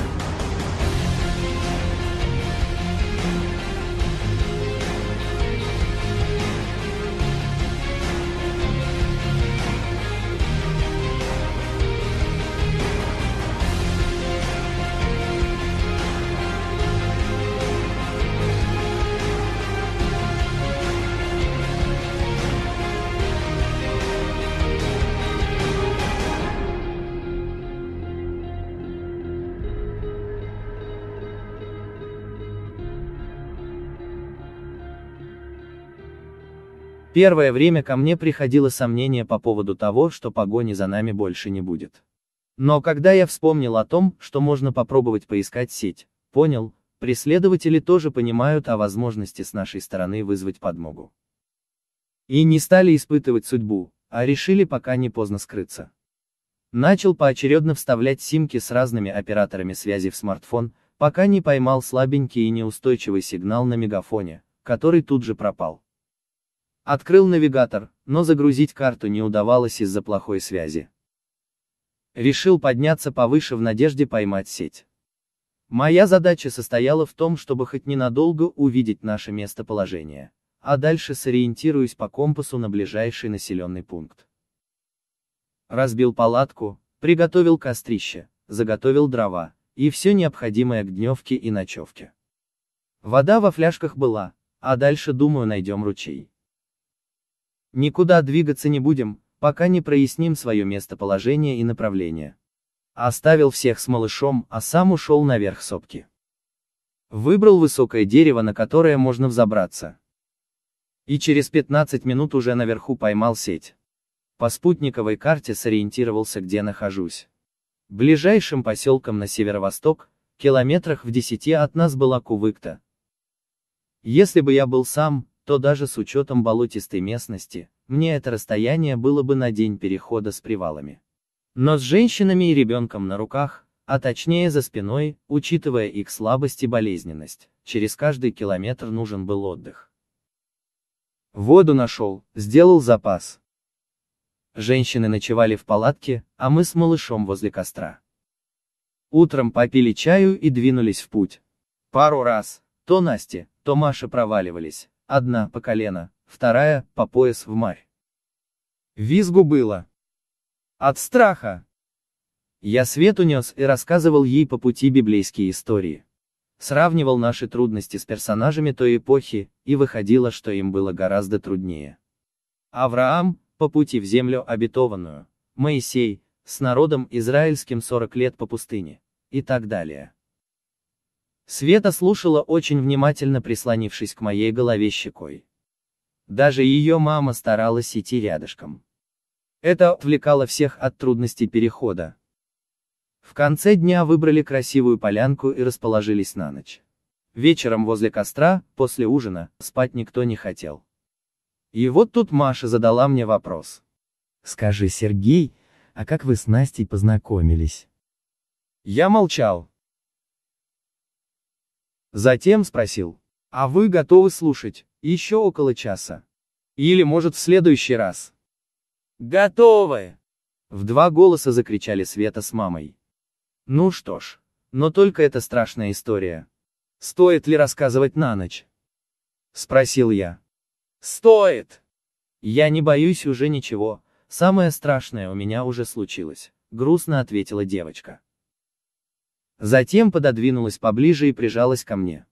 S1: Первое время ко мне приходило сомнение по поводу того, что погони за нами больше не будет. Но когда я вспомнил о том, что можно попробовать поискать сеть, понял, преследователи тоже понимают о возможности с нашей стороны вызвать подмогу. И не стали испытывать судьбу, а решили пока не поздно скрыться. Начал поочередно вставлять симки с разными операторами связи в смартфон, пока не поймал слабенький и неустойчивый сигнал на мегафоне, который тут же пропал. Открыл навигатор, но загрузить карту не удавалось из-за плохой связи. Решил подняться повыше в надежде поймать сеть. Моя задача состояла в том, чтобы хоть ненадолго увидеть наше местоположение, а дальше сориентируюсь по компасу на ближайший населенный пункт. Разбил палатку, приготовил кострище, заготовил дрова, и все необходимое к дневке и ночевке. Вода во фляжках была, а дальше, думаю, найдем ручей. Никуда двигаться не будем, пока не проясним свое местоположение и направление. Оставил всех с малышом, а сам ушел наверх сопки. Выбрал высокое дерево, на которое можно взобраться. И через пятнадцать минут уже наверху поймал сеть. По спутниковой карте сориентировался, где нахожусь. Ближайшим поселком на северо-восток, километрах в десяти от нас была Кувыкта. Если бы я был сам, то даже с учетом болотистой местности, мне это расстояние было бы на день перехода с привалами. Но с женщинами и ребенком на руках, а точнее за спиной, учитывая их слабость и болезненность, через каждый километр нужен был отдых. Воду нашел, сделал запас. Женщины ночевали в палатке, а мы с малышом возле костра. Утром попили чаю и двинулись в путь. Пару раз, то Настя, то Маша проваливались, одна по колено, вторая по пояс в марь. Визгу было. От страха. Я Свету нес и рассказывал ей по пути библейские истории. Сравнивал наши трудности с персонажами той эпохи, и выходило, что им было гораздо труднее. Авраам, по пути в землю обетованную, Моисей, с народом израильским сорок лет по пустыне, и так далее. Света слушала очень внимательно, прислонившись к моей голове щекой. Даже ее мама старалась идти рядышком. Это отвлекало всех от трудностей перехода. В конце дня выбрали красивую полянку и расположились на ночь. Вечером возле костра, после ужина, спать никто не хотел. И вот тут Маша задала мне вопрос.
S3: «Скажи, Сергей, а как вы с Настей познакомились?»
S1: Я молчал. Затем спросил, а вы готовы слушать, еще около часа? Или, может, в следующий раз? Готовы! В два голоса закричали Света с мамой. Ну что ж, но только это страшная история. Стоит ли рассказывать на ночь? Спросил я. Стоит! Я не боюсь уже ничего, самое страшное у меня уже случилось, грустно ответила девочка. Затем пододвинулась поближе и прижалась ко мне.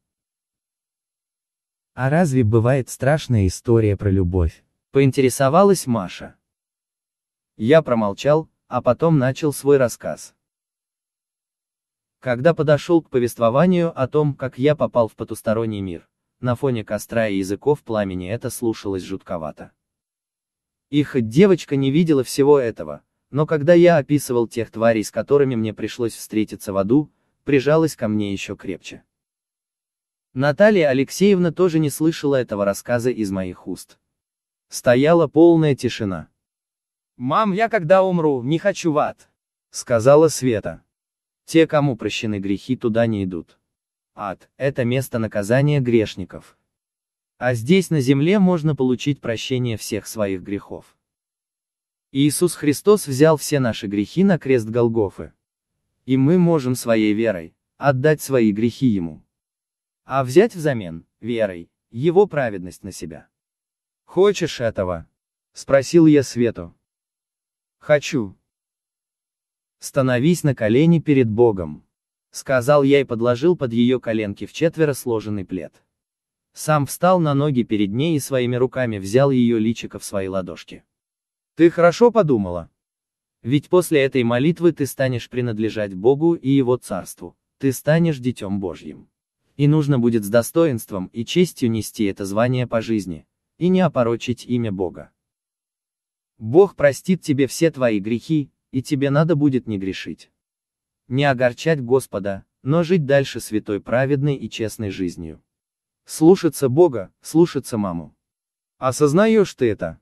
S3: «А разве бывает страшная история про любовь?»
S1: Поинтересовалась Маша. Я промолчал, а потом начал свой рассказ. Когда подошел к повествованию о том, как я попал в потусторонний мир, на фоне костра и языков пламени это слушалось жутковато. И хоть девочка не видела всего этого, но когда я описывал тех тварей, с которыми мне пришлось встретиться в аду, прижалась ко мне еще крепче. Наталья Алексеевна тоже не слышала этого рассказа из моих уст. Стояла полная тишина. «Мам, я когда умру, не хочу в ад», — сказала Света. «Те, кому прощены грехи, туда не идут. Ад — это место наказания грешников. А здесь на земле можно получить прощение всех своих грехов. Иисус Христос взял все наши грехи на крест Голгофы. И мы можем своей верой отдать свои грехи Ему. А взять взамен, верой, Его праведность на себя. Хочешь этого?» — спросил я Свету. «Хочу». «Становись на колени перед Богом», — сказал я и подложил под ее коленки вчетверо сложенный плед. Сам встал на ноги перед ней и своими руками взял ее личико в свои ладошки. «Ты хорошо подумала? Ведь после этой молитвы ты станешь принадлежать Богу и Его Царству, ты станешь Детем Божьим. И нужно будет с достоинством и честью нести это звание по жизни, и не опорочить имя Бога. Бог простит тебе все твои грехи, и тебе надо будет не грешить. Не огорчать Господа, но жить дальше святой, праведной и честной жизнью. Слушаться Бога, слушаться маму. Осознаешь ты это?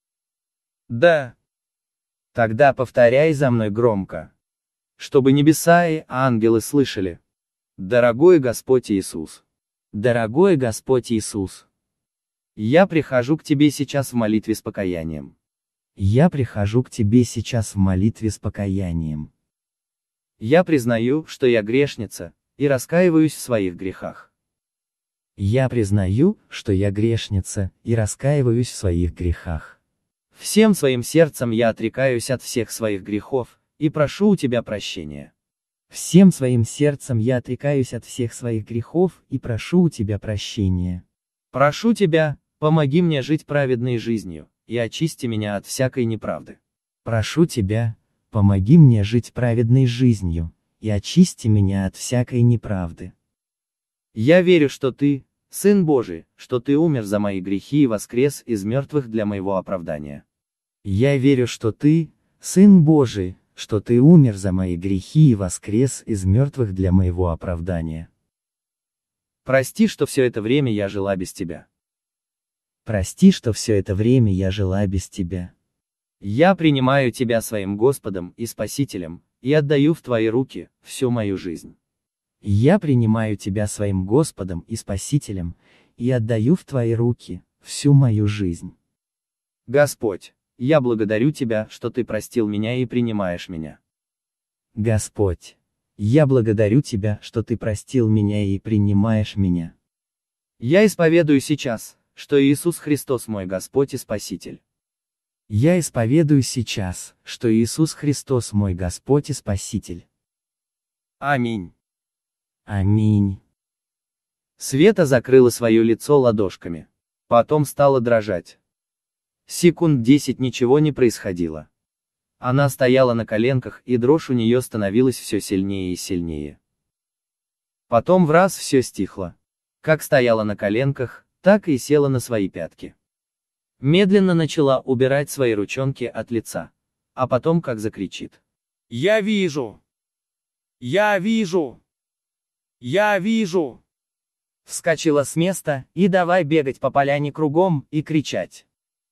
S1: Да. Тогда повторяй за мной громко. Чтобы небеса и ангелы слышали. Дорогой Господь Иисус. Дорогой Господь Иисус. Я прихожу к Тебе сейчас в молитве с покаянием.
S3: Я прихожу к Тебе сейчас в молитве с покаянием.
S1: Я признаю, что я грешница, и раскаиваюсь в своих грехах.
S3: Я признаю, что я грешница, и раскаиваюсь в своих грехах.
S1: Всем своим сердцем я отрекаюсь от всех своих грехов, и прошу у Тебя прощения.
S3: Всем своим сердцем я отрекаюсь от всех своих грехов, и прошу у Тебя прощения.
S1: Прошу Тебя, помоги мне жить праведной жизнью, и очисти меня от всякой неправды.
S3: Прошу Тебя, помоги мне жить праведной жизнью, и очисти меня от всякой неправды.
S1: Я верю, что Ты, Сын Божий, что Ты умер за мои грехи и воскрес из мертвых для моего оправдания.
S3: Я верю, что Ты, Сын Божий, что Ты умер за мои грехи и воскрес из мертвых для моего оправдания.
S1: Прости, что все это время я жила без Тебя.
S3: Прости, что все это время я жила без Тебя.
S1: Я принимаю Тебя своим Господом и Спасителем, и отдаю в Твои руки всю мою жизнь.
S3: Я принимаю Тебя своим Господом и Спасителем, и отдаю в Твои руки всю мою жизнь.
S1: Господь, я благодарю Тебя, что Ты простил меня и принимаешь меня.
S3: Господь, я благодарю Тебя, что Ты простил меня и принимаешь меня.
S1: Я исповедую сейчас, что Иисус Христос мой Господь и Спаситель.
S3: Я исповедую сейчас, что Иисус Христос мой Господь и Спаситель.
S1: Аминь.
S3: Аминь.
S1: Света закрыла свое лицо ладошками. Потом стала дрожать. Секунд десять ничего не происходило. Она стояла на коленках, и дрожь у нее становилась все сильнее и сильнее. Потом враз все стихло. Как стояла на коленках, так и села на свои пятки. Медленно начала убирать свои ручонки от лица. А потом как закричит. «Я вижу! Я вижу! Я вижу!» Вскочила с места, и давай бегать по поляне кругом, и кричать.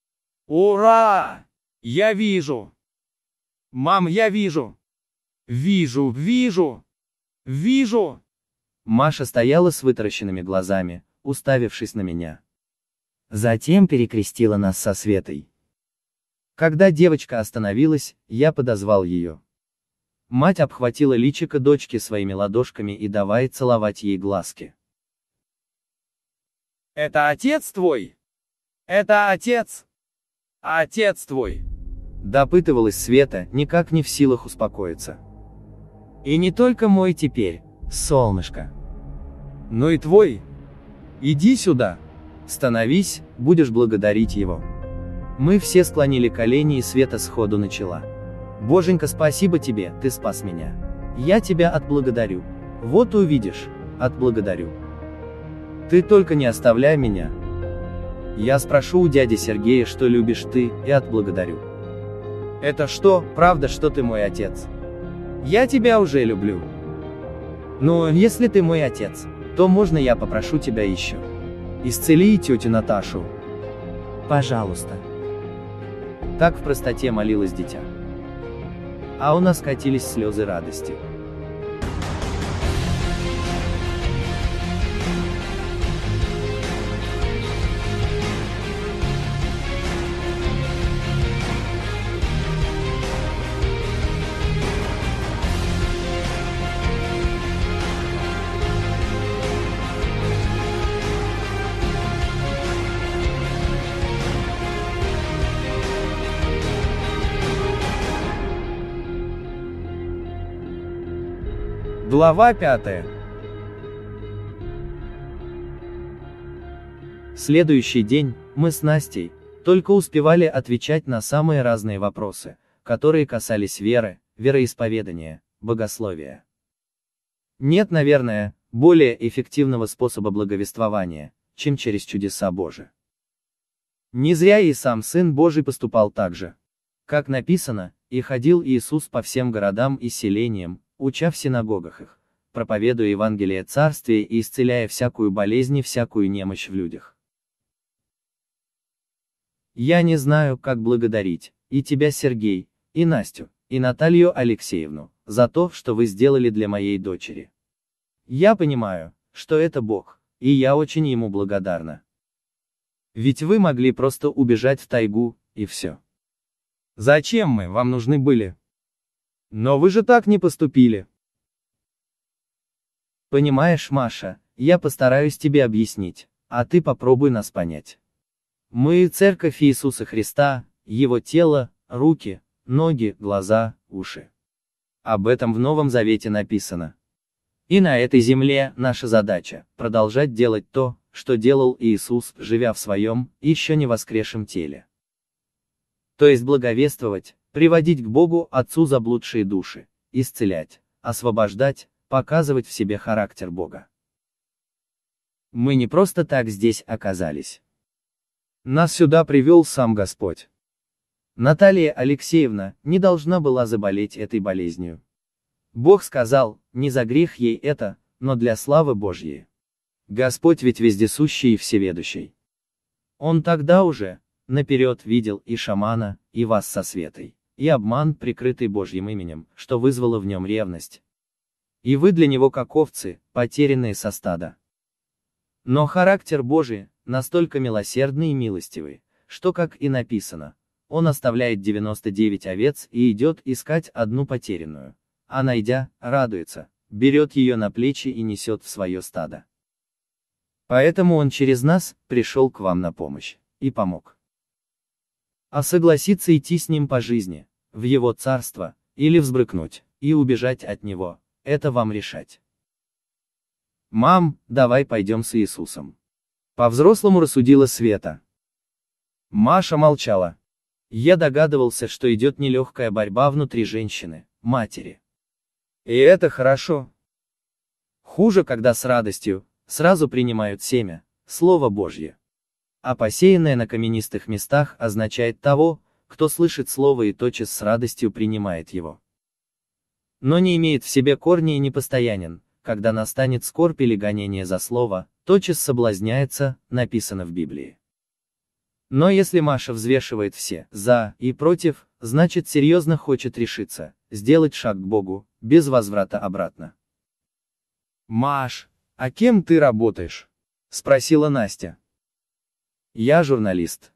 S1: «Ура! Я вижу! Мам, я вижу! Вижу, вижу! Вижу!» Маша стояла с вытаращенными глазами, уставившись на меня. Затем перекрестила нас со Светой. Когда девочка остановилась, я подозвал ее. Мать обхватила личико дочки своими ладошками и давай целовать ей глазки. «Это отец твой? Это отец? Отец твой?» Допытывалась Света, никак не в силах успокоиться. «И не только мой теперь, солнышко. Но и твой. Иди сюда. Становись, будешь благодарить его». Мы все склонили колени, и Света сходу начала. «Боженька, спасибо тебе, ты спас меня. Я тебя отблагодарю. Вот увидишь, отблагодарю. Ты только не оставляй меня. Я спрошу у дяди Сергея, что любишь ты, и отблагодарю. Это что, правда, что ты мой отец? Я тебя уже люблю. Но если ты мой отец, то можно я попрошу тебя еще? Исцели тетю Наташу.
S3: Пожалуйста».
S1: Так в простоте молилось дитя. А у нас катились слезы радости. Глава пятая. Следующий день, мы с Настей, только успевали отвечать на самые разные вопросы, которые касались веры, вероисповедания, богословия. Нет, наверное, более эффективного способа благовествования, чем через чудеса Божии. Не зря и сам Сын Божий поступал так же. Как написано, и ходил Иисус по всем городам и селениям, уча в синагогах их, проповедуя Евангелие Царствия и исцеляя всякую болезнь и всякую немощь в людях. Я не знаю, как благодарить и тебя, Сергей, и Настю, и Наталью Алексеевну, за то, что вы сделали для моей дочери. Я понимаю, что это Бог, и я очень ему благодарна. Ведь вы могли просто убежать в тайгу, и все. Зачем мы вам нужны были? Но вы же так не поступили. Понимаешь, Маша, я постараюсь тебе объяснить, а ты попробуй нас понять. Мы Церковь Иисуса Христа, Его тело, руки, ноги, глаза, уши. Об этом в Новом Завете написано. И на этой земле наша задача – продолжать делать то, что делал Иисус, живя в своем, еще не воскресшем теле. То есть благовествовать, приводить к Богу Отцу заблудшие души, исцелять, освобождать, показывать в себе характер Бога. Мы не просто так здесь оказались. Нас сюда привел сам Господь. Наталья Алексеевна не должна была заболеть этой болезнью. Бог сказал, не за грех ей это, но для славы Божьей. Господь ведь вездесущий и всеведущий. Он тогда уже, наперед видел и шамана, и вас со Светой, и обман, прикрытый Божьим именем, что вызвало в нем ревность. И вы для него как овцы, потерянные со стада. Но характер Божий настолько милосердный и милостивый, что, как и написано, он оставляет девяносто девять овец и идет искать одну потерянную, а найдя, радуется, берет ее на плечи и несет в свое стадо. Поэтому он через нас пришел к вам на помощь и помог. А согласиться идти с ним по жизни, в его царство, или взбрыкнуть и убежать от него, это вам решать. Мам, давай пойдем с Иисусом. По-взрослому рассудила Света. Маша молчала. Я догадывался, что идет нелегкая борьба внутри женщины, матери. И это хорошо. Хуже, когда с радостью сразу принимают семя, Слово Божье. А посеянное на каменистых местах означает того, кто слышит Слово и тотчас с радостью принимает его. Но не имеет в себе корня и непостоянен, когда настанет скорбь или гонение за Слово, тотчас соблазняется, написано в Библии. Но если Маша взвешивает все «за» и «против», значит серьезно хочет решиться, сделать шаг к Богу, без возврата обратно. «Маш, а кем ты работаешь?» — спросила Настя. «Я журналист».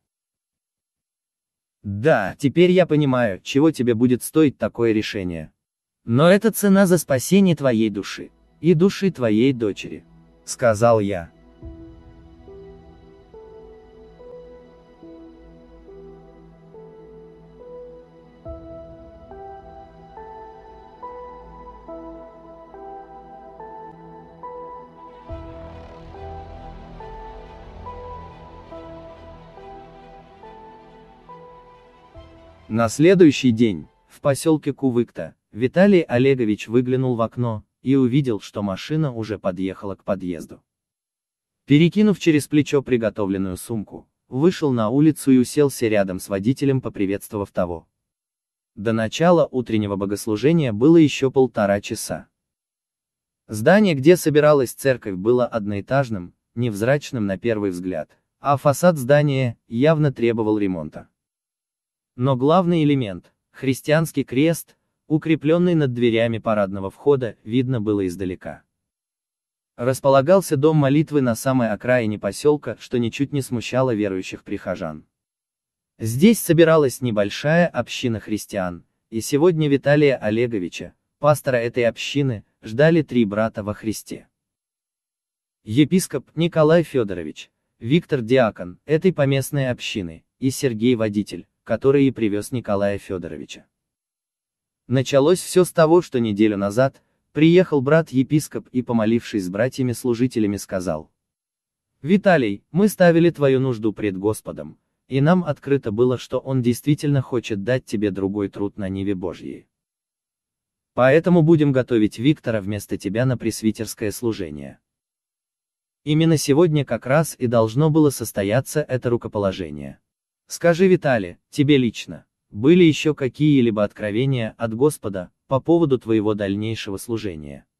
S1: «Да, теперь я понимаю, чего тебе будет стоить такое решение. Но это цена за спасение твоей души, и души твоей дочери», — сказал я. На следующий день, в поселке Кувыкта, Виталий Олегович выглянул в окно и увидел, что машина уже подъехала к подъезду. Перекинув через плечо приготовленную сумку, вышел на улицу и уселся рядом с водителем, поприветствовав того. До начала утреннего богослужения было еще полтора часа. Здание, где собиралась церковь, было одноэтажным, невзрачным на первый взгляд, а фасад здания явно требовал ремонта. Но главный элемент, христианский крест, укрепленный над дверями парадного входа, видно было издалека. Располагался дом молитвы на самой окраине поселка, что ничуть не смущало верующих прихожан. Здесь собиралась небольшая община христиан, и сегодня Виталия Олеговича, пастора этой общины, ждали три брата во Христе. Епископ Николай Федорович, Виктор диакон этой поместной общины, и Сергей водитель, который и привез Николая Федоровича. Началось все с того, что неделю назад приехал брат-епископ и, помолившись с братьями-служителями, сказал: «Виталий, мы ставили твою нужду пред Господом, и нам открыто было, что Он действительно хочет дать тебе другой труд на ниве Божьей. Поэтому будем готовить Виктора вместо тебя на пресвитерское служение». Именно сегодня как раз и должно было состояться это рукоположение. Скажи, Виталий, тебе лично, были еще какие-либо откровения от Господа по поводу твоего дальнейшего служения?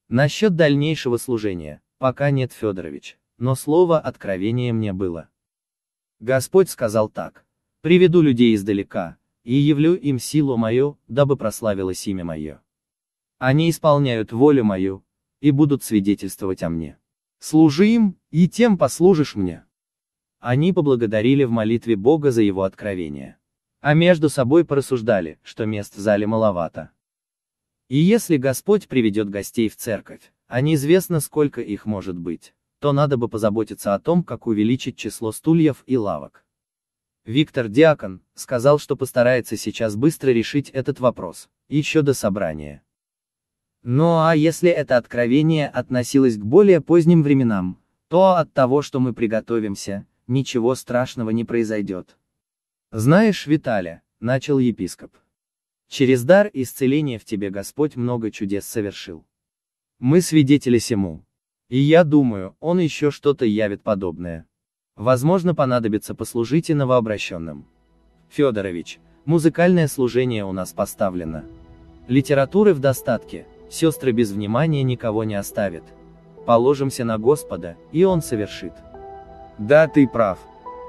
S1: Насчет дальнейшего служения, пока нет, Федорович, но слово откровения мне было. Господь сказал так: «Приведу людей издалека, и явлю им силу мою, дабы прославилось имя мое. Они исполняют волю мою, и будут свидетельствовать о мне. Служи им, и тем послужишь мне». Они поблагодарили в молитве Бога за его откровение. А между собой порассуждали, что мест в зале маловато. И если Господь приведет гостей в церковь, а неизвестно, сколько их может быть, то надо бы позаботиться о том, как увеличить число стульев и лавок. Виктор Диакон сказал, что постарается сейчас быстро решить этот вопрос, еще до собрания. Ну а если это откровение относилось к более поздним временам, то от того, что мы приготовимся, ничего страшного не произойдет. «Знаешь, Виталя», — начал епископ, — «через дар исцеления в тебе Господь много чудес совершил. Мы свидетели сему. И я думаю, он еще что-то явит подобное. Возможно, понадобится послужить и новообращенным. Федорович, музыкальное служение у нас поставлено. Литературы в достатке, сестры без внимания никого не оставят. Положимся на Господа, и он совершит». «Да, ты прав».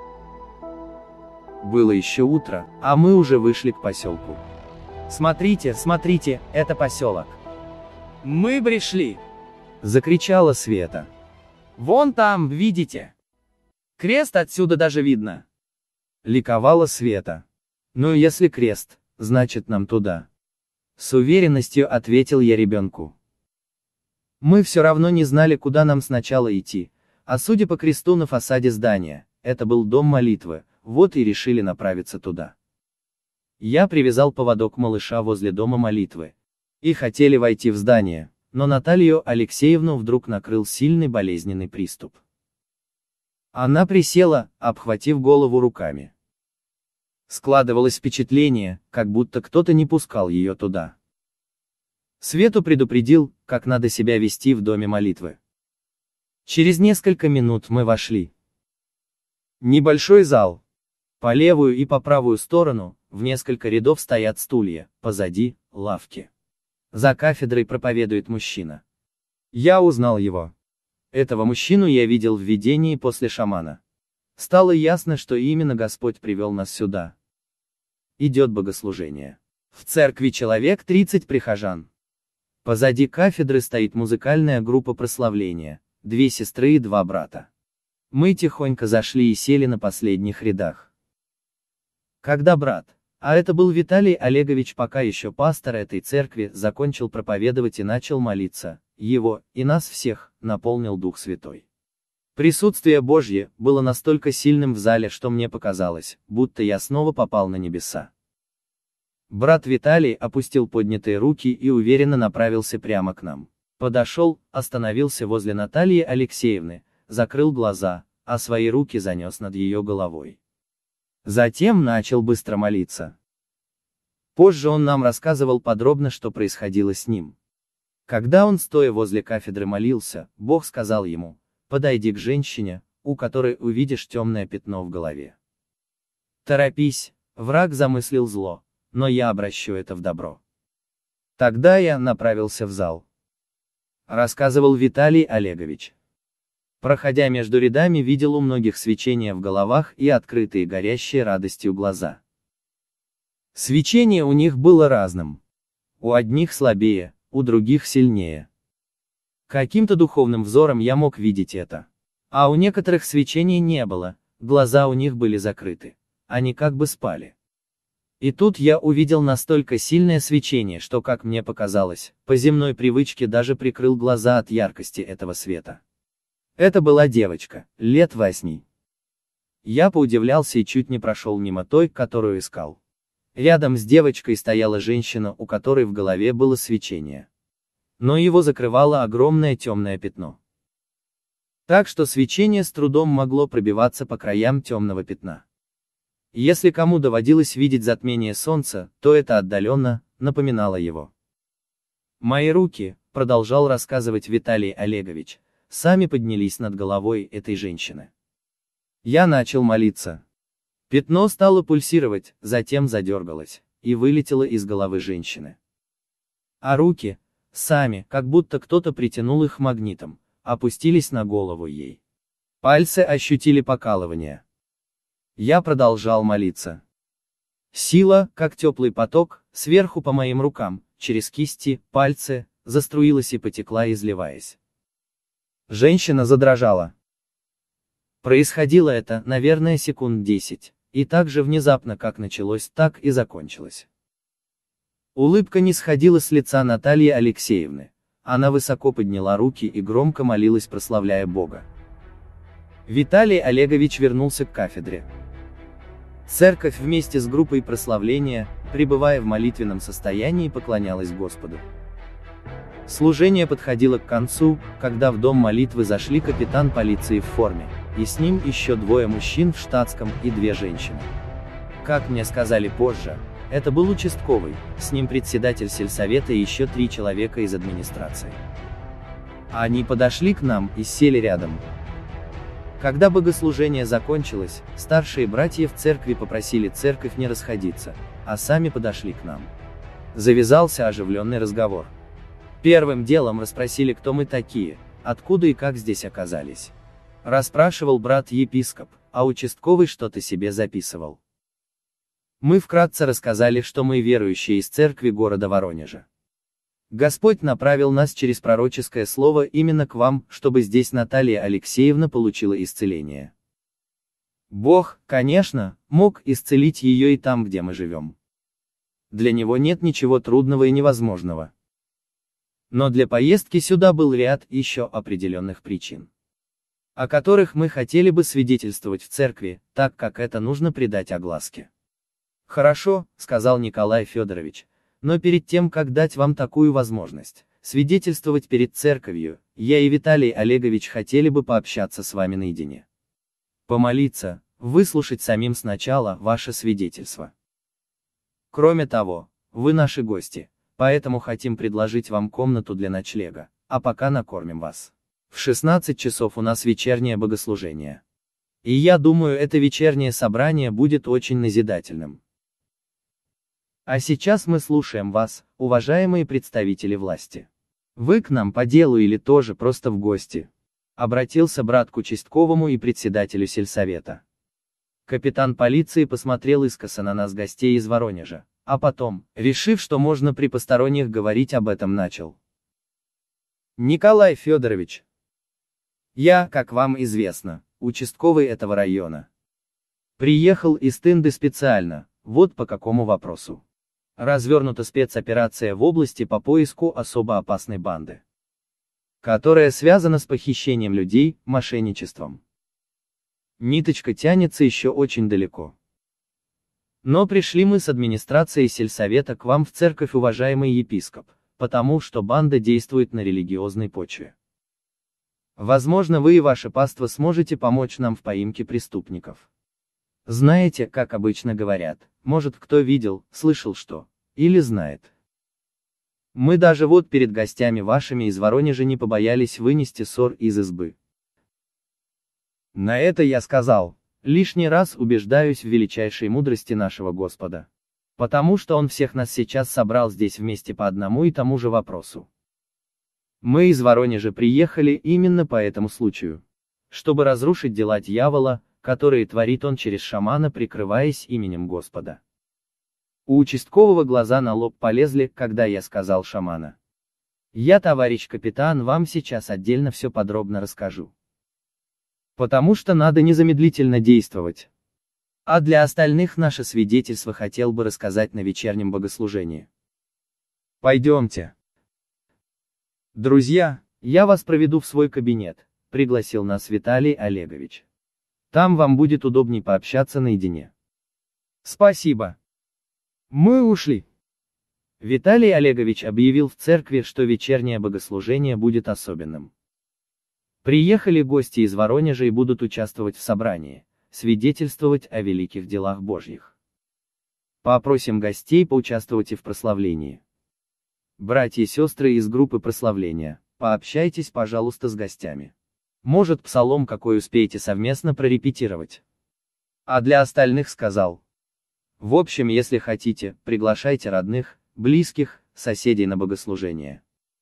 S1: Было еще утро, а мы уже вышли к поселку. «Смотрите, смотрите, это поселок. Мы пришли!» — закричала Света. «Вон там, видите? Крест отсюда даже видно!» — ликовала Света. «Ну, если крест, значит нам туда!» С уверенностью ответил я ребенку. Мы все равно не знали, куда нам сначала идти, а судя по кресту на фасаде здания, это был дом молитвы, вот и решили направиться туда. Я привязал поводок малыша возле дома молитвы. И хотели войти в здание, но Наталью Алексеевну вдруг накрыл сильный болезненный приступ. Она присела, обхватив голову руками. Складывалось впечатление, как будто кто-то не пускал ее туда. Свету предупредил, как надо себя вести в доме молитвы. Через несколько минут мы вошли. Небольшой зал. По левую и по правую сторону, в несколько рядов стоят стулья, позади — лавки. За кафедрой проповедует мужчина. Я узнал его. Этого мужчину я видел в видении после шамана. Стало ясно, что именно Господь привел нас сюда. Идет богослужение. В церкви человек тридцать прихожан. Позади кафедры стоит музыкальная группа прославления, две сестры и два брата. Мы тихонько зашли и сели на последних рядах. Когда брат, а это был Виталий Олегович, пока еще пастор этой церкви, закончил проповедовать и начал молиться, его, и нас всех, наполнил Дух Святой. Присутствие Божье было настолько сильным в зале, что мне показалось, будто я снова попал на небеса. Брат Виталий опустил поднятые руки и уверенно направился прямо к нам. Подошел, остановился возле Натальи Алексеевны, закрыл глаза, а свои руки занес над ее головой. Затем начал быстро молиться. Позже он нам рассказывал подробно, что происходило с ним. Когда он, стоя возле кафедры, молился, Бог сказал ему: «Подойди к женщине, у которой увидишь темное пятно в голове. Торопись, враг замыслил зло, но я обращу это в добро». Тогда я направился в зал. Рассказывал Виталий Олегович. Проходя между рядами, видел у многих свечения в головах и открытые горящие радостью глаза. Свечение у них было разным. У одних слабее, у других сильнее. Каким-то духовным взором я мог видеть это. А у некоторых свечений не было, глаза у них были закрыты. Они как бы спали. И тут я увидел настолько сильное свечение, что, как мне показалось, по земной привычке даже прикрыл глаза от яркости этого света. Это была девочка, лет восьми. Я поудивлялся и чуть не прошел мимо той, которую искал. Рядом с девочкой стояла женщина, у которой в голове было свечение. Но его закрывало огромное темное пятно. Так что свечение с трудом могло пробиваться по краям темного пятна. Если кому доводилось видеть затмение солнца, то это отдаленно напоминало его. Мои руки, продолжал рассказывать Виталий Олегович, сами поднялись над головой этой женщины. Я начал молиться. Пятно стало пульсировать, затем задергалось, и вылетело из головы женщины. А руки, сами, как будто кто-то притянул их магнитом, опустились на голову ей. Пальцы ощутили покалывание. Я продолжал молиться. Сила, как теплый поток, сверху по моим рукам, через кисти, пальцы, заструилась и потекла, изливаясь. Женщина задрожала. Происходило это, наверное, секунд десять, и так же внезапно, как началось, так и закончилось. Улыбка не сходила с лица Натальи Алексеевны. Она высоко подняла руки и громко молилась, прославляя Бога. Виталий Олегович вернулся к кафедре. Церковь вместе с группой прославления, пребывая в молитвенном состоянии, поклонялась Господу. Служение подходило к концу, когда в дом молитвы зашли капитан полиции в форме, и с ним еще двое мужчин в штатском и две женщины. Как мне сказали позже, это был участковый, с ним председатель сельсовета и еще три человека из администрации. Они подошли к нам и сели рядом. Когда богослужение закончилось, старшие братья в церкви попросили церковь не расходиться, а сами подошли к нам. Завязался оживленный разговор. Первым делом расспросили, кто мы такие, откуда и как здесь оказались. Расспрашивал брат-епископ, а участковый что-то себе записывал. Мы вкратце рассказали, что мы верующие из церкви города Воронежа. Господь направил нас через пророческое слово именно к вам, чтобы здесь Наталья Алексеевна получила исцеление. Бог, конечно, мог исцелить ее и там, где мы живем. Для него нет ничего трудного и невозможного. Но для поездки сюда был ряд еще определенных причин, о которых мы хотели бы свидетельствовать в церкви, так как это нужно придать огласке. Хорошо, сказал Николай Федорович. Но перед тем, как дать вам такую возможность, свидетельствовать перед церковью, я и Виталий Олегович хотели бы пообщаться с вами наедине. Помолиться, выслушать самим сначала ваше свидетельство. Кроме того, вы наши гости, поэтому хотим предложить вам комнату для ночлега, а пока накормим вас. В шестнадцать часов у нас вечернее богослужение. И я думаю, это вечернее собрание будет очень назидательным. А сейчас мы слушаем вас, уважаемые представители власти. Вы к нам по делу или тоже просто в гости? Обратился брат к участковому и председателю сельсовета. Капитан полиции посмотрел искоса на нас, гостей из Воронежа, а потом, решив, что можно при посторонних говорить об этом, начал. Николай Федорович, я, как вам известно, участковый этого района. Приехал из Тынды специально, вот по какому вопросу. Развернута спецоперация в области по поиску особо опасной банды, которая связана с похищением людей, мошенничеством. Ниточка тянется еще очень далеко. Но пришли мы с администрацией сельсовета к вам в церковь, уважаемый епископ, потому что банда действует на религиозной почве. Возможно, вы и ваше паство сможете помочь нам в поимке преступников. Знаете, как обычно говорят, может, кто видел, слышал что, или знает. Мы даже вот перед гостями вашими из Воронежа не побоялись вынести ссор из избы. На это я сказал, лишний раз убеждаюсь в величайшей мудрости нашего Господа. Потому что Он всех нас сейчас собрал здесь вместе по одному и тому же вопросу. Мы из Воронежа приехали именно по этому случаю, чтобы разрушить дела дьявола, которые творит он через шамана, прикрываясь именем Господа. У участкового глаза на лоб полезли, когда я сказал шамана. Я, товарищ капитан, вам сейчас отдельно все подробно расскажу. Потому что надо незамедлительно действовать. А для остальных наше свидетельство хотел бы рассказать на вечернем богослужении. Пойдемте. Друзья, я вас проведу в свой кабинет, пригласил нас Виталий Олегович. Там вам будет удобней пообщаться наедине. Спасибо. Мы ушли. Виталий Олегович объявил в церкви, что вечернее богослужение будет особенным. Приехали гости из Воронежа и будут участвовать в собрании, свидетельствовать о великих делах Божьих. Попросим гостей поучаствовать и в прославлении. Братья и сестры из группы прославления, пообщайтесь, пожалуйста, с гостями. Может, псалом какой успеете совместно прорепетировать. А для остальных сказал. В общем, если хотите, приглашайте родных, близких, соседей на богослужение.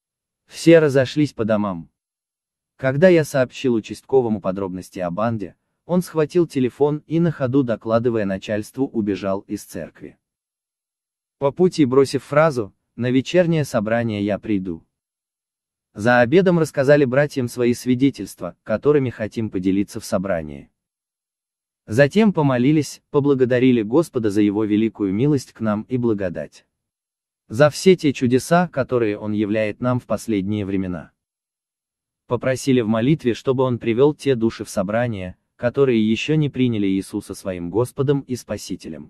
S1: Все разошлись по домам. Когда я сообщил участковому подробности о банде, он схватил телефон и на ходу, докладывая начальству, убежал из церкви. По пути бросив фразу «на вечернее собрание я приду». За обедом рассказали братьям свои свидетельства, которыми хотим поделиться в собрании. Затем помолились, поблагодарили Господа за Его великую милость к нам и благодать. За все те чудеса, которые Он являет нам в последние времена. Попросили в молитве, чтобы Он привел те души в собрание, которые еще не приняли Иисуса своим Господом и Спасителем.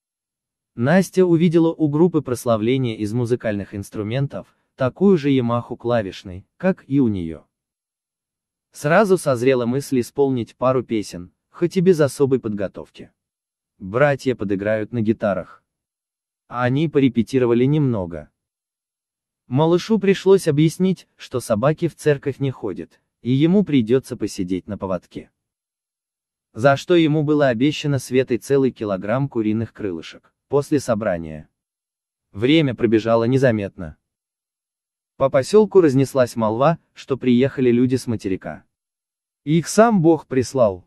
S1: Настя увидела у группы прославления из музыкальных инструментов такую же Ямаху клавишной, как и у нее. Сразу созрела мысль исполнить пару песен, хоть и без особой подготовки. Братья подыграют на гитарах. А они порепетировали немного. Малышу пришлось объяснить, что собаки в церковь не ходят, и ему придется посидеть на поводке. За что ему было обещано Светой целый килограмм куриных крылышек, после собрания. Время пробежало незаметно. По поселку разнеслась молва, что приехали люди с материка. Их сам Бог прислал.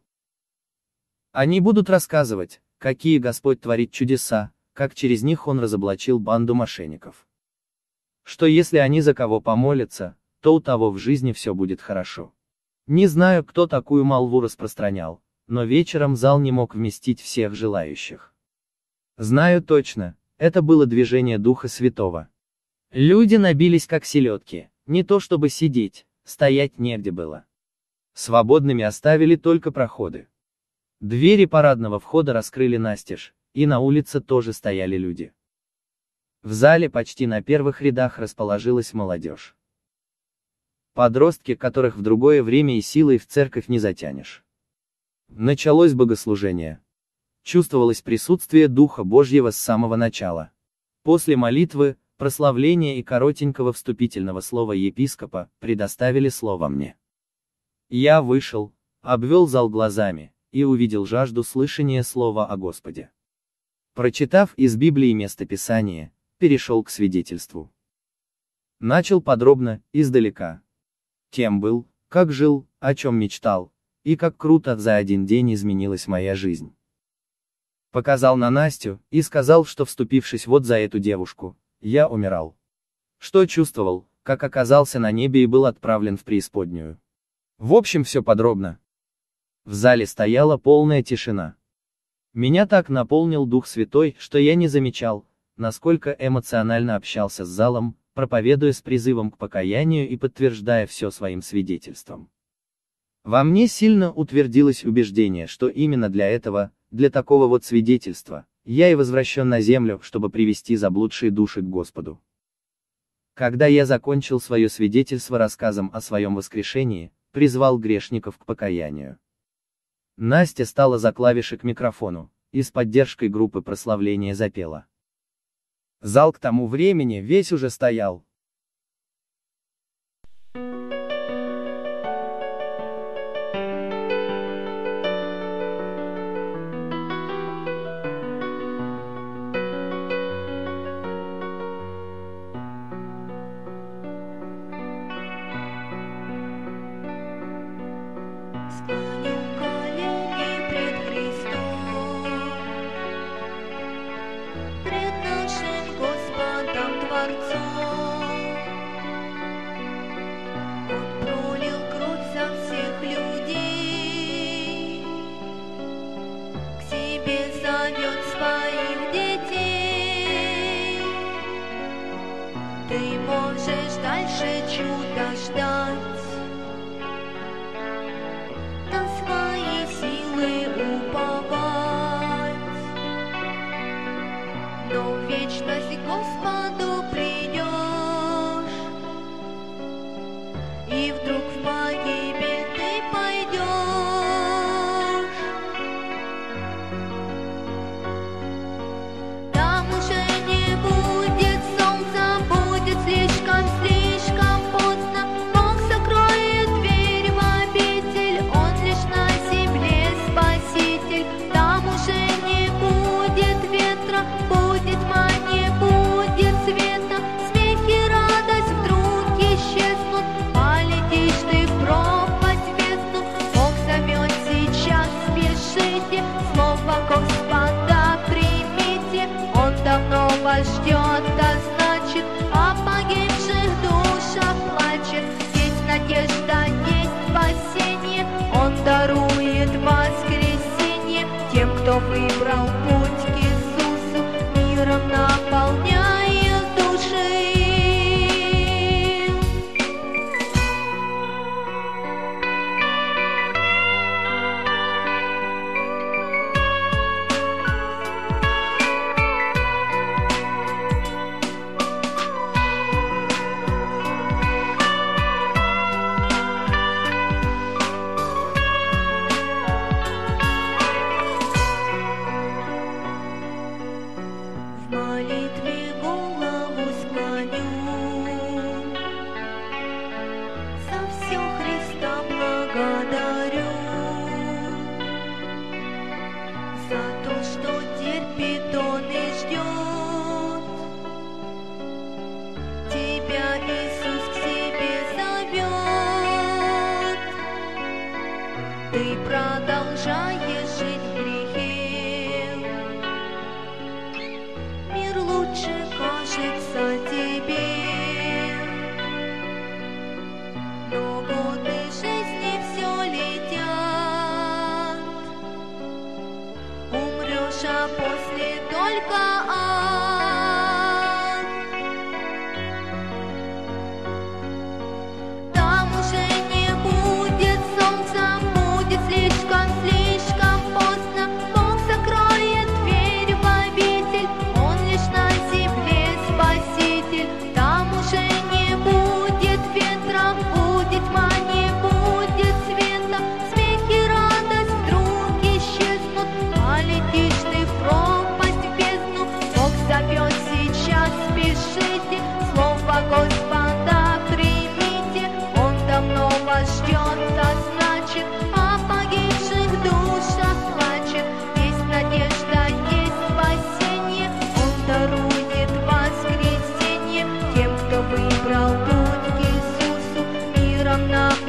S1: Они будут рассказывать, какие Господь творит чудеса, как через них Он разоблачил банду мошенников. Что если они за кого помолятся, то у того в жизни все будет хорошо. Не знаю, кто такую молву распространял, но вечером зал не мог вместить всех желающих. Знаю точно, это было движение Духа Святого. Люди набились как селедки, не то чтобы сидеть, стоять негде было. Свободными оставили только проходы. Двери парадного входа раскрыли настежь, и на улице тоже стояли люди. В зале почти на первых рядах расположилась молодежь. Подростки, которых в другое время и силой в церковь не затянешь. Началось богослужение. Чувствовалось присутствие Духа Божьего с самого начала. После молитвы, прославления и коротенького вступительного слова епископа, предоставили слово мне. Я вышел, обвел зал глазами, и увидел жажду слышания слова о Господе. Прочитав из Библии местописание, перешел к свидетельству. Начал подробно, издалека. Кем был, как жил, о чем мечтал, и как круто за один день изменилась моя жизнь. Показал на Настю, и сказал, что вступившись вот за эту девушку, я умирал. Что чувствовал, как оказался на небе и был отправлен в преисподнюю. В общем, все подробно. В зале стояла полная тишина. Меня так наполнил Дух Святой, что я не замечал, насколько эмоционально общался с залом, проповедуя с призывом к покаянию и подтверждая все своим свидетельством. Во мне сильно утвердилось убеждение, что именно для этого, для такого вот свидетельства, я и возвращен на землю, чтобы привести заблудшие души к Господу. Когда я закончил свое свидетельство рассказом о своем воскрешении, призвал грешников к покаянию. Настя стала за клавиши к микрофону, и с поддержкой группы прославления запела. Зал к тому времени весь уже стоял.
S4: Ты можешь дальше чуда ждать, на свои силы уповать, но в вечность Господу придешь, и вдруг в погибель ты пойдешь. Там уже не будет солнца, будет слишком, слишком поздно. Бог сокроет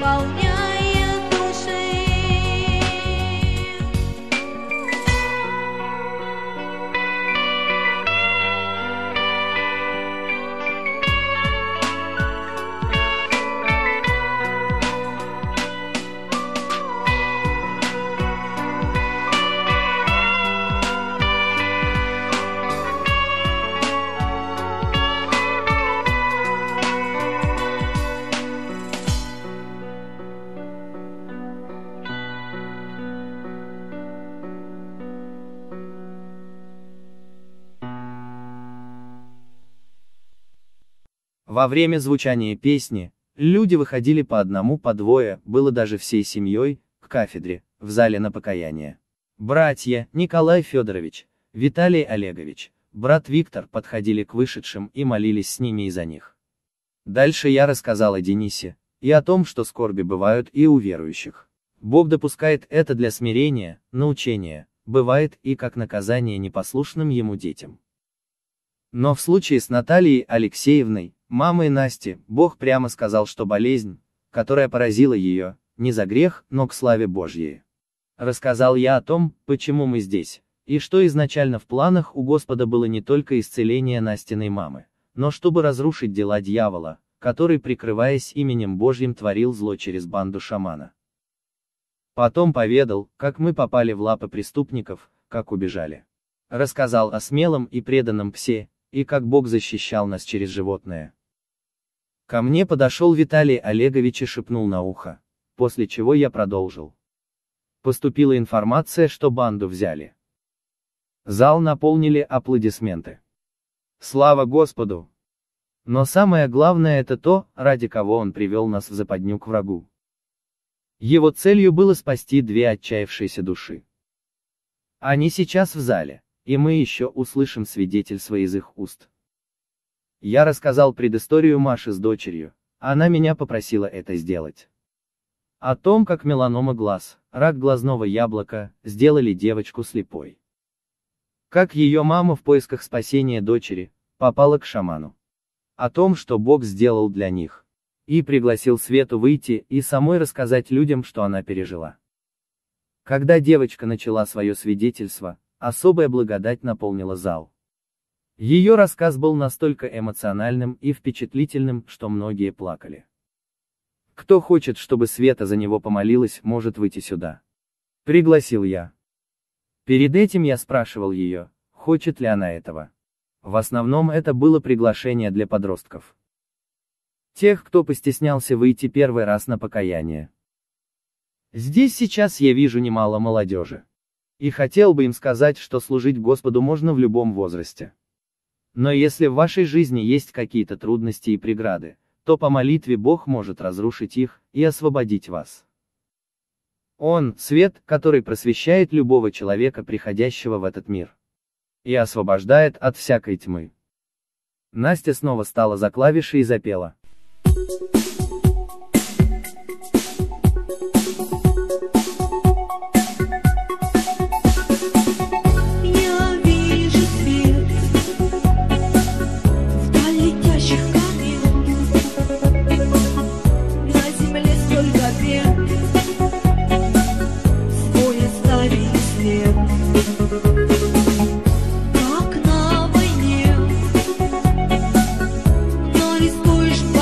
S4: наполняет души.
S1: Во время звучания песни, люди выходили по одному, по двое, было даже всей семьей, к кафедре, в зале на покаяние. Братья, Николай Федорович, Виталий Олегович, брат Виктор подходили к вышедшим и молились с ними и за них. Дальше я рассказал о Денисе, и о том, что скорби бывают и у верующих. Бог допускает это для смирения, научения, бывает и как наказание непослушным ему детям. Но в случае с Натальей Алексеевной, мамой Насти, Бог прямо сказал, что болезнь, которая поразила ее, не за грех, но к славе Божьей. Рассказал я о том, почему мы здесь, и что изначально в планах у Господа было не только исцеление Настиной мамы, но чтобы разрушить дела дьявола, который, прикрываясь именем Божьим, творил зло через банду шамана. Потом поведал, как мы попали в лапы преступников, как убежали. Рассказал о смелом и преданном псе, и как Бог защищал нас через животное. Ко мне подошел Виталий Олегович и шепнул на ухо, после чего я продолжил. Поступила информация, что банду взяли. Зал наполнили аплодисменты. Слава Господу! Но самое главное это то, ради кого он привел нас в западню к врагу. Его целью было спасти две отчаявшиеся души. Они сейчас в зале, и мы еще услышим свидетельство из их уст. Я рассказал предысторию Маши с дочерью, она меня попросила это сделать. О том, как меланома глаз, рак глазного яблока, сделали девочку слепой. Как ее мама в поисках спасения дочери, попала к шаману. О том, что Бог сделал для них. И пригласил Свету выйти и самой рассказать людям, что она пережила. Когда девочка начала свое свидетельство, особая благодать наполнила зал. Ее рассказ был настолько эмоциональным и впечатлительным, что многие плакали. Кто хочет, чтобы Света за него помолилась, может выйти сюда. Пригласил я. Перед этим я спрашивал ее, хочет ли она этого. В основном это было приглашение для подростков. Тех, кто постеснялся выйти первый раз на покаяние. Здесь сейчас я вижу немало молодежи. И хотел бы им сказать, что служить Господу можно в любом возрасте. Но если в вашей жизни есть какие-то трудности и преграды, то по молитве Бог может разрушить их и освободить вас. Он — свет, который просвещает любого человека, приходящего в этот мир. И освобождает от всякой тьмы. Настя снова стала за клавиши и запела.
S4: Как на войне, но арестуешь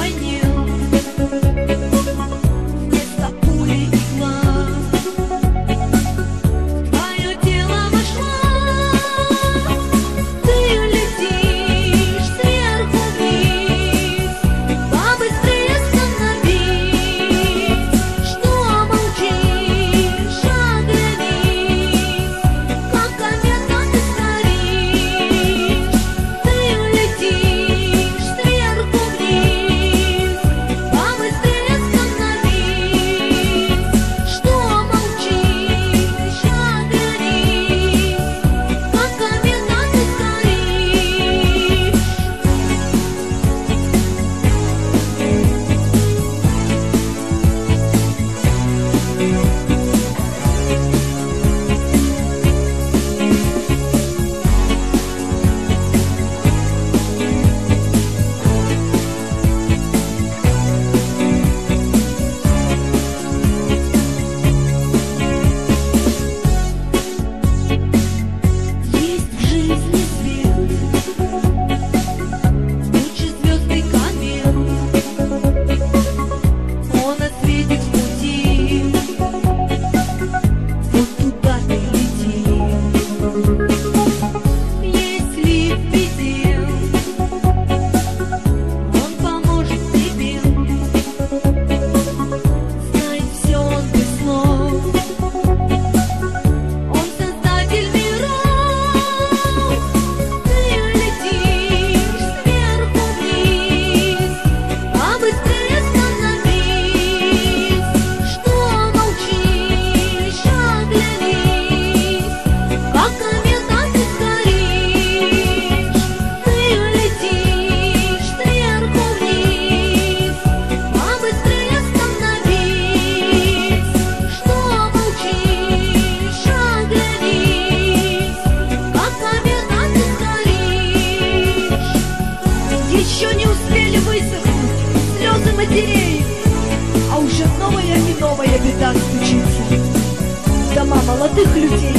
S5: молодых людей.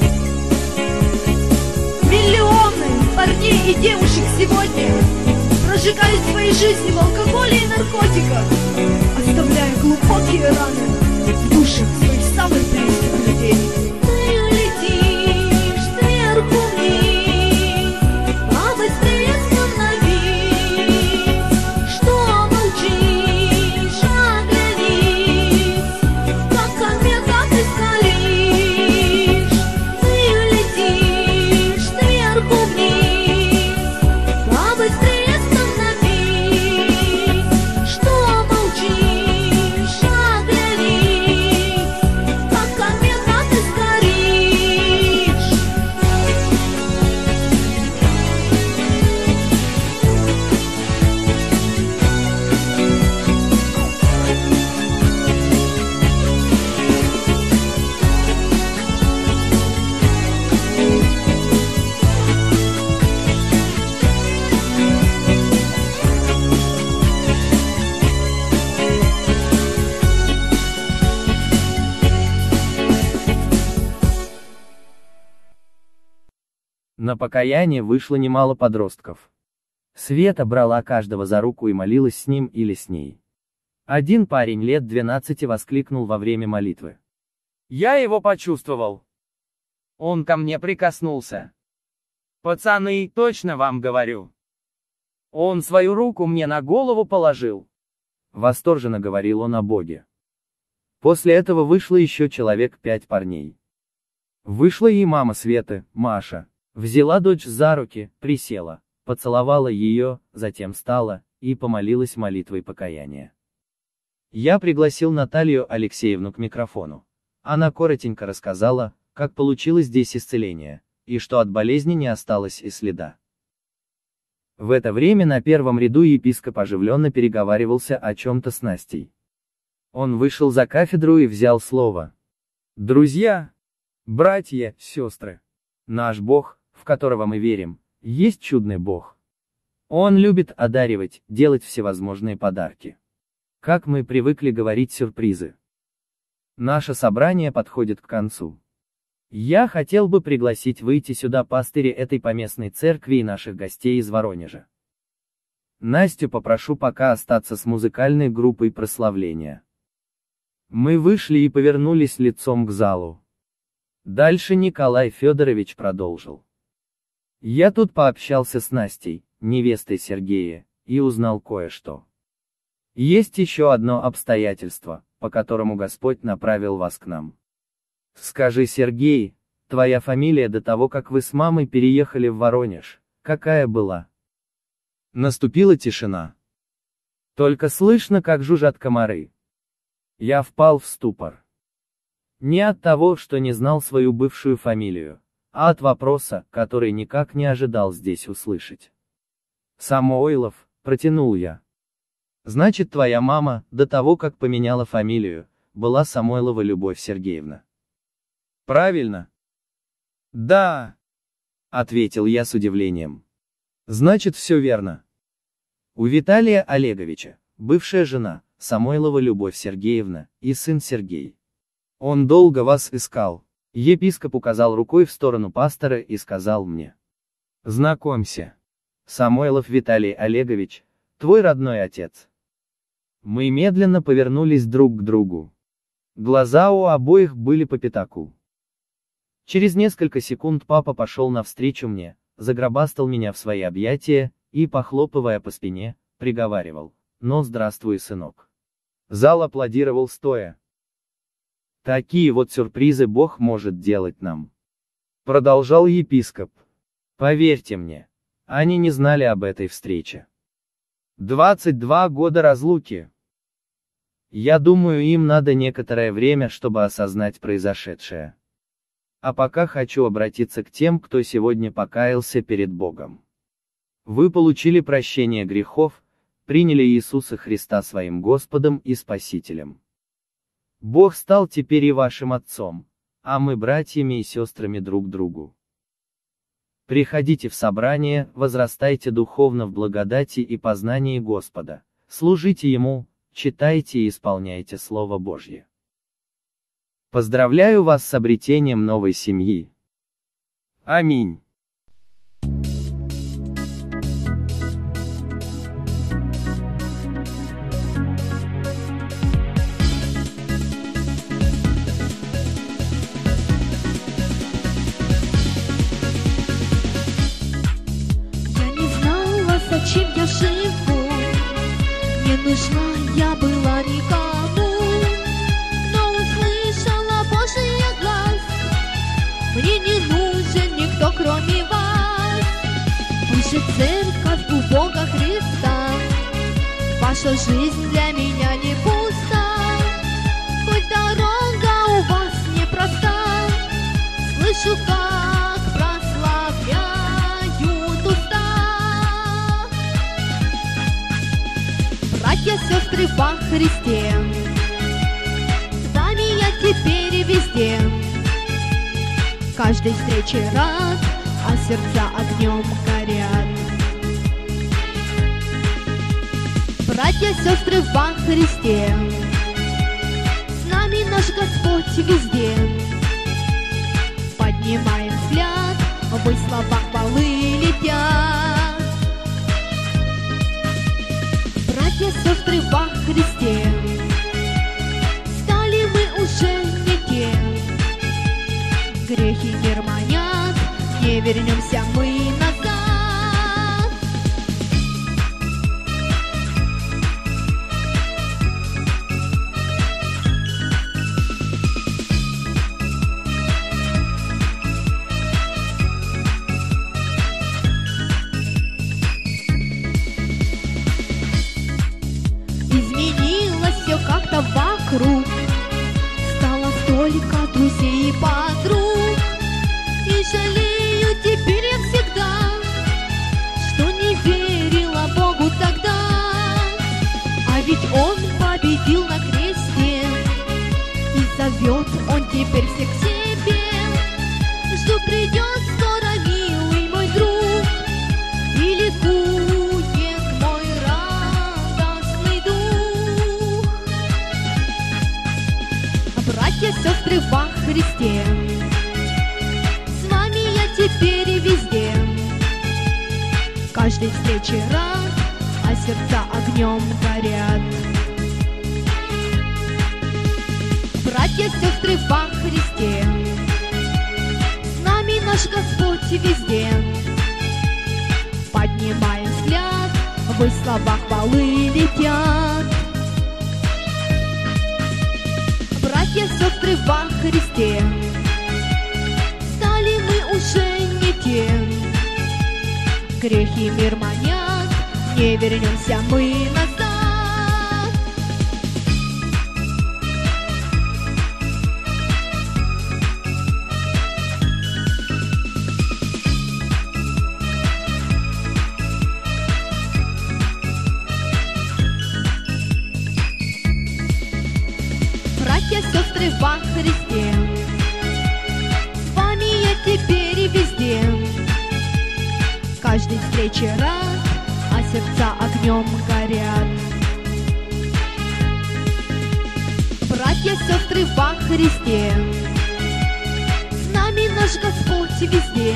S5: Миллионы парней и девушек сегодня прожигают свои жизни в алкоголе и наркотиках, оставляя глубокие раны в душах своих самых близких людей.
S4: Ты улетишь сверху вниз, побыстрее становись. Что молчишь, оглянись, как комета ты скалишь. Ты улетишь сверху вниз, побыстрее становись. Что молчишь, оглянись, как комета ты скоришь.
S1: На покаяние вышло немало подростков. Света брала каждого за руку и молилась с ним или с ней. Один парень лет двенадцати воскликнул во время молитвы: «Я его почувствовал. Он ко мне прикоснулся. Пацаны, точно вам говорю. Он свою руку мне на голову положил». Восторженно говорил он о Боге. После этого вышло еще человек пять парней. Вышла и мама Светы, Маша. Взяла дочь за руки, присела, поцеловала ее, затем встала и помолилась молитвой покаяния. Я пригласил Наталью Алексеевну к микрофону. Она коротенько рассказала, как получилось здесь исцеление, и что от болезни не осталось и следа. В это время на первом ряду епископ оживленно переговаривался о чем-то с Настей. Он вышел за кафедру и взял слово. «Друзья, братья, сестры, наш Бог, в которого мы верим, есть чудный Бог. Он любит одаривать, делать всевозможные подарки. Как мы привыкли говорить, сюрпризы. Наше собрание подходит к концу. Я хотел бы пригласить выйти сюда пастыря этой поместной церкви и наших гостей из Воронежа. Настю попрошу пока остаться с музыкальной группой прославления». Мы вышли и повернулись лицом к залу. Дальше Николай Федорович продолжил. «Я тут пообщался с Настей, невестой Сергея, и узнал кое-что. Есть еще одно обстоятельство, по которому Господь направил вас к нам. Скажи, Сергей, твоя фамилия до того, как вы с мамой переехали в Воронеж, какая была?» Наступила тишина. Только слышно, как жужжат комары. Я впал в ступор. Не от того, что не знал свою бывшую фамилию, а от вопроса, который никак не ожидал здесь услышать. «Самойлов», — протянул я. «Значит, твоя мама, до того, как поменяла фамилию, была Самойлова Любовь Сергеевна?» «Правильно?» «Да», — ответил я с удивлением. «Значит, все верно. У Виталия Олеговича, бывшая жена, Самойлова Любовь Сергеевна, и сын Сергей. Он долго вас искал». Епископ указал рукой в сторону пастора и сказал мне: «Знакомься. Самойлов Виталий Олегович, твой родной отец». Мы медленно повернулись друг к другу. Глаза у обоих были по пятаку. Через несколько секунд папа пошел навстречу мне, загробастал меня в свои объятия и, похлопывая по спине, приговаривал: «Ну, здравствуй, сынок». Зал аплодировал стоя. «Такие вот сюрпризы Бог может делать нам», — продолжал епископ. «Поверьте мне, они не знали об этой встрече. двадцать два года разлуки. Я думаю, им надо некоторое время, чтобы осознать произошедшее. А пока хочу обратиться к тем, кто сегодня покаялся перед Богом. Вы получили прощение грехов, приняли Иисуса Христа своим Господом и Спасителем. Бог стал теперь и вашим отцом, а мы братьями и сестрами друг другу. Приходите в собрание, возрастайте духовно в благодати и познании Господа, служите Ему, читайте и исполняйте Слово Божье. Поздравляю вас с обретением новой семьи. Аминь.
S5: Я не знала, зачем я живу, не нужна я была никому, но услышала Божий глаз: мне не нужен никто, кроме вас. Вы же церковь у Бога Христа, ваша жизнь для меня не пуста. Хоть дорога у вас непроста, слышу, как прославляют уста. Братья, сестры во Христе, с вами я теперь и везде. Каждой встрече рад, а сердца огнем горят. Братья, сестры во Христе, с нами наш Господь везде. Поднимаем взгляд, в слова хвалы летят. Братья, сестры во Христе, стали мы уже не те. Грехи мир манят, не вернемся мы назад. Изменилось все как-то вокруг, стало столько друзей и подруг. И жалею теперь я всегда, что не верила Богу тогда. А ведь Он победил на кресте, и зовет Он теперь всех к себе. Что придет скоро, милый мой друг, и ликует мой радостный дух. Братья, сестры во Христе, теперь и везде. Каждой встрече рад, а сердца огнем горят. Братья, сестры во Христе, с нами наш Господь везде. Поднимаем взгляд, в слова хвалы летят. Братья, сестры во Христе, уже не те. Грехи мир манят, не вернемся мы назад. Братья, сестры во Христе, теперь и везде. Каждой встрече рад, а сердца огнем горят. Братья, сестры во Христе, с нами наш Господь везде.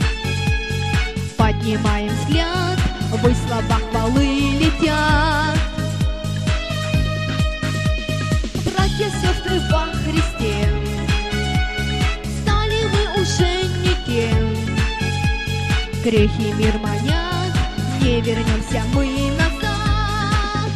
S5: Поднимаем взгляд, в слова хвалы летят. Братья, сестры во Христе, уже не те. Грехи мир манят, не вернемся мы назад.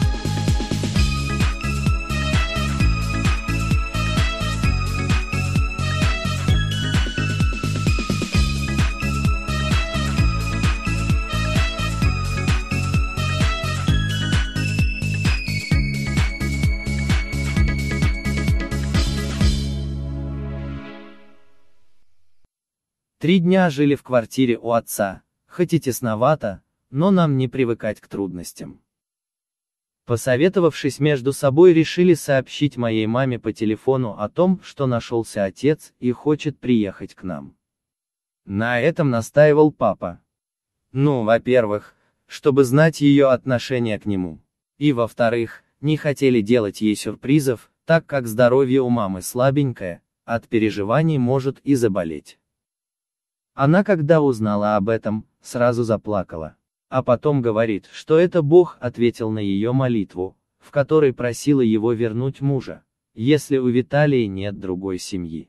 S1: Три дня жили в квартире у отца, хоть и тесновато, но нам не привыкать к трудностям. Посоветовавшись между собой, решили сообщить моей маме по телефону о том, что нашелся отец и хочет приехать к нам. На этом настаивал папа. Ну, во-первых, чтобы знать ее отношение к нему. И во-вторых, не хотели делать ей сюрпризов, так как здоровье у мамы слабенькое, от переживаний может и заболеть. Она, когда узнала об этом, сразу заплакала. А потом говорит, что это Бог ответил на ее молитву, в которой просила его вернуть мужа, если у Виталии нет другой семьи.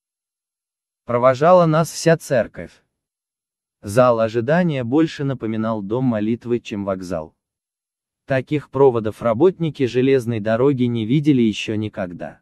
S1: Провожала нас вся церковь. Зал ожидания больше напоминал дом молитвы, чем вокзал. Таких проводов работники железной дороги не видели еще никогда.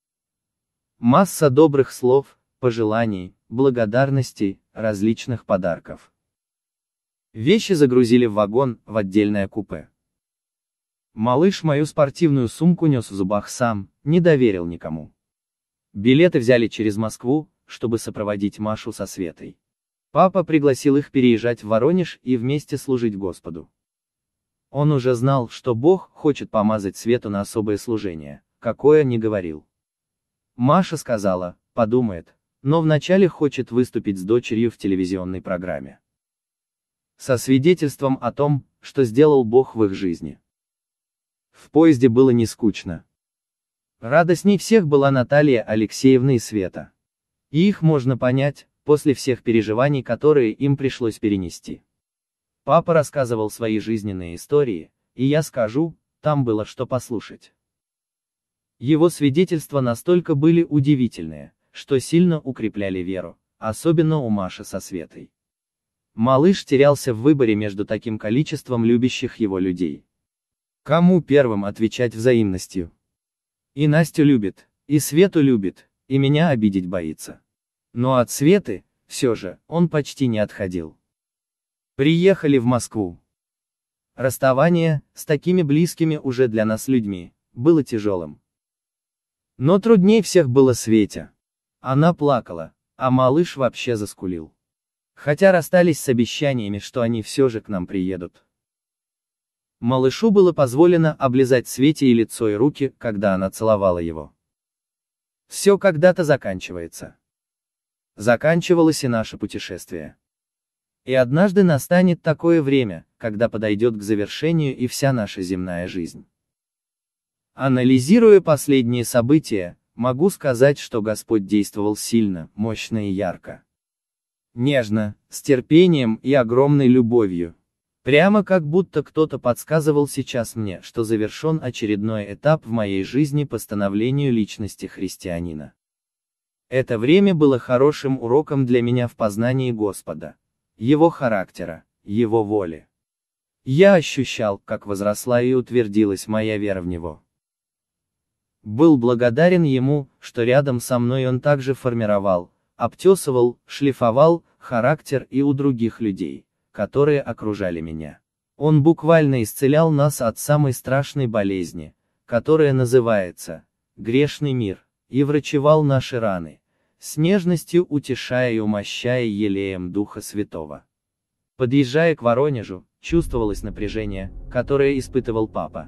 S1: Масса добрых слов, пожеланий, благодарностей, различных подарков. Вещи загрузили в вагон, в отдельное купе. Малыш мою спортивную сумку нес в зубах сам, не доверил никому. Билеты взяли через Москву, чтобы сопроводить Машу со Светой. Папа пригласил их переезжать в Воронеж и вместе служить Господу. Он уже знал, что Бог хочет помазать Свету на особое служение, какое не говорил. Маша сказала, подумает, но вначале хочет выступить с дочерью в телевизионной программе. Со свидетельством о том, что сделал Бог в их жизни. В поезде было не скучно. Радостней всех была Наталья Алексеевна и Света. И их можно понять, после всех переживаний, которые им пришлось перенести. Папа рассказывал свои жизненные истории, и я скажу, там было что послушать. Его свидетельства настолько были удивительные, что сильно укрепляли веру, особенно у Маши со Светой. Малыш терялся в выборе между таким количеством любящих его людей. Кому первым отвечать взаимностью? И Настю любит, и Свету любит, и меня обидеть боится. Но от Светы, все же, он почти не отходил. Приехали в Москву. Расставание с такими близкими уже для нас людьми было тяжелым. Но труднее всех было Свете. Она плакала, а малыш вообще заскулил. Хотя расстались с обещаниями, что они все же к нам приедут. Малышу было позволено облизать Свете и лицо, и руки, когда она целовала его. Все когда-то заканчивается. Заканчивалось и наше путешествие. И однажды настанет такое время, когда подойдет к завершению и вся наша земная жизнь. Анализируя последние события, могу сказать, что Господь действовал сильно, мощно и ярко. Нежно, с терпением и огромной любовью. Прямо как будто кто-то подсказывал сейчас мне, что завершен очередной этап в моей жизни по становлению личности христианина. Это время было хорошим уроком для меня в познании Господа, Его характера, Его воли. Я ощущал, как возросла и утвердилась моя вера в Него. Был благодарен Ему, что рядом со мной Он также формировал, обтесывал, шлифовал характер и у других людей, которые окружали меня. Он буквально исцелял нас от самой страшной болезни, которая называется грешный мир, и врачевал наши раны, с нежностью утешая и умощая елеем Духа Святого. Подъезжая к Воронежу, чувствовалось напряжение, которое испытывал папа.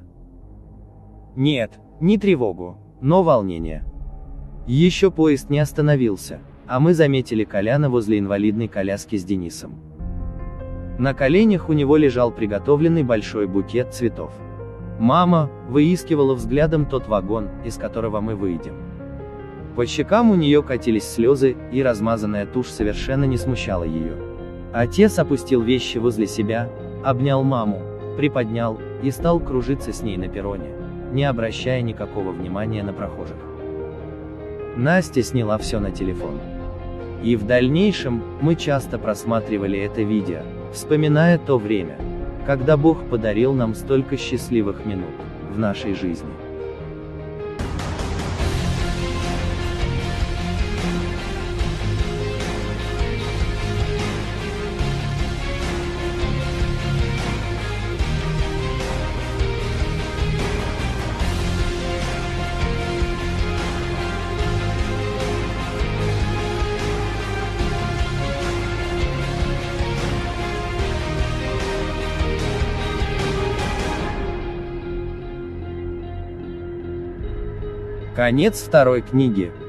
S1: Нет, не тревогу, но волнение. Еще поезд не остановился, а мы заметили Коляна возле инвалидной коляски с Денисом. На коленях у него лежал приготовленный большой букет цветов. Мама выискивала взглядом тот вагон, из которого мы выйдем. По щекам у нее катились слезы, и размазанная тушь совершенно не смущала ее. Отец опустил вещи возле себя, обнял маму, приподнял, и стал кружиться с ней на перроне, не обращая никакого внимания на прохожих. Настя сняла все на телефон. И в дальнейшем, мы часто просматривали это видео, вспоминая то время, когда Бог подарил нам столько счастливых минут в нашей жизни. Конец второй книги.